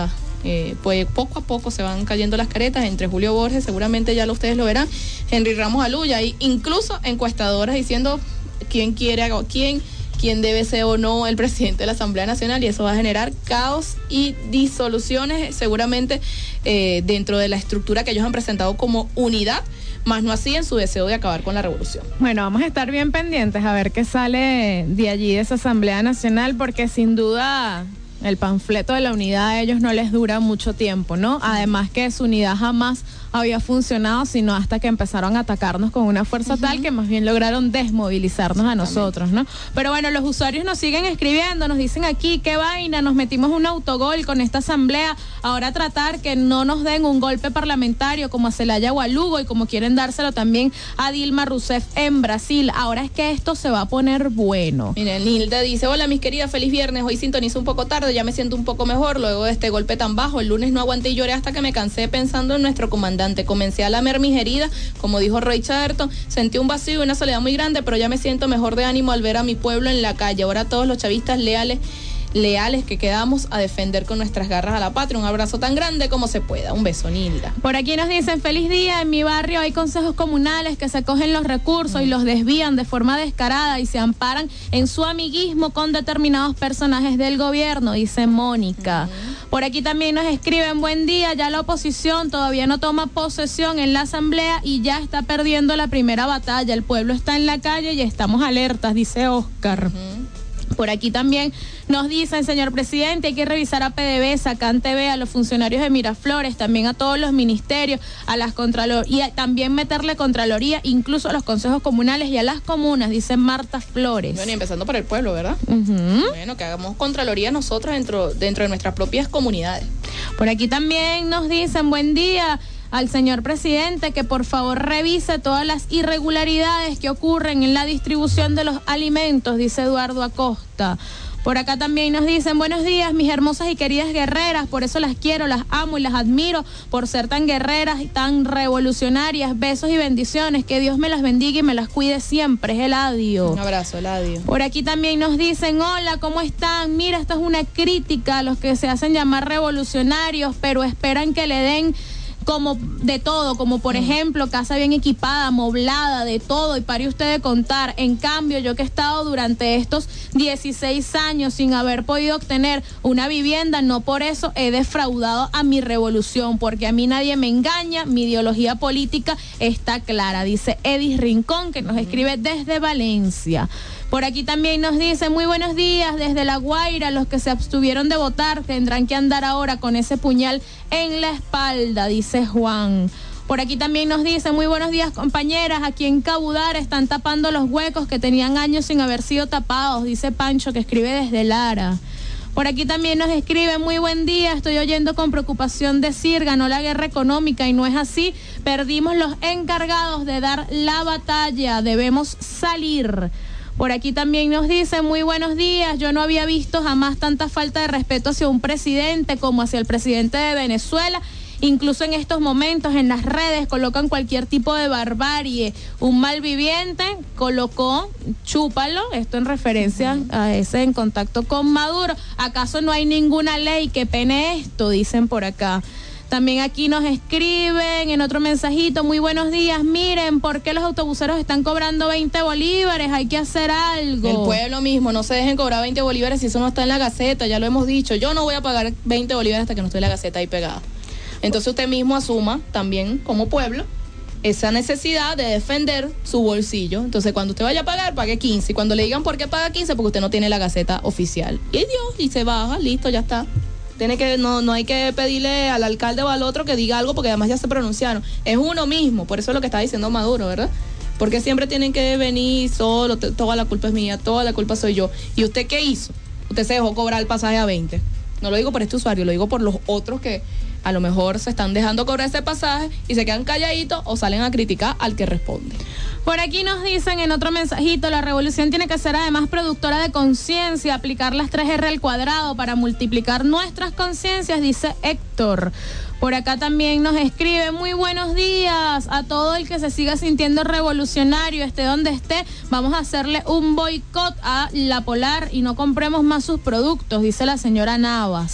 Eh, pues poco a poco se van cayendo las caretas entre Julio Borges, seguramente ya lo, ustedes lo verán, Henry Ramos Aluya, e incluso encuestadoras diciendo quién quiere o quién, quién debe ser o no el presidente de la Asamblea Nacional, y eso va a generar caos y disoluciones seguramente eh, dentro de la estructura que ellos han presentado como unidad, más no así en su deseo de acabar con la revolución. Bueno, vamos a estar bien pendientes a ver qué sale de allí, de esa Asamblea Nacional, porque sin duda el panfleto de la unidad a ellos no les dura mucho tiempo, ¿no? Además que su unidad jamás había funcionado, sino hasta que empezaron a atacarnos con una fuerza uh-huh. tal que más bien lograron desmovilizarnos a nosotros, ¿no? Pero bueno, los usuarios nos siguen escribiendo, nos dicen aquí, qué vaina, nos metimos un autogol con esta asamblea, ahora tratar que no nos den un golpe parlamentario como a Celaya o a Lugo, y como quieren dárselo también a Dilma Rousseff en Brasil. Ahora es que esto se va a poner bueno. Miren, Nilda dice, hola mis queridas, feliz viernes, hoy sintonizo un poco tarde, ya me siento un poco mejor luego de este golpe tan bajo, el lunes no aguanté y lloré hasta que me cansé pensando en nuestro comandante. Comencé a lamer mis heridas, como dijo Roy Chatterton, sentí un vacío y una soledad muy grande, pero ya me siento mejor de ánimo al ver a mi pueblo en la calle. Ahora todos los chavistas leales leales que quedamos a defender con nuestras garras a la patria. Un abrazo tan grande como se pueda. Un beso, Nilda. Por aquí nos dicen, feliz día, en mi barrio hay consejos comunales que se cogen los recursos mm. y los desvían de forma descarada y se amparan en su amiguismo con determinados personajes del gobierno, dice Mónica. Mm. Por aquí también nos escriben, buen día, ya la oposición todavía no toma posesión en la asamblea y ya está perdiendo la primera batalla. El pueblo está en la calle y estamos alertas, dice Oscar. Mm. Por aquí también nos dicen, señor presidente, hay que revisar a P D V S A, CAN T V, a los funcionarios de Miraflores, también a todos los ministerios, a las contralorías, también meterle contraloría, incluso a los consejos comunales y a las comunas, dice Marta Flores. Bueno, y empezando por el pueblo, ¿verdad? Uh-huh. Bueno, que hagamos contraloría nosotros dentro, dentro de nuestras propias comunidades. Por aquí también nos dicen, buen día, al señor presidente que por favor revise todas las irregularidades que ocurren en la distribución de los alimentos, dice Eduardo Acosta. Por acá también nos dicen, buenos días, mis hermosas y queridas guerreras, por eso las quiero, las amo y las admiro, por ser tan guerreras y tan revolucionarias. Besos y bendiciones, que Dios me las bendiga y me las cuide siempre. Es Eladio. Un abrazo, Eladio. Por aquí también nos dicen, hola, ¿cómo están? Mira, esto es una crítica a los que se hacen llamar revolucionarios, pero esperan que le den como de todo, como por ejemplo casa bien equipada, amoblada, de todo, y pare usted de contar. En cambio, yo que he estado durante estos dieciséis años sin haber podido obtener una vivienda, no por eso he defraudado a mi revolución, porque a mí nadie me engaña, mi ideología política está clara, dice Edis Rincón, que nos escribe desde Valencia. Por aquí también nos dice, muy buenos días, desde La Guaira, los que se abstuvieron de votar tendrán que andar ahora con ese puñal en la espalda, dice Juan. Por aquí también nos dice, muy buenos días compañeras, aquí en Cabudar están tapando los huecos que tenían años sin haber sido tapados, dice Pancho, que escribe desde Lara. Por aquí también nos escribe, muy buen día, estoy oyendo con preocupación decir, ganó la guerra económica y no es así, perdimos los encargados de dar la batalla, debemos salir. Por aquí también nos dicen, muy buenos días, yo no había visto jamás tanta falta de respeto hacia un presidente como hacia el presidente de Venezuela. Incluso en estos momentos en las redes colocan cualquier tipo de barbarie. Un malviviente colocó, chúpalo, esto en referencia a ese en contacto con Maduro. ¿Acaso no hay ninguna ley que pene esto? Dicen por acá. También aquí nos escriben en otro mensajito, muy buenos días, miren, ¿por qué los autobuseros están cobrando veinte bolívares? Hay que hacer algo. El pueblo mismo, no se dejen cobrar veinte bolívares si eso no está en la Gaceta, ya lo hemos dicho, yo no voy a pagar veinte bolívares hasta que no esté en la Gaceta ahí pegada. Entonces usted mismo asuma también como pueblo esa necesidad de defender su bolsillo. Entonces cuando usted vaya a pagar, pague quince, y cuando le digan por qué paga quince, porque usted no tiene la Gaceta oficial. Y Dios, y se baja, listo, ya está. Tiene que, no, no hay que pedirle al alcalde o al otro que diga algo porque además ya se pronunciaron. Es uno mismo, por eso es lo que está diciendo Maduro, ¿verdad? Porque siempre tienen que venir solo, te, toda la culpa es mía, toda la culpa soy yo. ¿Y usted qué hizo? Usted se dejó cobrar el pasaje a veinte. No lo digo por este usuario, lo digo por los otros que a lo mejor se están dejando cobrar ese pasaje y se quedan calladitos o salen a criticar al que responde. Por aquí nos dicen en otro mensajito, la revolución tiene que ser además productora de conciencia, aplicar las tres erre al cuadrado para multiplicar nuestras conciencias, dice Héctor. Por acá también nos escribe, muy buenos días a todo el que se siga sintiendo revolucionario, esté donde esté, vamos a hacerle un boicot a La Polar y no compremos más sus productos, dice la señora Navas.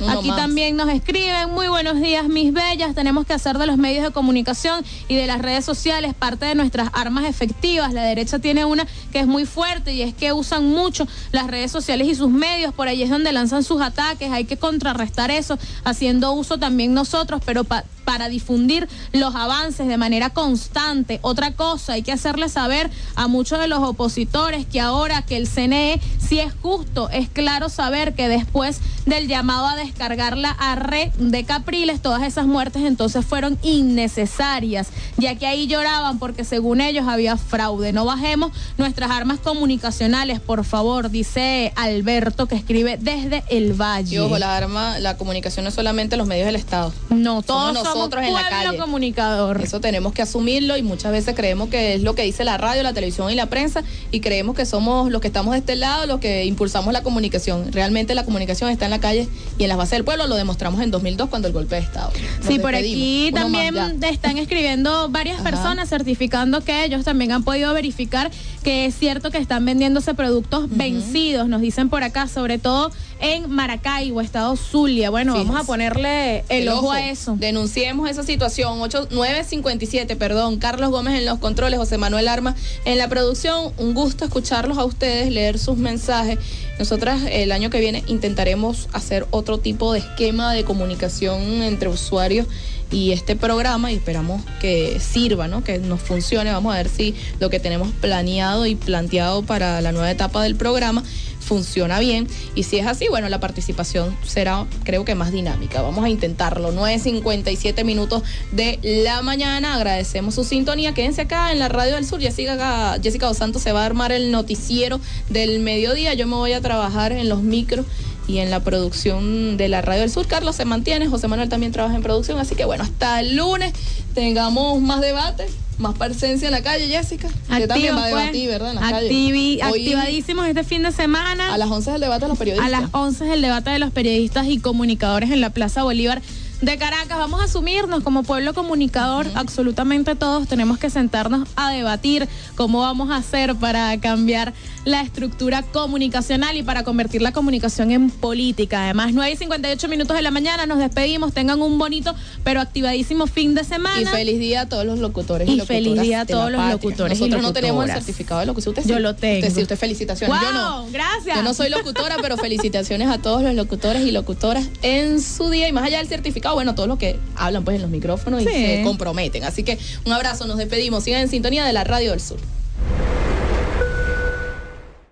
Uno Aquí más. también nos escriben, muy buenos días, mis bellas. Tenemos que hacer de los medios de comunicación y de las redes sociales parte de nuestras armas efectivas. La derecha tiene una que es muy fuerte y es que usan mucho las redes sociales y sus medios. Por ahí es donde lanzan sus ataques. Hay que contrarrestar eso, haciendo uso también nosotros, pero pa- para difundir los avances de manera constante. Otra cosa, hay que hacerle saber a muchos de los opositores que ahora que el C N E sí es justo, es claro saber que después del llamado a descargar la A R R E de Capriles, todas esas muertes entonces fueron innecesarias, ya que ahí lloraban porque según ellos había fraude. No bajemos nuestras armas comunicacionales, por favor, dice Alberto, que escribe desde el Valle. Y ojo, la arma, la comunicación no es solamente los medios del Estado. No, todos somos nosotros somos en la pueblo calle. comunicador. Eso tenemos que asumirlo y muchas veces creemos que es lo que dice la radio, la televisión y la prensa y creemos que somos los que estamos de este lado, los que impulsamos la comunicación. Realmente la comunicación está en la calle y en las bases del pueblo. Lo demostramos en dos mil dos cuando el golpe de Estado. Nos Sí, por despedimos. aquí Uno también más, ya. están escribiendo varias Ajá. personas certificando que ellos también han podido verificar que es cierto que están vendiéndose productos uh-huh. vencidos, nos dicen por acá, sobre todo en Maracaibo, estado Zulia. Bueno, Fíjense. vamos a ponerle el, El ojo, ojo a eso. Denunciemos esa situación. ocho nueve cincuenta y siete, perdón. Carlos Gómez en los controles, José Manuel Arma en la producción. Un gusto escucharlos a ustedes, leer sus mensajes. Nosotras el año que viene intentaremos hacer otro tipo de esquema de comunicación entre usuarios y este programa y esperamos que sirva, ¿no? Que nos funcione. Vamos a ver si lo que tenemos planeado y planteado para la nueva etapa del programa funciona bien, y si es así, bueno, la participación será, creo que más dinámica. Vamos a intentarlo. nueve cincuenta y siete minutos de la mañana. Agradecemos su sintonía. Quédense acá en la Radio del Sur. Jessica, Jessica Dos Santos se va a armar el noticiero del mediodía. Yo me voy a trabajar en los micros y en la producción de la Radio del Sur. Carlos se mantiene, José Manuel también trabaja en producción, así que bueno, hasta el lunes tengamos más debate, más presencia en la calle, Jessica. Que también va a debatir, ¿verdad? En la Activi- calle. Hoy, activadísimos este fin de semana. a las once es el debate de los periodistas. A las once es el debate de los periodistas y comunicadores en la Plaza Bolívar de Caracas. Vamos a asumirnos como pueblo comunicador, uh-huh. absolutamente todos tenemos que sentarnos a debatir cómo vamos a hacer para cambiar la estructura comunicacional y para convertir la comunicación en política. Además, nueve y cincuenta y ocho minutos de la mañana, nos despedimos, tengan un bonito pero activadísimo fin de semana. Y feliz día a todos los locutores y, y locutoras feliz día a de la todos los patria. locutores Nosotros y no tenemos el locutoras. certificado de locución. Usted sí. Yo lo tengo. Usted sí, usted felicitaciones. Wow, Yo no. Gracias. Yo no soy locutora, pero felicitaciones a todos los locutores y locutoras en su día. Y más allá del certificado, bueno, todos los que hablan pues en los micrófonos sí. y se comprometen. Así que un abrazo, nos despedimos. Sigan en sintonía de la Radio del Sur.